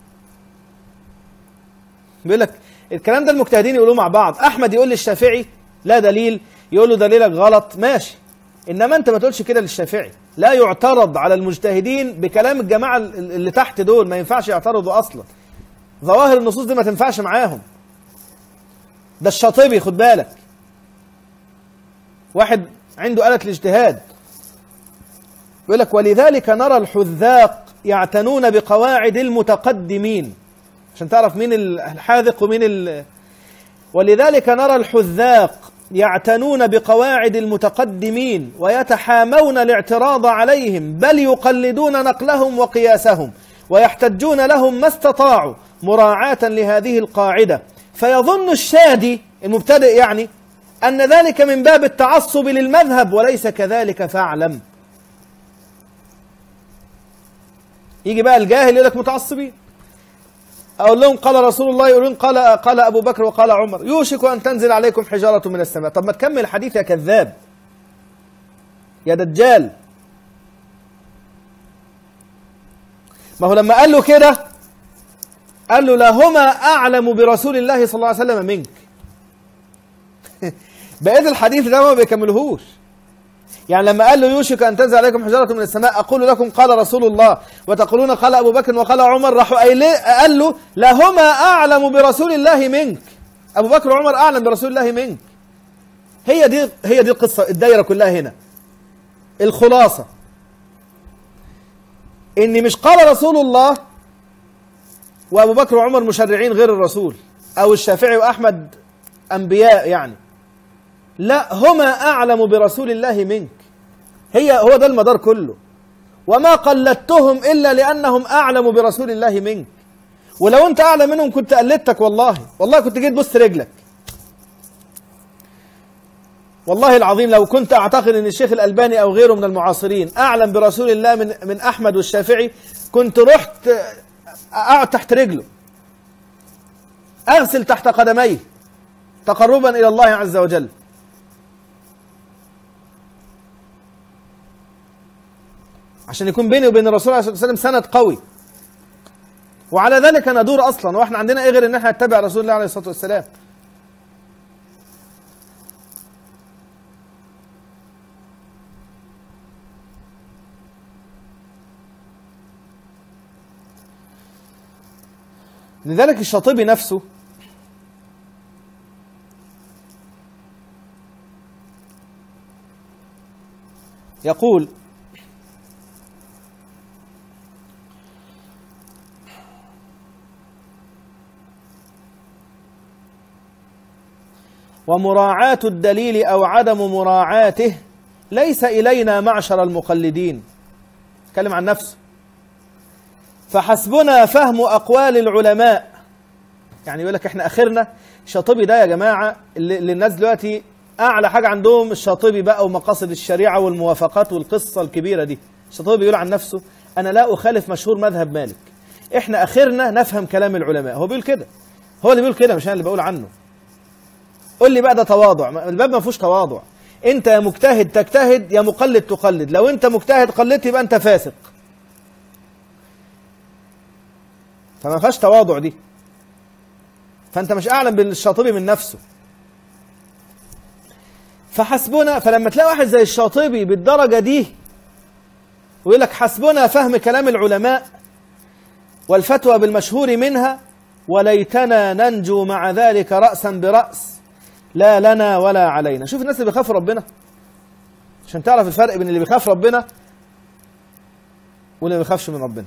بيقول لك الكلام ده المجتهدين يقولوا مع بعض. أحمد يقول للشافعي لا دليل، يقول له دليلك غلط، ماشي، إنما أنت ما تقولش كده للشافعي. لا يعترض على المجتهدين بكلام الجماعة اللي تحت دول، ما ينفعش يعترضوا أصلا. ظواهر النصوص دي ما تنفعش معاهم. ده الشاطبي خد بالك، واحد عنده آلة الاجتهاد. يقول لك ولذلك نرى الحذاق يعتنون بقواعد المتقدمين، عشان تعرف مين الحاذق ومين ال... ولذلك نرى الحذاق يعتنون بقواعد المتقدمين ويتحامون الاعتراض عليهم، بل يقلدون نقلهم وقياسهم ويحتجون لهم ما استطاعوا مراعاة لهذه القاعدة. فيظن الشادي المبتدئ يعني أن ذلك من باب التعصب للمذهب، وليس كذلك فاعلم. يجي بقى الجاهل يقول لك متعصبين. أقول لهم قال رسول الله، يقولون قال قال أبو بكر وقال عمر، يوشك أن تنزل عليكم حجارة من السماء. طب ما تكمل الحديث يا كذاب يا دجال. ما هو لما قال له كده قال له لهما أعلم برسول الله صلى الله عليه وسلم منك. بقيت الحديث ده ما بيكملهوش. يعني لما قال له يوشك أن تنزل عليكم حجارة من السماء أقول لكم قال رسول الله وتقولون قال أبو بكر وقال عمر، راحوا قال له لهما أعلم برسول الله منك. أبو بكر وعمر أعلم برسول الله منك. هي دي هي دي القصة، الدايرة كلها هنا. الخلاصة إن مش قال رسول الله وأبو بكر وعمر مشرعين غير الرسول، أو الشافعي وأحمد أنبياء يعني. لا، هما أعلم برسول الله منك. هي هو ده المدار كله. وما قلدتهم إلا لأنهم أعلم برسول الله منك. ولو أنت أعلم منهم كنت قلدتك، والله والله كنت جيت بص رجلك. والله العظيم لو كنت أعتقد أن الشيخ الألباني أو غيره من المعاصرين أعلم برسول الله من من أحمد والشافعي، كنت رحت أقعد تحت رجله، أغسل تحت قدميه تقربا إلى الله عز وجل. عشان يكون بيني وبين الرسول عليه الصلاة والسلام سند قوي. وعلى ذلك ندور أصلا، وإحنا عندنا إيه غير إن إحنا نتبع رسول الله عليه الصلاة والسلام. لذلك الشاطبي نفسه يقول ومراعاة الدليل أو عدم مراعاته ليس إلينا معشر المقلدين. تكلم عن نفسه. فحسبنا فهم أقوال العلماء. يعني يقول لك احنا آخرنا الشاطبي ده يا جماعة، اللي الناس دلوقتي أعلى حاجة عندهم الشاطبي بقى ومقاصد الشريعة والموافقات والقصة الكبيرة دي. الشاطبي بيقول عن نفسه أنا لا أخالف مشهور مذهب مالك، احنا آخرنا نفهم كلام العلماء. هو بيقول كده، هو اللي بيقول كده، مش أنا اللي بقول عنه. قول لي بقى ده تواضع؟ الباب ما فيهوش تواضع. انت يا مجتهد تجتهد، يا مقلد تقلد. لو انت مجتهد قلدت يبقى انت فاسق. فما فيهاش تواضع دي. فانت مش اعلم بالشاطبي من نفسه. فحسبنا، فلما تلاقي واحد زي الشاطبي بالدرجة دي ويقول لك حسبنا فهم كلام العلماء والفتوى بالمشهور منها وليتنا ننجو مع ذلك رأسا برأس لا لنا ولا علينا. شوف الناس اللي بيخافوا ربنا، عشان تعرف الفرق بين اللي بيخاف ربنا واللي ما بيخافش من ربنا.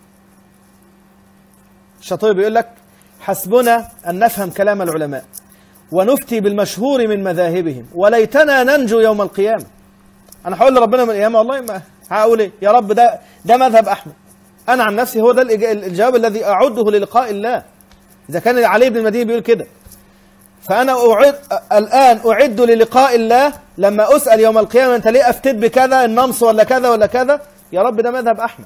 الشاطبي بيقول لك حسبنا أن نفهم كلام العلماء ونفتي بالمشهور من مذاهبهم وليتنا ننجو يوم القيامة. أنا هقول لربنا من القيامة والله ما هقول إيه يا رب، ده ده مذهب أحمد. أنا عن نفسي هو ده الجواب الذي أعده للقاء الله. إذا كان علي بن المديني بيقول كده، فأنا أعد الآن أعد للقاء الله. لما أسأل يوم القيامة أنت ليه أفتت بكذا النمص ولا كذا ولا كذا، يا رب ده مذهب أحمد.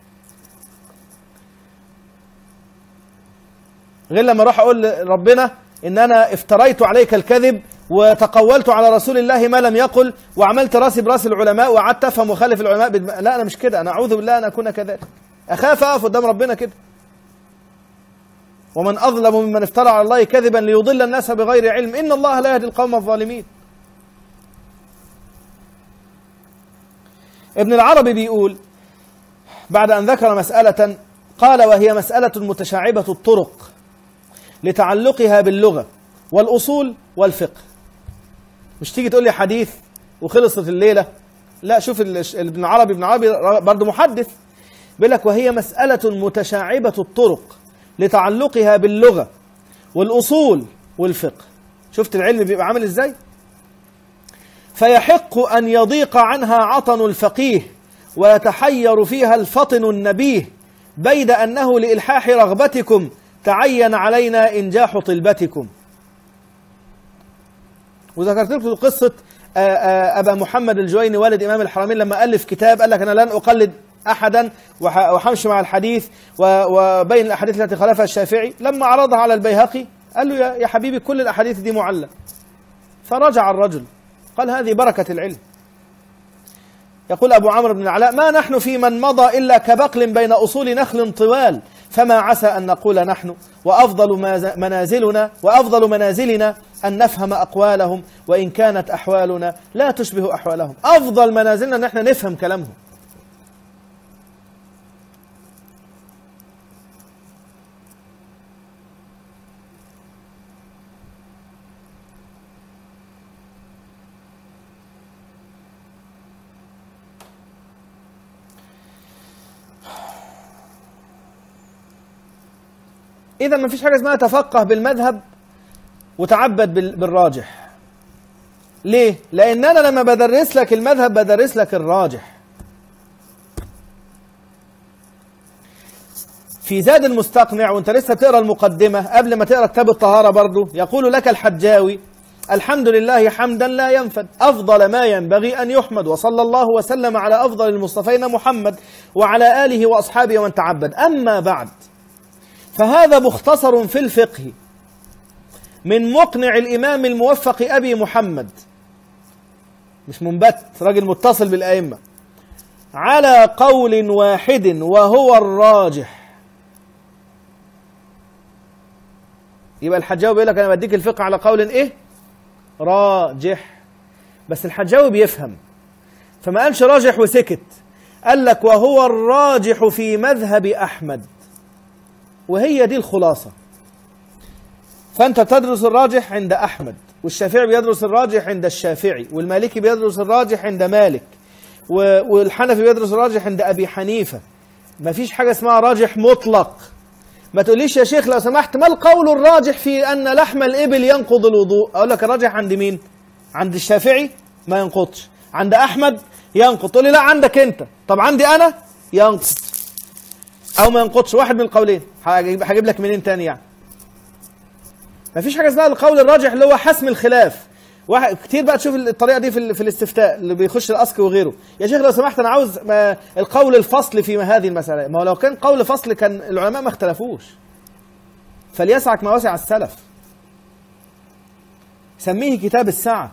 غير لما أروح أقول لربنا إن أنا افتريت عليك الكذب وتقولت على رسول الله ما لم يقل وعملت راسي براس العلماء وقعدت أفهم وخالف العلماء بدم... لا أنا مش كده، أنا أعوذ بالله أن أكون كذلك. أخاف أقف قدام ربنا كده. ومن أظلم ممن افترى على الله كذبا ليضل الناس بغير علم إن الله لا يهدي القوم الظالمين. ابن العربي بيقول بعد أن ذكر مسألة قال وهي مسألة متشعبة الطرق لتعلقها باللغة والأصول والفقه. مش تيجي تقول لي حديث وخلصت الليلة، لا. شوف ابن العربي ابن العربي برضه محدث، بيقول لك وهي مسألة متشعبة الطرق لتعلقها باللغة والأصول والفقه. شفت العلم بيبقى عامل ازاي؟ فيحق أن يضيق عنها عطن الفقيه ويتحير فيها الفطن النبيه بيد أنه لإلحاح رغبتكم تعين علينا إنجاح طلبتكم. وذكرت لكم قصة أبا محمد الجويني والد إمام الحرمين لما ألف كتاب قال لك أنا لن أقلد أحدا وحمش مع الحديث وبين الأحاديث التي خالفها الشافعي. لما عرضها على البيهقي قال له يا حبيبي كل الأحاديث دي معلة. فرجع الرجل قال هذه بركة العلم. يقول أبو عمرو بن العلاء ما نحن في من مضى إلا كبقل بين أصول نخل طوال فما عسى أن نقول نحن وأفضل منازلنا وأفضل منازلنا أن نفهم أقوالهم وإن كانت أحوالنا لا تشبه أحوالهم. أفضل منازلنا أن احنا نفهم كلامهم. إذا ما فيش حاجة اسمها تفقه بالمذهب وتعبد بالراجح. ليه؟ لأن أنا لما بدرس لك المذهب بدرس لك الراجح. في زاد المستقنع وانت لسه بتقرأ المقدمة قبل ما تقرأ كتاب الطهارة برضو يقول لك الحجاوي: الحمد لله حمدا لا ينفد، أفضل ما ينبغي أن يحمد، وصلى الله وسلم على أفضل المصطفين محمد وعلى آله وأصحابه ومن تعبد. أما بعد، فهذا مختصر في الفقه من مقنع الإمام الموفق أبي محمد، مش منبت، راجل متصل بالأئمة، على قول واحد وهو الراجح. يبقى الحجاوي بيقول لك أنا بديك الفقه على قول إيه؟ راجح. بس الحجاوي بيفهم، فما قالش راجح وسكت، قال لك وهو الراجح في مذهب أحمد، وهي دي الخلاصة. فأنت تدرس الراجح عند أحمد، والشافعي بيدرس الراجح عند الشافعي، والمالكي بيدرس الراجح عند مالك، والحنفي بيدرس الراجح عند أبي حنيفة. ما فيش حاجة اسمها راجح مطلق. ما تقوليش يا شيخ لو سمحت ما القول الراجح في أن لحم الإبل ينقض الوضوء؟ أقول لك الراجح عند مين؟ عند الشافعي ما ينقضش، عند أحمد ينقض. تقول لي لا عندك أنت. طب عندي أنا ينقض أو ما ينقضش، واحد من القولين. هجيب لك منين تاني يعني؟ ما فيش حاجة اسمها القول الراجح اللي هو حسم الخلاف. واحد كتير بقى تشوف الطريقة دي في, في الاستفتاء اللي بيخش الأسك وغيره. يا شيخ لو سمحت أنا عاوز القول الفصل في هذه المسألة. ما هو لو كان قول فصل كان العلماء ما اختلفوش. فليسعك ما وسع السلف. سميه كتاب الساعة.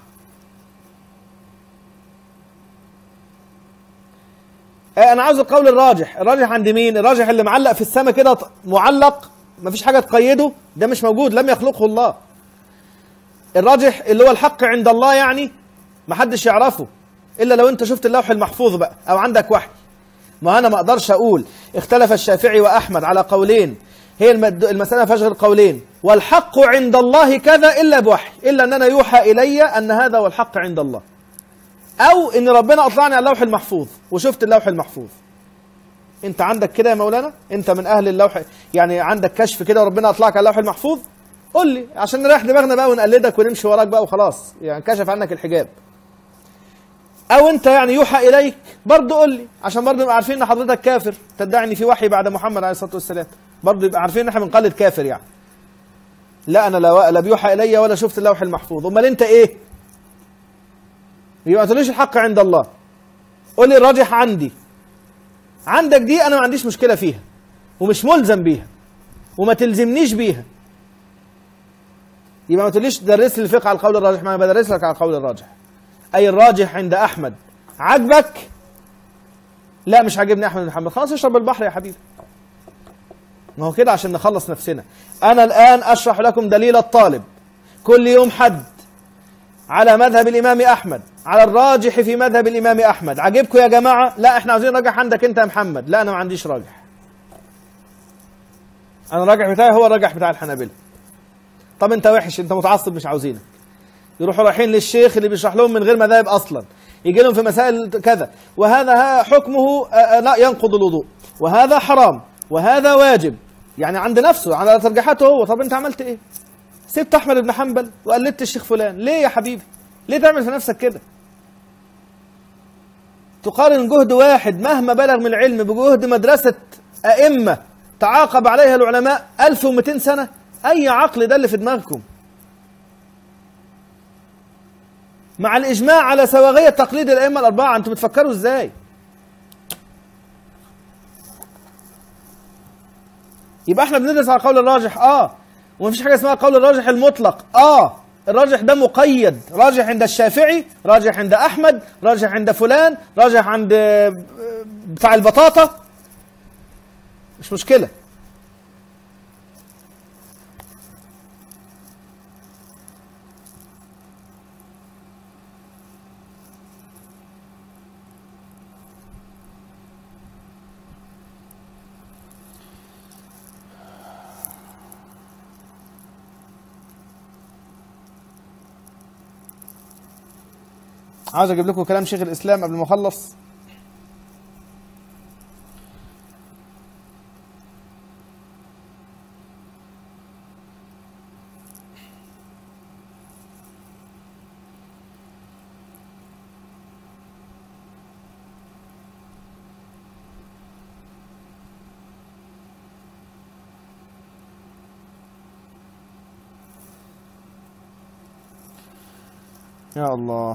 أنا عاوز القول الراجح. الراجح عند مين؟ الراجح اللي معلق في السماء كده معلق ما فيش حاجة تقيده، ده مش موجود، لم يخلقه الله. الراجح اللي هو الحق عند الله، يعني ما حدش يعرفه إلا لو أنت شفت اللوح المحفوظ بقى أو عندك وحي. ما أنا ما أقدرش أقول اختلف الشافعي وأحمد على قولين، هي المسألة ما فيهاش غير قولين، والحق عند الله كذا إلا بوحي، إلا أن أنا يوحى إلي أن هذا هو الحق عند الله، أو إن ربنا أطلعني على اللوح المحفوظ وشفت اللوح المحفوظ. أنت عندك كده يا مولانا؟ أنت من أهل اللوح، يعني عندك كشف كده وربنا أطلعك على اللوح المحفوظ؟ قول لي عشان نريح دماغنا بقى ونقلدك ونمشي وراك بقى وخلاص، يعني كشف عنك الحجاب. أو أنت يعني يوحى إليك برضه قول لي، عشان برضه نبقى عارفين إن حضرتك كافر تدعي إن في وحي بعد محمد عليه الصلاة والسلام، برضه يبقى عارفين إن إحنا بنقلد كافر يعني. لا أنا لا لا بيوحى إلي ولا شفت اللوح المحفوظ، أمال أنت إيه؟ يبقى ما تقوليش الحق عند الله، قول لي الراجح عندي. عندك دي أنا ما عنديش مشكلة فيها ومش ملزم بيها وما تلزمنيش بيها. يبقى ما تقوليش درس لي الفقه على القول الراجح، ما انا بدرس لك على القول الراجح. اي الراجح عند احمد عجبك؟ لا مش عاجبني احمد بن حنبل، خلاص اشرب البحر يا حبيبي. ما هو كده عشان نخلص نفسنا. انا الان اشرح لكم دليل الطالب كل يوم حد على مذهب الامام احمد، على الراجح في مذهب الامام احمد. عجبكم يا جماعه؟ لا احنا عاوزين راجح عندك انت يا محمد. لا انا ما عنديش راجح، انا الراجح بتاعي هو الراجح بتاع الحنابلة. طب انت وحش، انت متعصب، مش عاوزينك. يروحوا رايحين للشيخ اللي بيشرح لهم من غير مذاهب اصلا، يجي لهم في مسائل كذا، وهذا حكمه لا ينقض الوضوء، وهذا حرام، وهذا واجب، يعني عند نفسه على ترجيحاته هو. طب انت عملت ايه؟ سبت احمد بن حنبل وقلدت الشيخ فلان، ليه يا حبيبي؟ ليه تعمل في نفسك كده؟ تقارن جهد واحد مهما بلغ من العلم بجهد مدرسة أئمة تعاقب عليها العلماء ألف ومئتين سنة؟ أي عقل ده اللي في دماغكم؟ مع الإجماع على سواغية تقليد الأئمة الأربعة، أنتم بتفكروا إزاي؟ يبقى احنا بندرس على قول الراجح اه، ومفيش حاجة اسمها قول الراجح المطلق اه. الراجح ده مقيد، راجح عند الشافعي، راجح عند أحمد، راجح عند فلان، راجح عند بتاع البطاطا، مش مشكلة. عاوز اجيب لكم كلام شيخ الاسلام قبل ما اخلص. يا الله.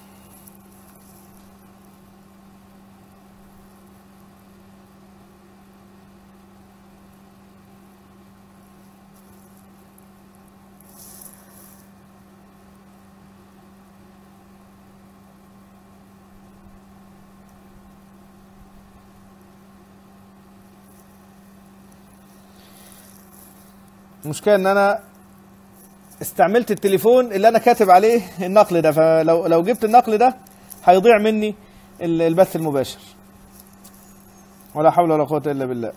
المشكلة ان انا استعملت التليفون اللي انا كاتب عليه النقل ده، فلو لو جبت النقل ده هيضيع مني البث المباشر. ولا حول ولا قوة الا بالله.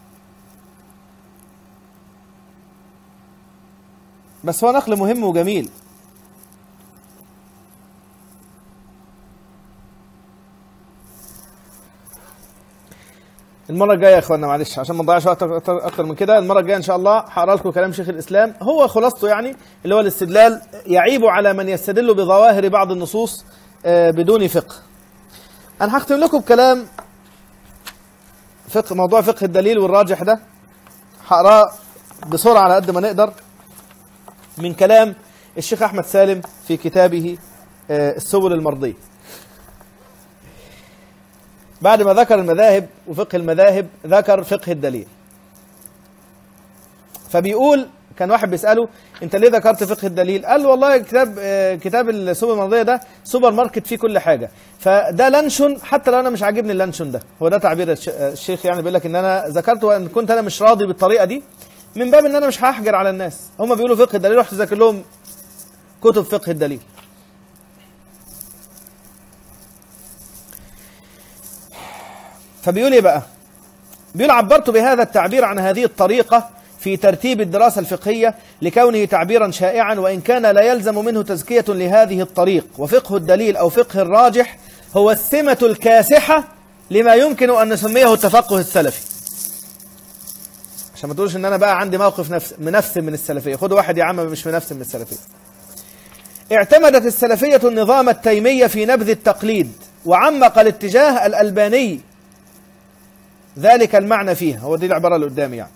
بس هو نقل مهم وجميل. المرة الجاية يا اخوانا معلش عشان ما نضيعش وقت اكتر من كده، المرة الجاية ان شاء الله هقرا لكم كلام شيخ الاسلام، هو خلاصته يعني اللي هو الاستدلال يعيب على من يستدل بظواهر بعض النصوص بدون فقه. انا هختم لكم بكلام فقه، موضوع فقه الدليل والراجح ده هقراه بسرعة على قد ما نقدر من كلام الشيخ احمد سالم في كتابه السبل المرضية. بعد ما ذكر المذاهب وفقه المذاهب ذكر فقه الدليل. فبيقول كان واحد بيسأله انت ليه ذكرت فقه الدليل؟ قال له والله كتاب كتاب السبل المرضية ده سوبر ماركت فيه كل حاجة، فده لانشون حتى لو انا مش عاجبني اللانشون ده. هو ده تعبير الشيخ يعني، بيقول لك ان انا ذكرته وان كنت انا مش راضي بالطريقة دي من باب ان انا مش هحجر على الناس. هم بيقولوا فقه الدليل رحت ذاكر لهم كتب فقه الدليل. فبيقول ايه بقى؟ بيقول عبرت بهذا التعبير عن هذه الطريقة في ترتيب الدراسة الفقهية لكونه تعبيرا شائعا، وإن كان لا يلزم منه تزكية لهذه الطريق. وفقه الدليل أو فقه الراجح هو السمة الكاسحة لما يمكن أن نسميه التفقه السلفي. عشان ما تقولش ان انا بقى عندي موقف نفس منفسم من السلفية. خدوا واحد يا عم مش منفسم من السلفية. اعتمدت السلفية النظام التيمي في نبذ التقليد، وعمق الاتجاه الألباني ذلك المعنى فيها. هو دي العبارة اللي قدامي يعني.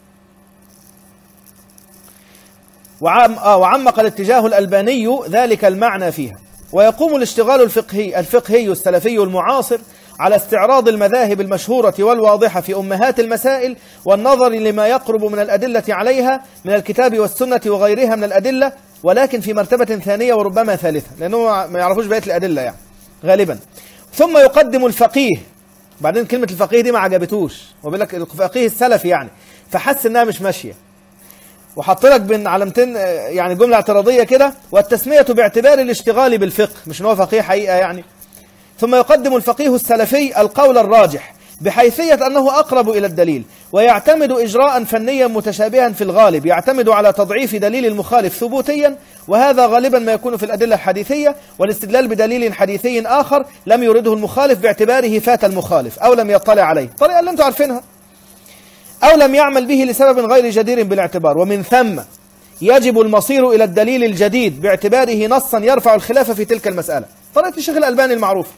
وعم آه وعمق الاتجاه الألباني ذلك المعنى فيها. ويقوم الاشتغال الفقهي الفقهي السلفي المعاصر على استعراض المذاهب المشهورة والواضحة في أمهات المسائل والنظر لما يقرب من الأدلة عليها من الكتاب والسنة وغيرها من الأدلة، ولكن في مرتبة ثانية وربما ثالثة، لأنه ما يعرفوش بقية الأدلة يعني غالبا. ثم يقدم الفقيه. بعدين كلمة الفقيه دي ما عجبتوش، وبيقول لك الفقيه السلفي يعني، فحس انها مش ماشية وحط لك بين علامتين يعني جملة اعتراضية كده، والتسمية باعتبار الاشتغال بالفقه، مش ان هو فقيه حقيقة يعني. ثم يقدم الفقيه السلفي القول الراجح بحيثية أنه أقرب إلى الدليل، ويعتمد إجراء فنيا متشابها في الغالب، يعتمد على تضعيف دليل المخالف ثبوتيا، وهذا غالبا ما يكون في الأدلة الحديثية، والاستدلال بدليل حديثي آخر لم يرده المخالف باعتباره فات المخالف أو لم يطلع عليه، الطريقة اللي أنتم عارفينها، أو لم يعمل به لسبب غير جدير بالاعتبار. ومن ثم يجب المصير إلى الدليل الجديد باعتباره نصا يرفع الخلاف في تلك المسألة، طريقة الشيخ الألباني المعروفة.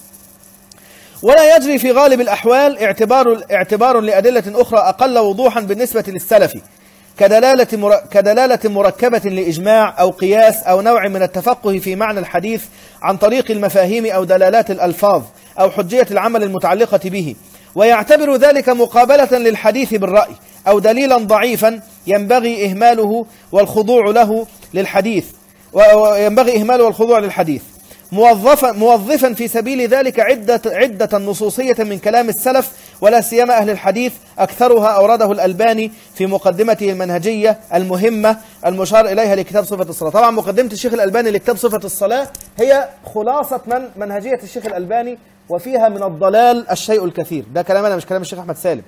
ولا يجري في غالب الأحوال اعتبار اعتبار لأدلة أخرى أقل وضوحا بالنسبة للسلفي كدلالة مر... كدلالة مركبة لإجماع أو قياس أو نوع من التفقه في معنى الحديث عن طريق المفاهيم أو دلالات الألفاظ أو حجية العمل المتعلقة به، ويعتبر ذلك مقابلة للحديث بالرأي أو دليلا ضعيفا ينبغي إهماله والخضوع له للحديث وينبغي إهماله والخضوع للحديث موظفا موظفا في سبيل ذلك عدة عدة نصوصية من كلام السلف، ولا سيما أهل الحديث، أكثرها أورده الألباني في مقدمته المنهجية المهمة المشار إليها لكتاب صفة الصلاة. طبعا مقدمة الشيخ الألباني لكتاب صفة الصلاة هي خلاصة من منهجية الشيخ الألباني، وفيها من الضلال الشيء الكثير. ده كلام أنا مش كلام الشيخ أحمد سالم.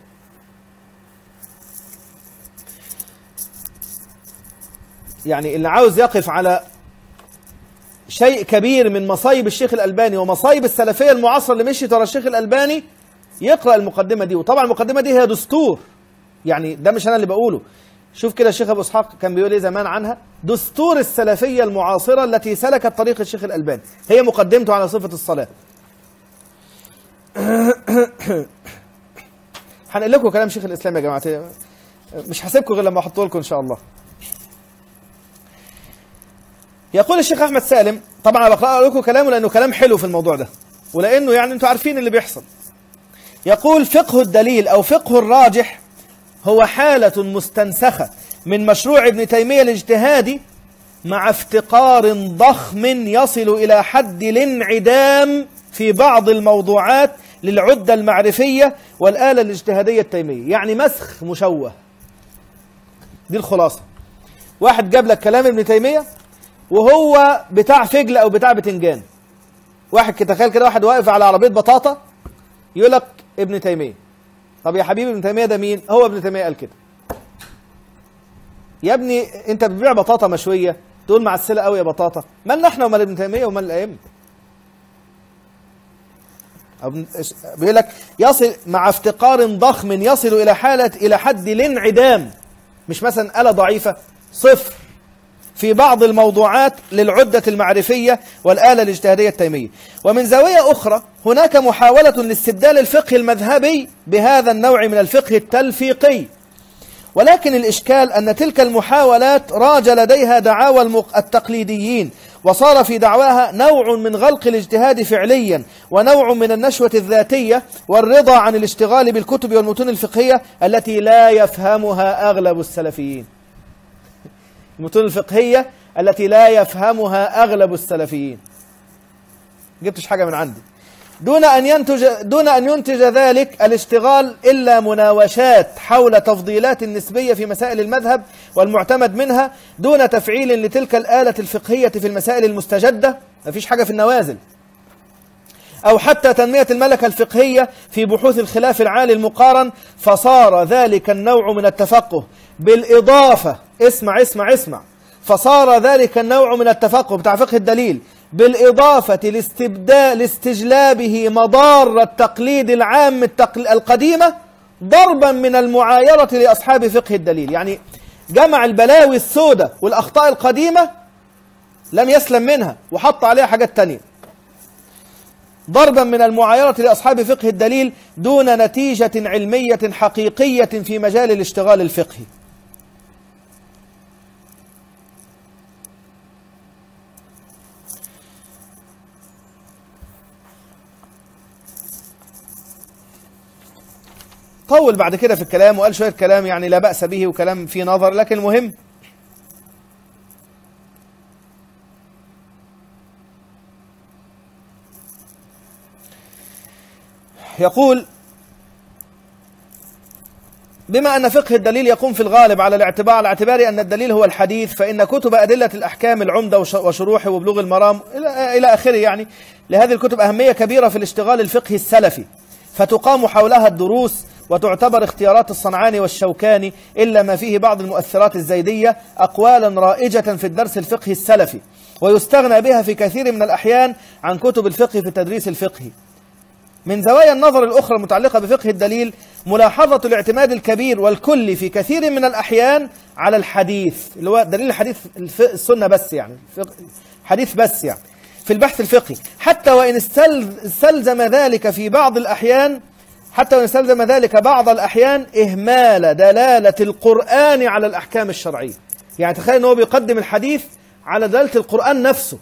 يعني اللي عاوز يقف على شيء كبير من مصايب الشيخ الألباني ومصايب السلفية المعاصرة اللي مشيت ورا الشيخ الألباني يقرأ المقدمة دي. وطبعا المقدمة دي هي دستور، يعني ده مش أنا اللي بقوله. شوف كده الشيخ أبو إسحاق كان بيقول إيه زمان عنها: دستور السلفية المعاصرة التي سلكت طريق الشيخ الألباني، هي مقدمته على صفة الصلاة. هنقل لكم كلام شيخ الإسلام يا جماعة، مش هسيبكم غير لما أحطه لكم إن شاء الله. يقول الشيخ أحمد سالم، طبعا أنا بقرأ لكم كلامه لأنه كلام حلو في الموضوع ده، ولأنه يعني أنتم عارفين اللي بيحصل. يقول: فقه الدليل أو فقه الراجح هو حالة مستنسخة من مشروع ابن تيمية الاجتهادي مع افتقار ضخم يصل إلى حد الانعدام في بعض الموضوعات للعدة المعرفية والآلة الاجتهادية التيمية. يعني مسخ مشوه. دي الخلاصة. واحد جاب لك كلام ابن تيمية وهو بتاع فجل أو بتاع بتنجان. واحد تخيل كده واحد واقف على عربية بطاطا يقول لك ابن تيمية. طب يا حبيبي ابن تيمية ده مين؟ هو ابن تيمية قال كده. يا ابني انت بتبيع بطاطا مشوية تقول معسلة قوي يا بطاطا، مالنا احنا ومال ابن تيمية ومال الأئمة؟ بيقول لك يصل مع افتقار ضخم يصل إلى حالة إلى حد الانعدام، مش مثلا آلة ضعيفة، صفر في بعض الموضوعات للعدة المعرفية والآلة الاجتهادية التيمية. ومن زاوية أخرى هناك محاولة لاستبدال الفقه المذهبي بهذا النوع من الفقه التلفيقي، ولكن الإشكال أن تلك المحاولات راج لديها دعاوى التقليديين، وصار في دعواها نوع من غلق الاجتهاد فعليا ونوع من النشوة الذاتية والرضا عن الاشتغال بالكتب والمتون الفقهية التي لا يفهمها أغلب السلفيين. المتون الفقهية التي لا يفهمها أغلب السلفيين. جبتش حاجة من عندي. دون أن ينتج دون أن ينتج ذلك الاشتغال إلا مناوشات حول تفضيلات النسبية في مسائل المذهب والمعتمد منها، دون تفعيل لتلك الآلة الفقهية في المسائل المستجدة. ما فيش حاجة في النوازل. أو حتى تنمية الملكة الفقهية في بحوث الخلاف العالي المقارن، فصار ذلك النوع من التفقه بالإضافة اسمع اسمع اسمع فصار ذلك النوع من التفقه بتاع فقه الدليل بالإضافة لاستبدال لاستجلابه مضار التقليد العام القديمة ضربا من المعايرة لأصحاب فقه الدليل. يعني جمع البلاوي السوداء والأخطاء القديمة لم يسلم منها وحط عليها حاجات تانية، ضربا من المعايرة لأصحاب فقه الدليل دون نتيجة علمية حقيقية في مجال الاشتغال الفقهي. طول بعد كده في الكلام وقال شوية كلام يعني لا بأس به وكلام فيه نظر، لكن المهم يقول: بما أن فقه الدليل يقوم في الغالب على الاعتبار على اعتبار أن الدليل هو الحديث، فإن كتب أدلة الأحكام العمدة وشروحه وبلوغ المرام إلى آخره يعني لهذه الكتب أهمية كبيرة في الاشتغال الفقهي السلفي، فتقام حولها الدروس وتعتبر اختيارات الصنعاني والشوكاني إلا ما فيه بعض المؤثرات الزيدية أقوالا رائجة في الدرس الفقهي السلفي، ويستغنى بها في كثير من الأحيان عن كتب الفقه في التدريس الفقهي. من زوايا النظر الأخرى المتعلقة بفقه الدليل ملاحظة الاعتماد الكبير والكلي في كثير من الأحيان على الحديث، اللي هو دليل الحديث السنة بس يعني حديث بس يعني في البحث الفقهي، حتى وإن استلزم ذلك في بعض الأحيان حتى وإن استلزم ذلك بعض الأحيان إهمال دلالة القرآن على الأحكام الشرعية. يعني تخيل أنه بيقدم الحديث على دلالة القرآن نفسه.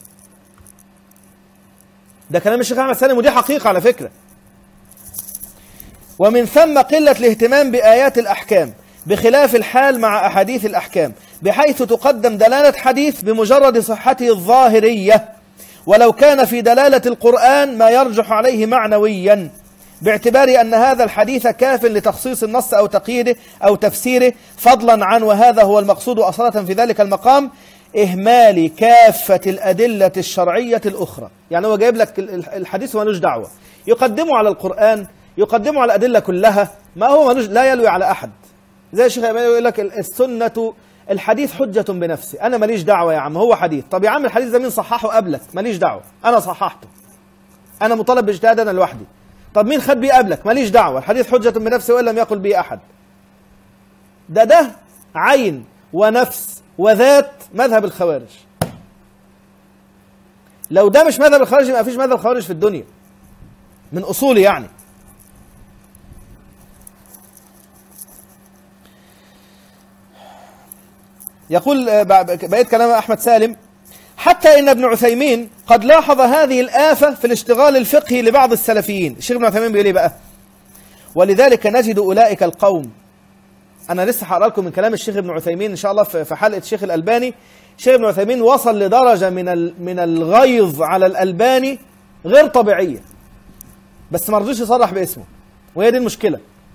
ده كلام الشيخ أحمد سالم ودي حقيقة على فكرة. ومن ثم قلة الاهتمام بآيات الأحكام بخلاف الحال مع أحاديث الأحكام، بحيث تقدم دلالة حديث بمجرد صحته الظاهرية ولو كان في دلالة القرآن ما يرجح عليه معنويا، باعتبار أن هذا الحديث كاف لتخصيص النص أو تقييده أو تفسيره، فضلا عن وهذا هو المقصود أصالة في ذلك المقام إهمال كافة الأدلة الشرعية الأخرى. يعني هو جايب لك الحديث ومالوش دعوة، يقدمه على القرآن، يقدمه على الأدلة كلها، ما هو مالوش لا يلوي على أحد. زي الشيخ يقول لك السنة الحديث حجة بنفسه، أنا ماليش دعوة يا عم، هو حديث. طب يا عم الحديث ده مين صححه قبلك؟ ماليش دعوة، أنا صححته، أنا مطالب باجتهاد أنا لوحدي. طب مين خد بيه قبلك؟ ماليش دعوة، الحديث حجة بنفسه وإن لم يقل به أحد. ده ده عين ونفس وذات مذهب الخوارج. لو ده مش مذهب الخوارج يبقى مفيش مذهب الخوارج في الدنيا من أصوله يعني. يقول بقيت كلام أحمد سالم: حتى إن ابن عثيمين قد لاحظ هذه الآفة في الاشتغال الفقهي لبعض السلفيين. الشيخ ابن عثيمين بيقول إيه بقى؟ ولذلك نجد أولئك القوم. أنا لسه هقرأ لكم من كلام الشيخ ابن عثيمين إن شاء الله في حلقة الشيخ الألباني. الشيخ ابن عثيمين وصل لدرجة من من الغيظ على الألباني غير طبيعية، بس ما رضيش يصرح باسمه، وهي دي المشكلة.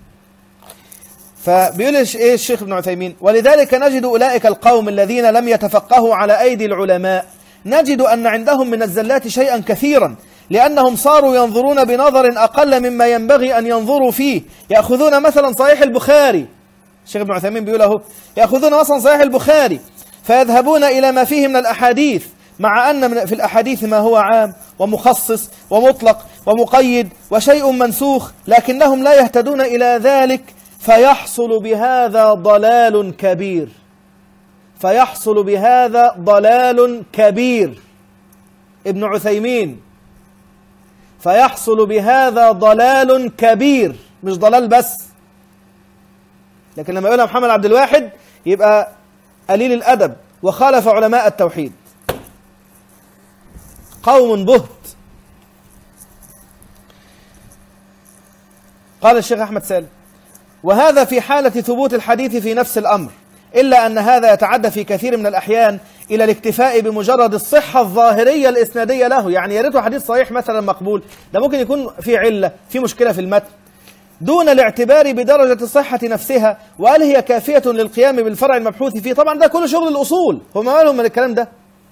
فبيقول ايه الشيخ ابن عثيمين: ولذلك نجد أولئك القوم الذين لم يتفقهوا على أيدي العلماء نجد أن عندهم من الزلات شيئا كثيرا، لأنهم صاروا ينظرون بنظر أقل مما ينبغي أن ينظروا فيه. يأخذون مثلا صحيح البخاري، الشيخ ابن عثيمين بيقول اهو، يأخذون مثلا صحيح البخاري فيذهبون إلى ما فيه من الأحاديث، مع أن في الأحاديث ما هو عام ومخصص ومطلق ومقيد وشيء منسوخ، لكنهم لا يهتدون إلى ذلك، فيحصل بهذا ضلال كبير. فيحصل بهذا ضلال كبير. ابن عثيمين: فيحصل بهذا ضلال كبير، مش ضلال بس. لكن لما يقولها محمد عبد الواحد يبقى قليل الأدب وخالف علماء التوحيد. قوم بهت. قال الشيخ أحمد سالم: وهذا في حالة ثبوت الحديث في نفس الأمر، إلا أن هذا يتعدى في كثير من الأحيان إلى الاكتفاء بمجرد الصحة الظاهرية الإسنادية له. يعني يا ريته حديث صحيح مثلا مقبول، ده ممكن يكون في علة، في مشكلة في المتن، دون الاعتبار بدرجة الصحة نفسها، وهل هي كافية للقيام بالفرع المبحوث فيه. طبعا ده كل شغل الأصول، هم مالهم من الكلام ده؟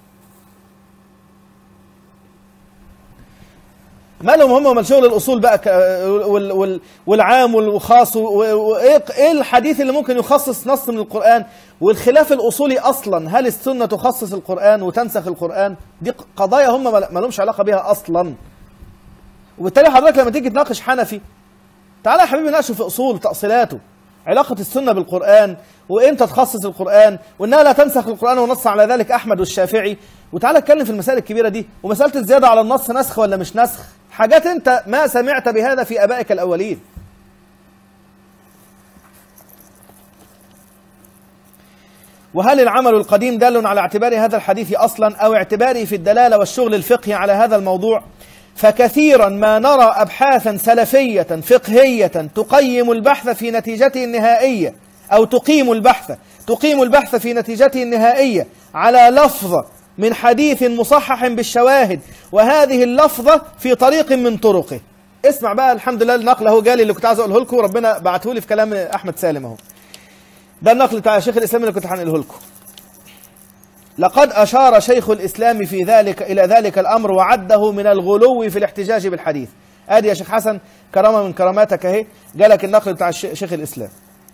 مالهم هم ومال شغل الأصول بقى والعام والخاص؟ وإيه الحديث اللي ممكن يخصص نص من القرآن؟ والخلاف الأصولي أصلا، هل السنة تخصص القرآن وتنسخ القرآن؟ دي قضايا هم ما لهمش علاقة بها أصلا. وبالتالي حضرتك لما تيجي تناقش حنفي، تعالى يا حبيبي ناقشه في أصول تأصيلاته، علاقة السنة بالقرآن، وإمتى تخصص القرآن، وإنها لا تنسخ القرآن، ونص على ذلك أحمد والشافعي. وتعالى اتكلم في المسائل الكبيرة دي، ومسألة الزيادة على النص نسخ ولا مش نسخ، حاجات أنت ما سمعت بهذا في آبائك الأولين. وهل العمل القديم دال على اعتبار هذا الحديث أصلا، أو اعتباره في الدلالة والشغل الفقهي على هذا الموضوع؟ فكثيرا ما نرى أبحاثا سلفية فقهية تقيم البحث في نتيجته النهائية، أو تقيم البحث تقيم البحث في نتيجته النهائية على لفظة من حديث مصحح بالشواهد، وهذه اللفظة في طريق من طرقه. اسمع بقى، الحمد لله النقل اهو جالي اللي كنت عايز اقوله لكم، ربنا بعته لي في كلام احمد سالم اهو. ده النقل بتاع شيخ الاسلام اللي كنت هنقله لكم. لقد اشار شيخ الاسلام في ذلك الى ذلك الامر، وعده من الغلو في الاحتجاج بالحديث. ادي يا شيخ حسن كرامه من كراماتك اهي، جالك النقل بتاع شيخ الاسلام.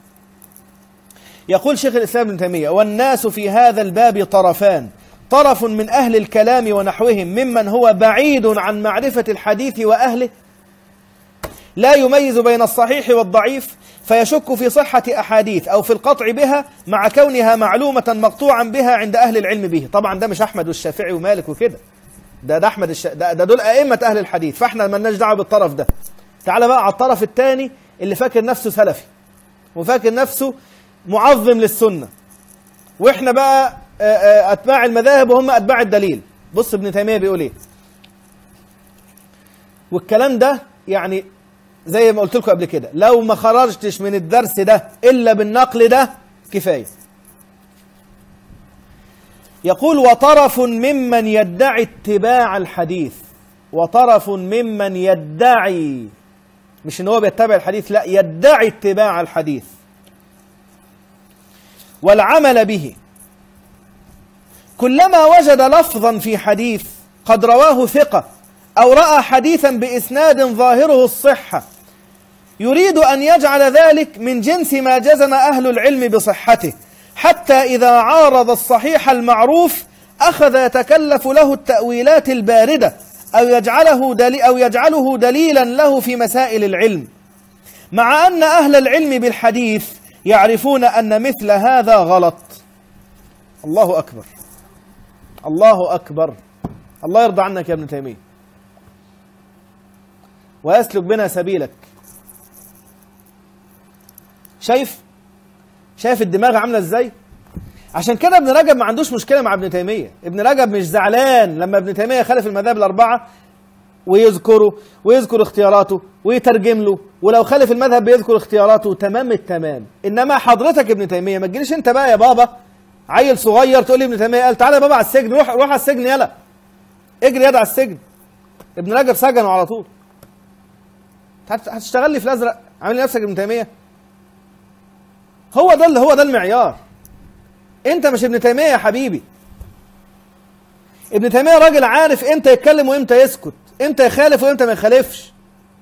يقول شيخ الاسلام ابن تيميه: والناس في هذا الباب طرفان، طرف من أهل الكلام ونحوهم ممن هو بعيد عن معرفة الحديث وأهله، لا يميز بين الصحيح والضعيف، فيشك في صحة أحاديث أو في القطع بها مع كونها معلومة مقطوعا بها عند أهل العلم به. طبعا ده مش أحمد والشافعي ومالك وكده، ده ده أحمد الش... ده, ده دول أئمة أهل الحديث، فإحنا مالناش دعوة بالطرف ده. تعال بقى على الطرف الثاني اللي فاكر نفسه سلفي وفاكر نفسه معظم للسنة، وإحنا بقى أتباع المذاهب وهم أتباع الدليل. بص ابن تيمية بيقول إيه، والكلام ده يعني زي ما قلت لكم قبل كده، لو ما خرجتش من الدرس ده إلا بالنقل ده كفاية. يقول: وطرف ممن يدعي اتباع الحديث، وطرف ممن يدعي، مش إن هو بيتبع الحديث، لا، يدعي اتباع الحديث والعمل به، كلما وجد لفظا في حديث قد رواه ثقة أو رأى حديثا بإسناد ظاهره الصحة يريد أن يجعل ذلك من جنس ما جزم أهل العلم بصحته، حتى إذا عارض الصحيح المعروف أخذ يتكلف له التأويلات الباردة أو يجعله دليل أو يجعله دليلا له في مسائل العلم، مع أن أهل العلم بالحديث يعرفون أن مثل هذا غلط. الله أكبر، الله أكبر، الله يرضى عنك يا ابن تيمية ويسلك بنا سبيلك. شايف شايف الدماغ عاملة ازاي؟ عشان كده ابن رجب ما عندوش مشكلة مع ابن تيمية. ابن رجب مش زعلان لما ابن تيمية خالف المذاهب الأربعة ويذكره ويذكر اختياراته ويترجم له، ولو خالف المذهب بيذكر اختياراته تمام التمام. انما حضرتك ابن تيمية ما تجيليش انت بقى يا بابا عيل صغير تقول لي ابن تيمية قال تعالى يا بابا على السجن، روح روح على السجن، يلا اجري يد على السجن. ابن رجب سجنه على طول. هتشتغل لي في الازرق عامل لي نفسك ابن تيمية؟ هو ده اللي هو ده المعيار. انت مش ابن تيمية يا حبيبي. ابن تيمية راجل عارف امتى يتكلم وامتى يسكت، امتى يخالف وامتى ما يخالفش.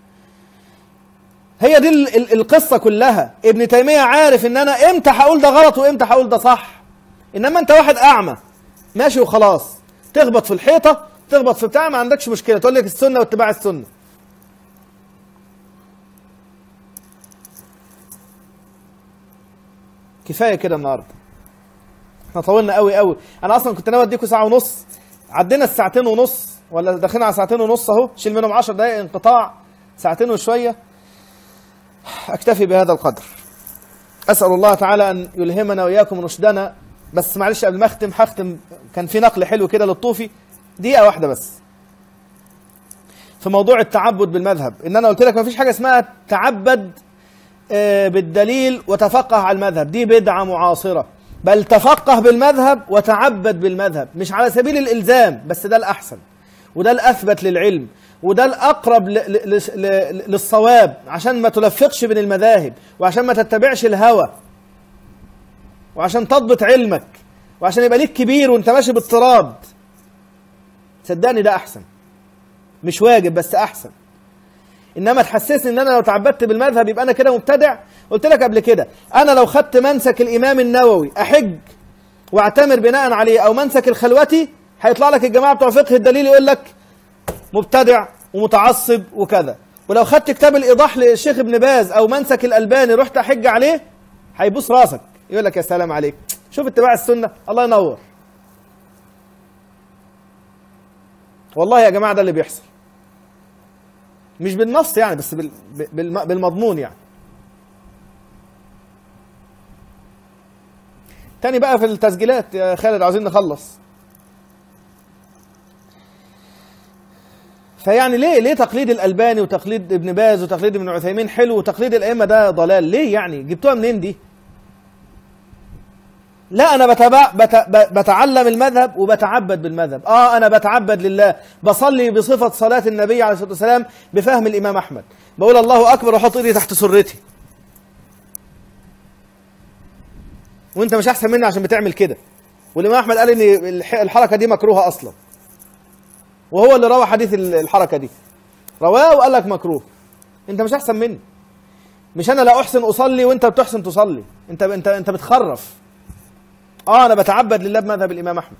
هي دي ال ال القصة كلها. ابن تيمية عارف ان انا امتى هقول ده غلط وامتى هقول ده صح. انما انت واحد اعمى ماشي وخلاص، تخبط في الحيطة تخبط في بتاع، ما عندكش مشكلة، تقول لك السنة واتباع السنة. كفاية كده النهاردة، احنا طولنا قوي قوي. انا اصلا كنت ناوي اديكم ساعة ونص، عدينا الساعتين ونص ولا داخلين على ساعتين ونص اهو، شيل منهم عشر دقايق انقطاع، ساعتين وشوية. اكتفي بهذا القدر. اسأل الله تعالى ان يلهمنا واياكم رشدنا. بس معلش قبل ما اختم هختم، كان في نقل حلو كده للطوفي، دقيقة واحدة بس، في موضوع التعبد بالمذهب. ان انا قلت لك ما فيش حاجة اسمها تعبد بالدليل وتفقه على المذهب، دي بدعة معاصرة. بل تفقه بالمذهب وتعبد بالمذهب، مش على سبيل الإلزام، بس ده الأحسن وده الأثبت للعلم وده الأقرب للصواب، عشان ما تلفقش بين المذاهب، وعشان ما تتبعش الهوى، وعشان تضبط علمك، وعشان يبقى ليك كبير وانت ماشي بالتراب. صدقني ده أحسن، مش واجب بس أحسن. انما تحسسني ان انا لو تعبدت بالمذهب يبقى انا كده مبتدع. قلت لك قبل كده، انا لو خدت منسك الامام النووي احج واعتمر بناء عليه، او منسك الخلوتي، هيطلع لك الجماعه بتوع فقه الدليل يقول لك مبتدع ومتعصب وكذا. ولو خدت كتاب الايضاح للشيخ ابن باز او منسك الالباني رحت احج عليه، هيبوس راسك يقول لك يا سلام عليك، شوف اتباع السنه، الله ينور. والله يا جماعه ده اللي بيحصل، مش بالنص يعني، بس بالمضمون يعني. تاني بقى في التسجيلات يا خالد، عاوزين نخلص. فيعني ليه ليه تقليد الألباني وتقليد ابن باز وتقليد ابن عثيمين حلو وتقليد الأئمة ده ضلال؟ ليه يعني؟ جبتوها منين دي؟ لا أنا بتبع بت بتعلم المذهب وبتعبد بالمذهب. آه أنا بتعبد لله، بصلي بصفة صلاة النبي عليه الصلاة والسلام بفهم الإمام أحمد، بقول الله أكبر وأحط إيدي تحت سرتي. وأنت مش أحسن مني عشان بتعمل كده. والإمام أحمد قال إن الحركة دي مكروهة أصلا، وهو اللي روى حديث الحركة دي، رواه وقال لك مكروه. أنت مش أحسن مني. مش أنا لا أحسن أصلي وأنت بتحسن تصلي، أنت أنت أنت بتخرف. اه انا بتعبد لله بمذهب الامام احمد،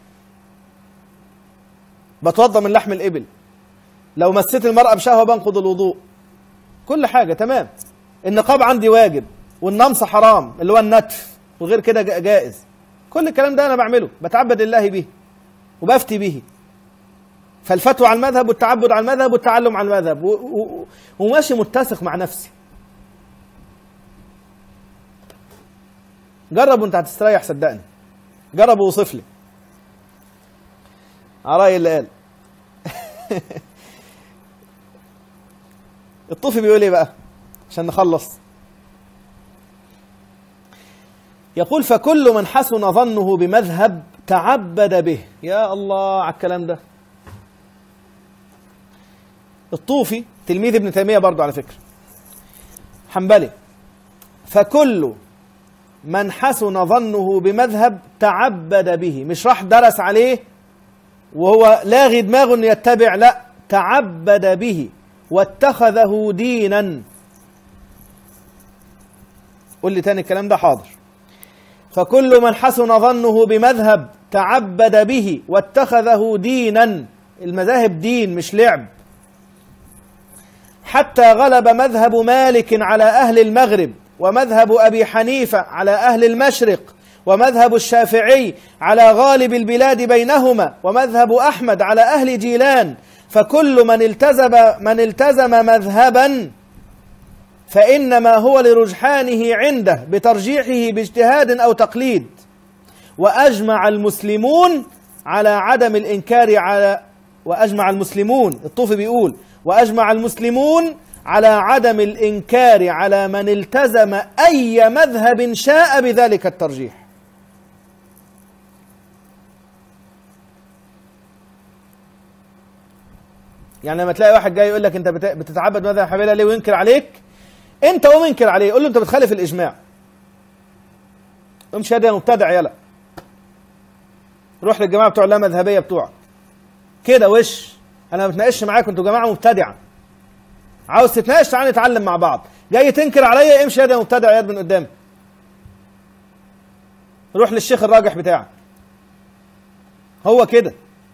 بتوضى من لحم الابل، لو مسيت المرأة بشهوة بنقض الوضوء، كل حاجة تمام. النقاب عندي واجب، والنمص حرام اللي هو النتف، وغير كده جائز. كل الكلام ده انا بعمله، بتعبد لله به وبفتي به. فالفتوى على المذهب والتعبد على المذهب والتعلم على المذهب، وماشي متسق مع نفسي. جرب وانت هتستريح صدقني، جرب ووصف لي على رأي اللي قال. الطوفي بيقول ايه بقى عشان نخلص؟ يقول فكل من حسن ظنه بمذهب تعبد به. يا الله على الكلام ده. الطوفي تلميذ ابن تيمية برضو على فكرة، حنبلي. فكل من حسن ظنه بمذهب تعبد به، مش راح درس عليه وهو لاغي دماغه انه يتبع، لا، تعبد به واتخذه دينا. قول لي تاني الكلام ده. حاضر. فكل من حسن ظنه بمذهب تعبد به واتخذه دينا. المذاهب دين مش لعب. حتى غلب مذهب مالك على أهل المغرب، ومذهب أبي حنيفة على أهل المشرق، ومذهب الشافعي على غالب البلاد بينهما، ومذهب أحمد على أهل جيلان. فكل من التزم من التزم مذهبا فإنما هو لرجحانه عنده بترجيحه باجتهاد أو تقليد. وأجمع المسلمون على عدم الإنكار على وأجمع المسلمون الطوفي بيقول وأجمع المسلمون على عدم الإنكار على من التزم أي مذهب شاء بذلك الترجيح. يعني لما تلاقي واحد جاي يقول لك أنت بتتعبد مذهب الحنابلة ليه وينكر عليك، أنت قوم انكر عليه، قول له أنت بتخالف الإجماع. امشي يا مبتدع يلا، روح للجماعة بتوع لا مذهبية بتوعك كده وش. أنا ما بتناقش معاكم، أنتوا جماعة مبتدعة. عاوز تتناقش تعالى نتعلم مع بعض. جاي تنكر عليا، امشي يا مبتدع يد من قدامي. روح للشيخ الراجح بتاعك. هو كده.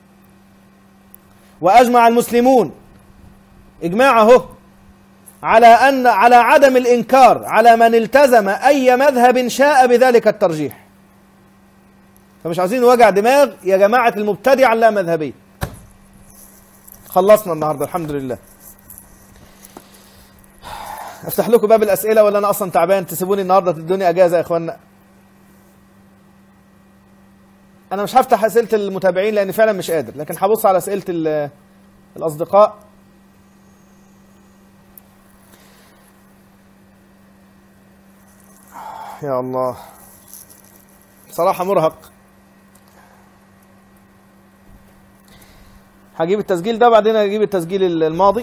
وأجمع المسلمون إجماع أهو على أن على عدم الإنكار على من التزم أي مذهب شاء بذلك الترجيح. فمش عايزين وجع دماغ يا جماعة المبتدعة اللا مذهبية. خلصنا النهارده الحمد لله. افتح لكم باب الأسئلة ولا أنا أصلا تعبان؟ تسيبوني النهارده تدوني أجازة يا إخوانا. أنا مش هفتح أسئلة المتابعين لأني فعلا مش قادر، لكن هبص على أسئلة الأصدقاء. يا الله بصراحة مرهق. هجيب التسجيل ده بعدين هجيب التسجيل الماضي.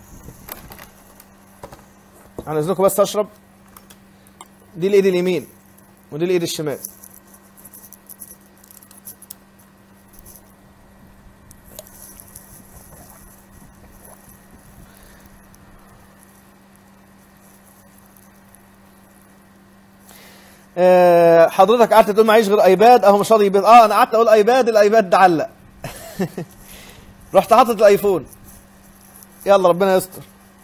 عن اذنكم بس اشرب. دي الايد اليمين ودي الايد الشمال. أه حضرتك قعدت تقول معيش غير ايباد اهو مش راضي يبيض. اه انا قعدت اقول ايباد، الايباد ده علق. رحت حاطط الايفون. يلا ربنا يستر.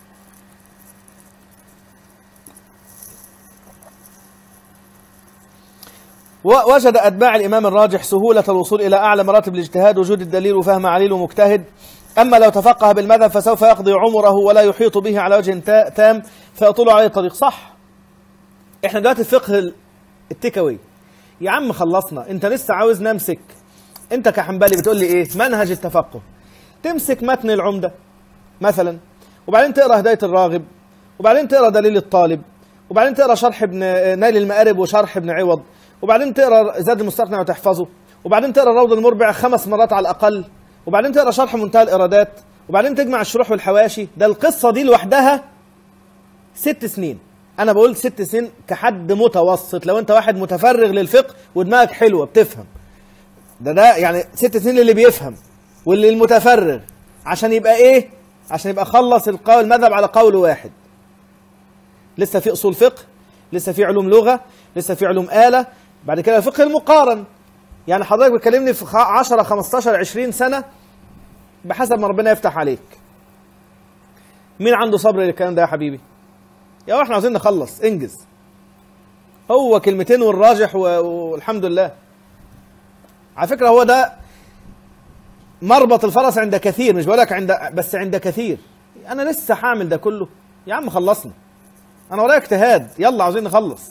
وجد أتباع الإمام الراجح سهولة الوصول إلى أعلى مراتب الاجتهاد، وجود الدليل وفهم عليل ومجتهد. أما لو تفقه بالمذهب فسوف يقضي عمره ولا يحيط به على وجه تام فيطول عليه الطريق. صح. احنا دلوقتي الفقه التكوي يا عم خلصنا. انت لسه عاوز نمسك؟ انت كحنبلي بتقول لي ايه منهج التفقه؟ تمسك متن العمدة مثلا، وبعدين تقرا هداية الراغب، وبعدين تقرا دليل الطالب، وبعدين تقرا شرح ابن نيل المآرب وشرح ابن عوض، وبعدين تقرا زاد المستقنع وتحفظه، وبعدين تقرا الروض المربع خمس مرات على الاقل، وبعدين تقرا شرح منتهى الارادات، وبعدين تجمع الشروح والحواشي. ده القصه دي لوحدها ست سنين. انا بقول ست سنين كحد متوسط لو انت واحد متفرغ للفقه ودماغك حلوه بتفهم. ده ده يعني ست سنين اللي بيفهم واللي المتفرغ، عشان يبقى ايه؟ عشان يبقى خلص القول المذهب على قول واحد. لسه في اصول فقه، لسه في علوم لغه، لسه في علوم آلة، بعد كده الفقه المقارن. يعني حضرتك بتكلمني في عشرة خمستاشر عشرين سنة بحسب ما ربنا يفتح عليك. مين عنده صبر للكلام ده يا حبيبي؟ يا احنا عاوزين نخلص، انجز. هو كلمتين والراجح والحمد لله. على فكرة هو ده مربط الفرس عند كثير، مش بقولك عند بس عند كثير. انا لسه هعمل ده كله يا عم خلصنا. انا ورايا اجتهاد، يلا عاوزين نخلص.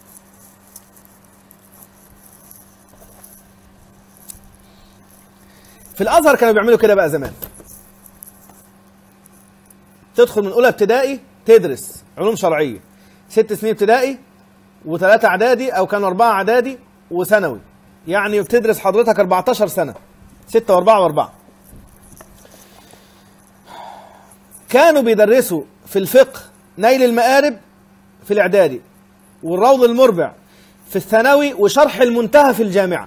في الازهر كانوا بيعملوا كده بقى زمان. تدخل من اولى ابتدائي تدرس علوم شرعيه، ست سنين ابتدائي وثلاثه اعدادي، او كانوا اربعه اعدادي وثانوي. يعني بتدرس حضرتك اربعتاشر سنه، ستة واربعة واربعة. كانوا بيدرسوا في الفقه نيل المآرب في الاعدادي، والروض المربع في الثانوي، وشرح المنتهى في الجامعه.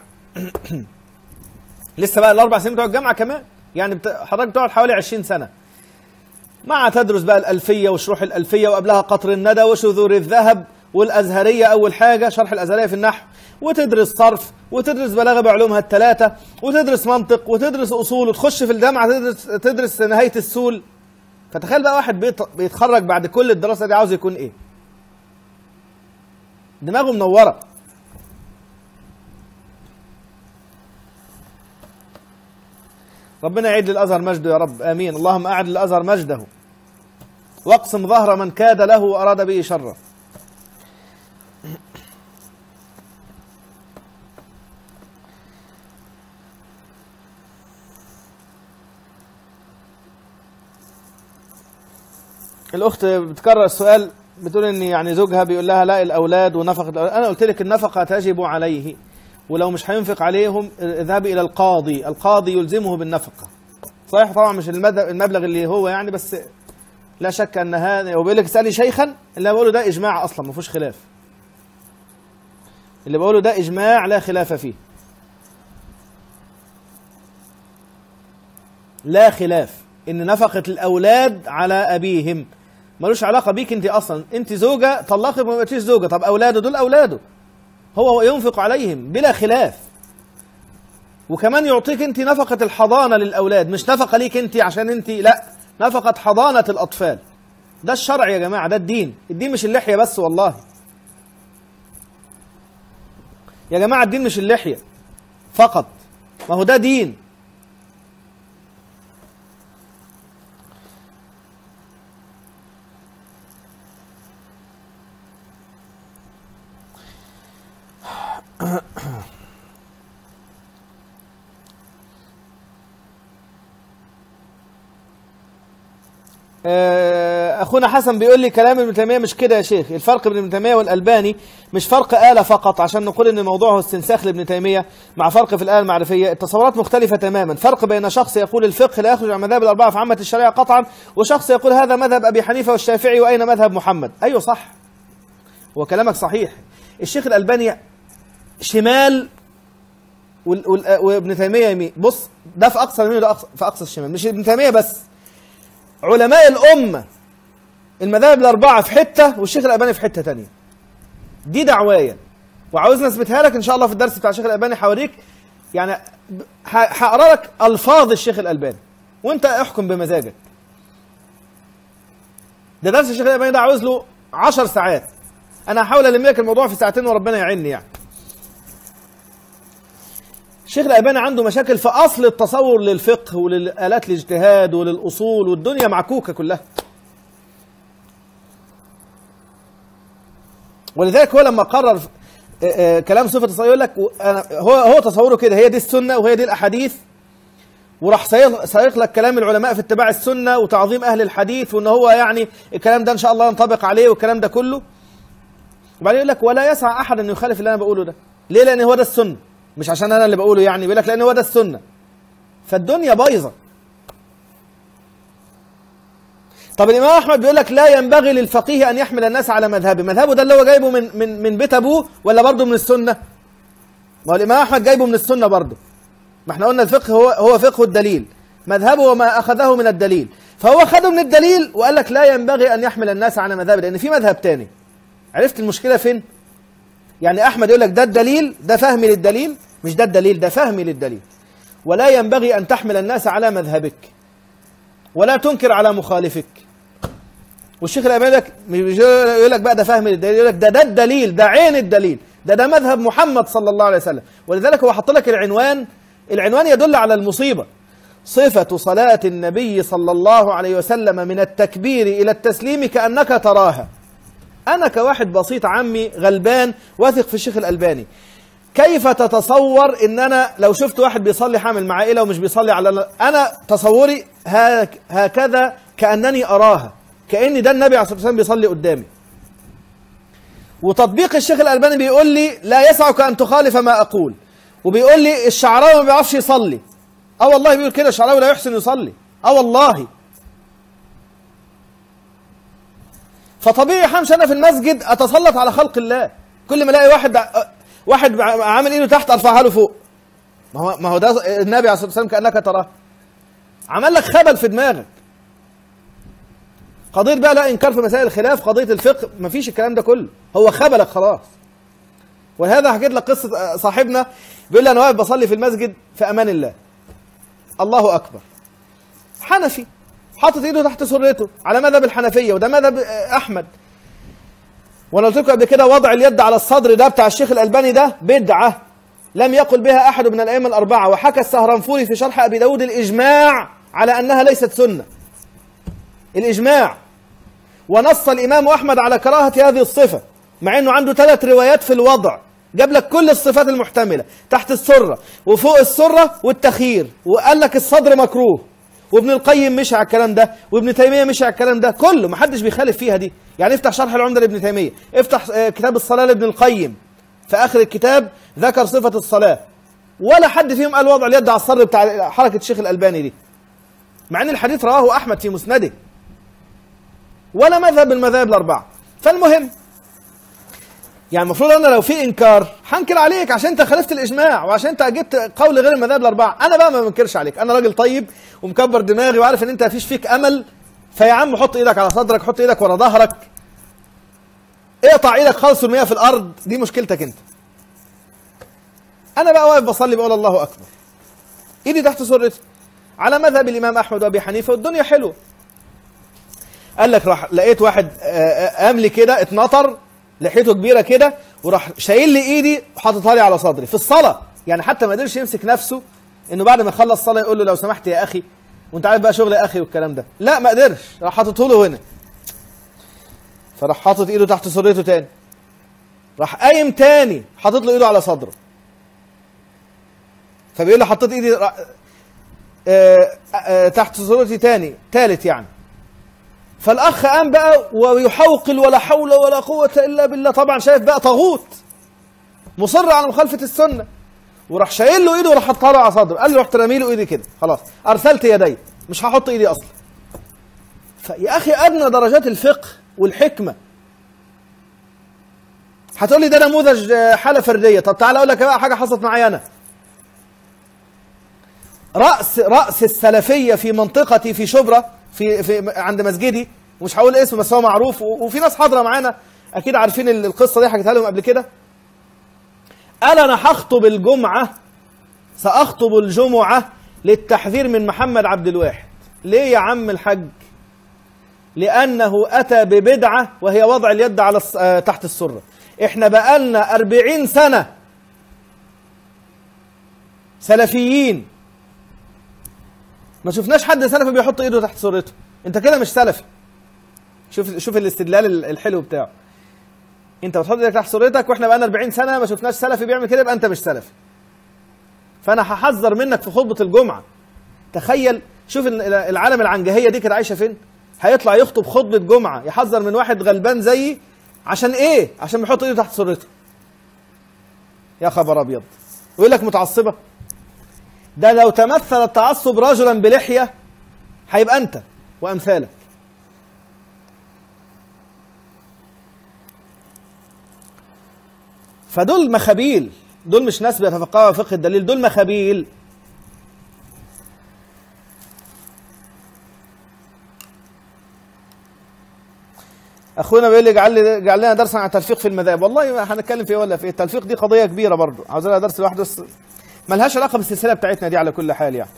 لسه بقى الاربع سنين بتوع الجامعه كمان. يعني حضرتك بتقعد حوالي عشرين سنه مع تدرس بقى الالفيه وشروح الالفيه، وقبلها قطر الندى وشذور الذهب والازهريه اول حاجه شرح الازهريه في النحو، وتدرس صرف، وتدرس بلاغه بعلومها الثلاثه، وتدرس منطق، وتدرس اصول، وتخش في الجامعه تدرس تدرس نهايه السول. فتخيل بقى واحد بيتخرج بعد كل الدراسه دي عاوز يكون ايه؟ دماغه منوره. ربنا يعيد للازهر مجده يا رب، امين. اللهم اعد للازهر مجده واقسم ظهر من كاد له واراد به شره. الاخت بتكرر السؤال، بتقول ان يعني زوجها بيقول لها لا الاولاد ونفقه الأولاد. انا قلت لك النفقه تجب عليه، ولو مش هينفق عليهم اذهبي الى القاضي، القاضي يلزمه بالنفقه. صحيح طبعا مش المبلغ اللي هو يعني، بس لا شك ان هذا. وبيقول لك اسالي شيخا، اللي بقوله ده اجماع اصلا ما فيهوش خلاف، اللي بقوله ده اجماع لا خلاف فيه، لا خلاف ان نفقه الاولاد على ابيهم ملوش علاقه بيك انت اصلا. انت زوجه طلقت ما بقتيش زوجه، طب اولاده دول اولاده، هو ينفق عليهم بلا خلاف. وكمان يعطيك انت نفقه الحضانه للاولاد، مش نفقه ليك انت عشان انت، لا، نفقه حضانه الاطفال. ده الشرع يا جماعه، ده الدين. الدين مش اللحيه بس والله يا جماعه، الدين مش اللحيه فقط، ما هو ده دين. اخونا حسن بيقول لي كلام ابن تيميه مش كده يا شيخ، الفرق بين ابن تيميه والالباني مش فرق آلة فقط عشان نقول ان الموضوع هو استنساخ لابن تيميه مع فرق في الآلة المعرفيه. التصورات مختلفه تماما. فرق بين شخص يقول الفقه لا يخرج عن مذاهب الاربعه في عامه الشريعه قطعا، وشخص يقول هذا مذهب ابي حنيفه والشافعي واين مذهب محمد. ايوه صح، وكلامك صحيح. الشيخ الالباني شمال وابن تيميه يمين. بص، ده في اقصى اليمين وده في اقصى الشمال، مش ابن تيميه بس، علماء الامه المذاهب الاربعه في حته والشيخ الالباني في حته ثانيه. دي دعوايه وعاوزنا اثبتها لك ان شاء الله في الدرس بتاع الشيخ الالباني. هوريك يعني، هقرا لك الفاظ الشيخ الالباني وانت احكم بمزاجك. ده درس الشيخ الالباني ده عاوز له عشر ساعات، انا هحاول الم لك الموضوع في ساعتين وربنا يعيني يعني. الشيخ الألباني عنده مشاكل في أصل التصور للفقه وللآلات الاجتهاد وللأصول، والدنيا معكوكة كلها. ولذلك هو لما قرر كلام صفة الصلاة يقول لك هو هو تصوره كده، هي دي السنة وهي دي الأحاديث، وراح سيق لك كلام العلماء في اتباع السنة وتعظيم أهل الحديث، وإن هو يعني الكلام ده إن شاء الله ينطبق عليه والكلام ده كله. وبعدين يقول لك ولا يسع أحد أن يخالف اللي أنا بقوله ده. ليه؟ لأن هو ده السنة، مش عشان انا اللي بقوله يعني، بيقول لك لان هو ده السنه. فالدنيا بايظه. طب الامام احمد بيقول لك لا ينبغي للفقيه ان يحمل الناس على مذهبه. مذهبه ده اللي هو جايبه من من من بيت ابوه ولا برضه من السنه؟ ما هو الامام احمد جايبه من السنه برضه. ما احنا قلنا الفقه هو هو فقه الدليل، مذهبه وما اخذه من الدليل، فهو اخذه من الدليل وقال لك لا ينبغي ان يحمل الناس على مذهبه لان في مذهب تاني. عرفت المشكله فين؟ يعني احمد يقول لك ده الدليل، ده فهمي للدليل، مش ده الدليل، ده فهمي للدليل. ولا ينبغي ان تحمل الناس على مذهبك ولا تنكر على مخالفك. والشيخ الألباني يقول لك بقى ده فهمي للدليل، يقول لك ده ده الدليل، ده عين الدليل، ده ده مذهب محمد صلى الله عليه وسلم. ولذلك هو حط لك العنوان، العنوان يدل على المصيبه. صفة صلاة النبي صلى الله عليه وسلم من التكبير إلى التسليم كأنك تراها. أنا كواحد بسيط عمي غلبان واثق في الشيخ الألباني، كيف تتصور إن أنا لو شفت واحد بيصلي حامل مع عائلة ومش بيصلي على، أنا تصوري هكذا كأنني أراها، كأن ده النبي عليه الصلاة والسلام بيصلي قدامي. وتطبيق الشيخ الألباني بيقول لي لا يسعك أن تخالف ما أقول، وبيقول لي الشعراوي ما بيعرفش يصلي. اه والله بيقول كده، الشعراوي لا يحسن يصلي. اه والله. فطبيعي همشي انا في المسجد اتسلط على خلق الله، كل ما الاقي واحد واحد عامل ايده تحت ارفعها له فوق. ما هو ما هو ده النبي عليه الصلاه والسلام كانك تراه. عمل لك خبل في دماغك. قضيه بقى لا انكار في مسائل الخلاف، قضيه الفقه، مفيش الكلام ده كله، هو خبلك خلاص. ولهذا حكيت لك قصه صاحبنا بيقول لي انا واقف بصلي في المسجد في امان الله، الله اكبر، حنفي حاطط ايده تحت سرته على مذهب الحنفيه، وده مذهب احمد. وانا قلت لكم قبل كده وضع اليد على الصدر ده بتاع الشيخ الالباني ده بدعه لم يقل بها احد من الائمه الاربعه. وحكى السهرنفوري في شرح ابي داود الاجماع على انها ليست سنه، الاجماع. ونص الامام احمد على كراهه هذه الصفه مع انه عنده ثلاث روايات في الوضع، جاب لك كل الصفات المحتمله تحت السره وفوق السره والتخيير، وقال لك الصدر مكروه. وابن القيم مشى على الكلام ده، وابن تيميه مشى على الكلام ده، كله محدش بيخالف فيها دي. يعني افتح شرح العمده لابن تيميه، افتح كتاب الصلاه لابن القيم، في اخر الكتاب ذكر صفه الصلاه، ولا حد فيهم قال وضع اليد على الصدر بتاع حركه الشيخ الالباني دي، مع ان الحديث رواه احمد في مسنده، ولا مذهب من المذاهب الاربعه. فالمهم يعني المفروض انا لو في انكار هنكر عليك عشان انت خالفت الاجماع وعشان انت جبت قول غير المذاهب الاربعه. انا بقى ما بنكرش عليك، انا راجل طيب ومكبر دماغي وعارف ان انت مفيش فيك امل، فيا عم حط ايدك على صدرك، حط ايدك ورا ظهرك، اقطع ايدك خالص ورميها في الارض، دي مشكلتك انت. انا بقى واقف بصلي بقول الله اكبر، ايدي تحت سرتي على مذهب الامام احمد وابي حنيفه والدنيا حلوه. قال لك راح لقيت واحد قام لي كده اتنطر، لحيته كبيره كده، وراح شايل لي ايدي وحاططها لي على صدري في الصلاه. يعني حتى ما قدرش يمسك نفسه انه بعد ما يخلص الصلاه يقول له لو سمحت يا اخي، وانت عارف بقى شغل يا اخي والكلام ده، لا ما قدرش، راح حاططه له هنا، فراح حاطط ايده تحت سرته تاني، راح قايم تاني حاطط له ايده على صدره، فبيقول لي حطيت ايدي آه آه تحت سرتي تاني تالت يعني. فالاخ قام بقى ويحوقل ولا حول ولا قوه الا بالله، طبعا شايف بقى طاغوت مصر على مخالفه السنه، وراح شايل له ايده وراح حطها له على صدره. قال له رحت رامي له ايدي كده، خلاص ارسلت يدي، مش هحط ايدي اصلا. فيا اخي ادنى درجات الفقه والحكمه. هتقول لي ده نموذج حاله فرديه، طب تعالى اقول لك بقى حاجه حصلت معايا انا. راس راس السلفيه في منطقتي في شبرا، في في عند مسجدي، ومش هقول اسمه بس هو معروف، وفي ناس حاضره معانا اكيد عارفين القصه دي، حكيتها لهم قبل كده. قال انا هخطب الجمعه، ساخطب الجمعه للتحذير من محمد عبد الواحد. ليه يا عم الحاج؟ لانه اتى ببدعه وهي وضع اليد على تحت السره. احنا بقالنا أربعين سنه سلفيين ما شفناش حد سلفي بيحط ايده تحت سرته. انت كده مش سلفي. شوف شوف الاستدلال الحلو بتاعه. انت بتحط ايدك تحت سرتك، واحنا بقالنا أربعين سنه ما شفناش سلفي بيعمل كده، يبقى انت مش سلفي. فانا هحذر منك في خطبه الجمعه. تخيل، شوف العالم العنجهيه دي كده عايشه فين. هيطلع يخطب خطبه جمعه يحذر من واحد غلبان زيي، عشان ايه؟ عشان بيحط ايده تحت سرته. يا خبر ابيض. ويقول لك متعصبه. ده لو تمثل التعصب رجلا بلحيه هيبقى انت وامثالك. فدول مخابيل، دول مش ناس بيتفقهوا في فقه الدليل، دول مخابيل. اخونا بيقول لي اجعل لي اجعل لنا درسا عن التلفيق في المذاهب. والله هنتكلم فيه ولا في التلفيق دي قضيه كبيره برضه، عاوز لها درس لوحده، بس ملهاش علاقه بالسلسله بتاعتنا دي على كل حال. يعني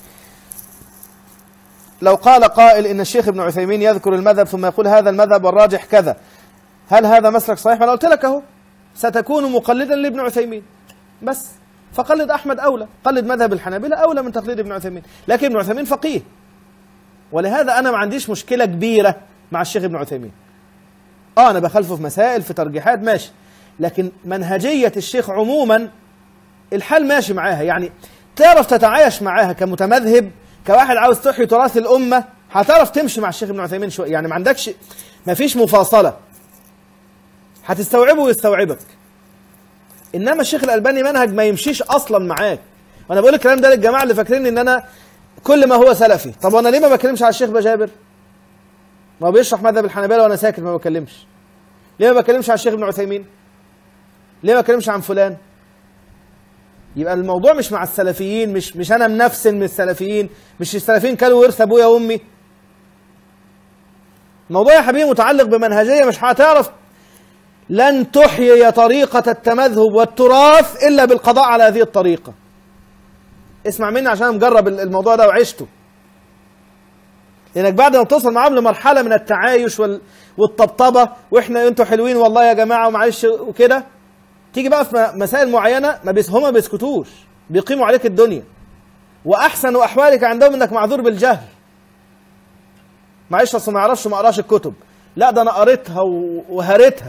لو قال قائل ان الشيخ ابن عثيمين يذكر المذهب ثم يقول هذا المذهب والراجح كذا، هل هذا مسلك صحيح؟ ما انا قلت لك اهو، ستكون مقلدا لابن عثيمين بس، فقلد احمد اولى، قلد مذهب الحنابلة اولى من تقليد ابن عثيمين. لكن ابن عثيمين فقيه، ولهذا انا ما عنديش مشكله كبيره مع الشيخ ابن عثيمين. اه انا بخالفه في مسائل، في ترجيحات، ماشي، لكن منهجيه الشيخ عموما الحال ماشي معاها. يعني تعرف تتعايش معاها كمتمذهب، كواحد عاوز تحيي تراث الامه، هتعرف تمشي مع الشيخ ابن عثيمين شويه. يعني ما عندكش، ما فيش مفاصله، هتستوعبه ويستوعبك. انما الشيخ الالباني منهج ما يمشيش اصلا معاك. وانا بقول الكلام ده للجماعه اللي فاكرين ان انا كل ما هو سلفي. طب وانا ليه ما بكلمش على الشيخ بجابر؟ ما هو بيشرح مذهب الحنابلة وانا ساكت ما بكلمش. ليه ما بكلمش على الشيخ ابن عثيمين؟ ليه ما بكلمش عن فلان؟ يبقى الموضوع مش مع السلفيين، مش مش انا منفسن من السلفيين، مش السلفيين كانوا ورث ابويا وامي. الموضوع يا حبيبي متعلق بمنهجية مش هتعرف، لن تحيي طريقة التمذهب والتراث إلا بالقضاء على هذه الطريقة. اسمع مني عشان مجرب الموضوع ده وعشته. لأنك بعد ما توصل معاهم لمرحلة من التعايش والطبطبة وإحنا أنتوا حلوين والله يا جماعة ومعلش وكده، تيجي بقى في مسائل معينة ما بيس هما بيسكتوش، بيقيموا عليك الدنيا. وأحسن أحوالك عندهم إنك معذور بالجهل. معلش أصل ما يعرفش ما قراش الكتب، لا ده أنا قريتها وهريتها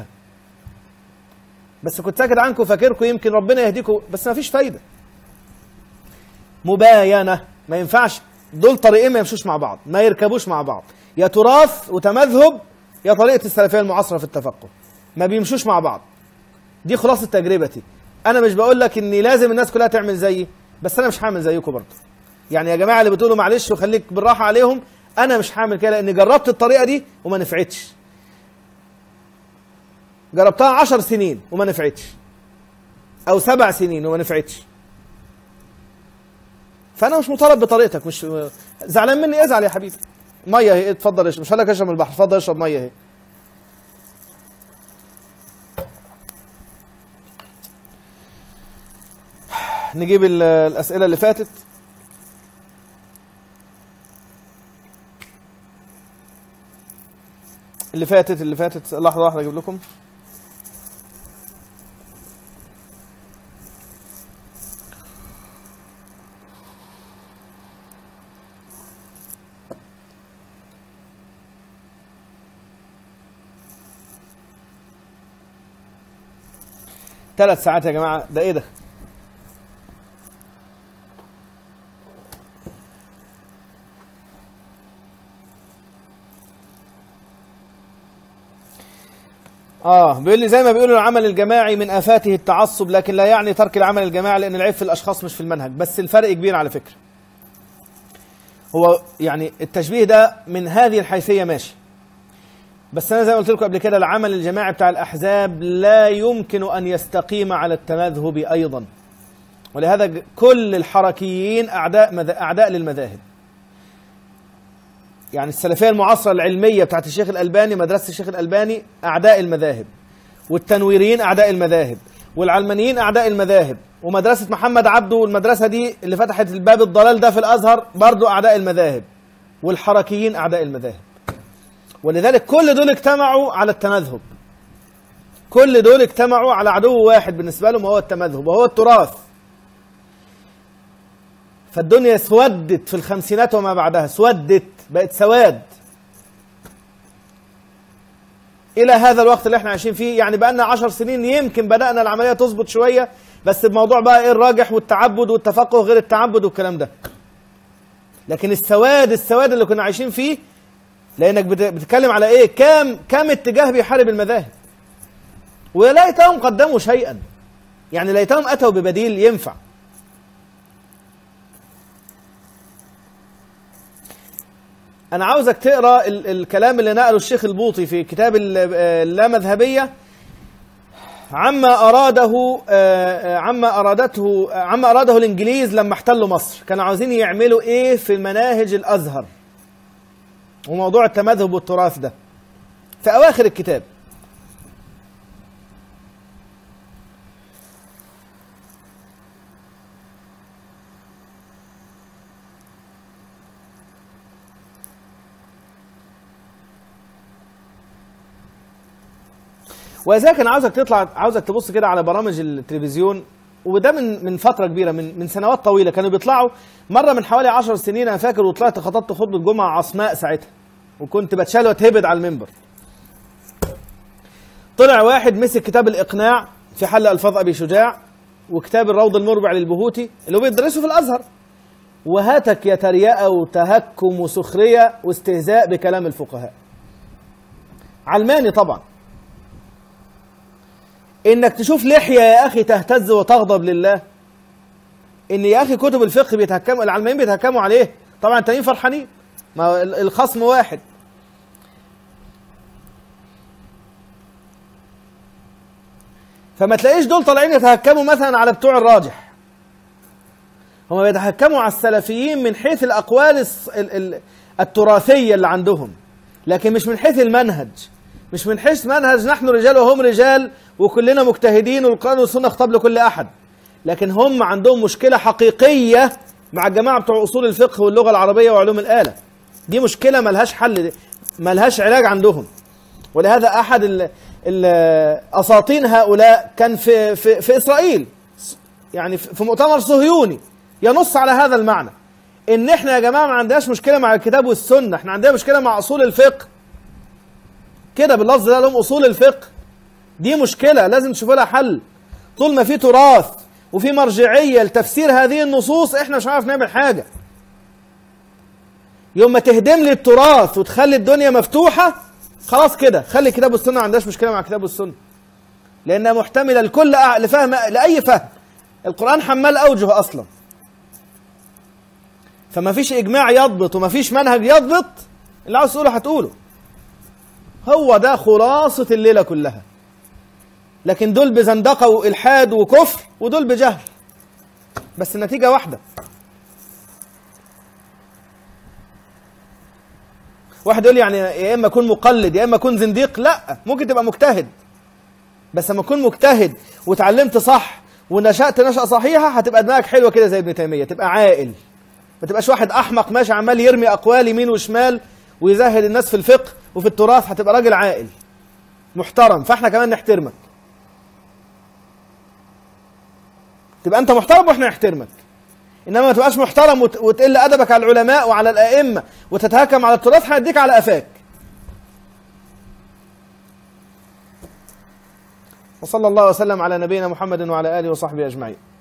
بس كنت ساكت عنكم فاكركم يمكن ربنا يهديكم، بس ما فيش فايدة. مباينة ما ينفعش، دول طريقين ما يمشوش مع بعض، ما يركبوش مع بعض، يا تراث وتمذهب يا طريقة السلفية المعاصرة في التفقه، ما بيمشوش مع بعض. دي خلاصة تجربتي. أنا مش بقول لك إني لازم الناس كلها تعمل زيي، بس أنا مش هعمل زيكم برضه. يعني يا جماعة اللي بتقولوا معلش وخليك بالراحة عليهم، أنا مش هعمل كده لأني جربت الطريقة دي وما نفعتش. جربتها عشر سنين وما نفعتش، أو سبع سنين وما نفعتش. فأنا مش مطالب بطريقتك. مش زعلان مني ازعل يا حبيبي. مية اهي، اتفضل اشرب، مش هقول لك اشرب من البحر، اتفضل اشرب مية اهي. نجيب الأسئلة اللي فاتت. اللي فاتت اللي فاتت لحظة واحدة أجيب لكم. ثلاث ساعات يا جماعة، ده إيه ده؟ اه بيقول لي زي ما بيقولوا العمل الجماعي من آفاته التعصب، لكن لا يعني ترك العمل الجماعي، لأن العيب في الأشخاص مش في المنهج. بس الفرق كبير على فكرة. هو يعني التشبيه ده من هذه الحيثية ماشي، بس أنا زي ما قلت لكم قبل كده العمل الجماعي بتاع الأحزاب لا يمكن أن يستقيم على التمذهب أيضا، ولهذا كل الحركيين أعداء مذ... أعداء للمذاهب. يعني السلفية المعاصرة العلمية بتاعت الشيخ الألباني، مدرسة الشيخ الألباني أعداء المذاهب، والتنويريين أعداء المذاهب، والعلمانيين أعداء المذاهب، ومدرسة محمد عبده والمدرسة دي اللي فتحت الباب الضلال ده في الأزهر برضو أعداء المذاهب، والحركيين أعداء المذاهب. ولذلك كل دول اجتمعوا على التمذهب، كل دول اجتمعوا على عدو واحد بالنسبة لهم وهو التمذهب وهو التراث. فالدنيا اسودت في الخمسينات وما بعدها، اسودت، بقت سواد إلى هذا الوقت اللي احنا عايشين فيه. يعني بقى لنا عشر سنين يمكن بدأنا العملية تظبط شوية، بس بموضوع بقى ايه الراجح والتعبد والتفقه غير التعبد والكلام ده. لكن السواد السواد اللي كنا عايشين فيه، لأنك بتتكلم على ايه؟ كام كام اتجاه بيحارب المذاهب، وليتهم قدموا شيئا، يعني ليتهم أتوا ببديل ينفع. أنا عاوزك تقرأ ال الكلام اللي نقله الشيخ البوطي في كتاب اللامذهبية عما أراده عما أرادته عما أراده الإنجليز لما احتلوا مصر. كانوا عاوزين يعملوا إيه في المناهج الأزهر وموضوع التمذهب والتراث ده في أواخر الكتاب. ولذلك انا عاوزك تطلع، عاوزك تبص كده على برامج التلفزيون، وده من من فتره كبيره، من من سنوات طويله. كانوا بيطلعوا مره من حوالي عشر سنين انا فاكر، وطلعت خطبت خطبه جمعه عصماء ساعتها، وكنت بتشال واتهبد على المنبر. طلع واحد مسك كتاب الاقناع في حل الفاظ ابي شجاع وكتاب الروض المربع للبهوتي اللي هو بيدرسوا في الازهر، وهاتك يا تريقه وتهكم وسخريه واستهزاء بكلام الفقهاء. علماني طبعا. انك تشوف لحيه يا اخي تهتز وتغضب لله، ان يا اخي كتب الفقه بيتهكموا، العلمانيين بيتهكموا عليه، طبعا التانيين فرحانين، ما الخصم واحد. فما تلاقيش دول طالعين يتهكموا مثلا على بتوع الراجح، هم بيتهكموا على السلفيين من حيث الاقوال التراثيه اللي عندهم، لكن مش من حيث المنهج، مش من حيث منهج نحن رجال وهم رجال وكلنا مجتهدين والقرآن والسنة خطاب لكل أحد، لكن هم عندهم مشكلة حقيقية مع الجماعة بتوع أصول الفقه واللغة العربية وعلوم الآلة. دي مشكلة ملهاش حل، ملهاش علاج عندهم. ولهذا أحد ال ال أساطين هؤلاء كان في, في, في إسرائيل، يعني في مؤتمر صهيوني ينص على هذا المعنى، إن إحنا يا جماعة ما عندناش مشكلة مع الكتاب والسنة، إحنا عندنا مشكلة مع أصول الفقه. كده باللفظ ده لهم أصول الفقه، دي مشكلة لازم تشوفوا لها حل. طول ما في تراث وفي مرجعية لتفسير هذه النصوص إحنا مش هنعرف نعمل حاجة. يوم ما تهدم لي التراث وتخلي الدنيا مفتوحة، خلاص كده خلي الكتاب والسنة، ما عندناش مشكلة مع الكتاب والسنة، لأنها محتملة لكل لفهم لأي فهم. القرآن حمال أوجه أصلا، فما فيش إجماع يضبط وما فيش منهج يضبط، اللي عاوز تقوله هتقوله. هو ده خلاصة الليلة كلها. لكن دول بزندقة وإلحاد وكفر، ودول بجهل، بس النتيجة واحدة. واحد يقول لي يعني يا إما أكون مقلد يا إما أكون زنديق. لا، ممكن تبقى مجتهد، بس لما أكون مجتهد وتعلمت صح ونشأت نشأة صحيحة هتبقى دماغك حلوة كده زي ابن تيمية، تبقى عاقل، ما تبقاش واحد أحمق ماشي عمال يرمي أقوال يمين وشمال ويزهد الناس في الفقه وفي التراث. هتبقى راجل عاقل محترم، فاحنا كمان نحترمك. تبقى أنت محترم واحنا نحترمك. إنما ما تبقاش محترم وت... وتقل أدبك على العلماء وعلى الأئمة وتتهكم على التراث، هنديك على قفاك. وصلى الله وسلم على نبينا محمد وعلى آله وصحبه أجمعين.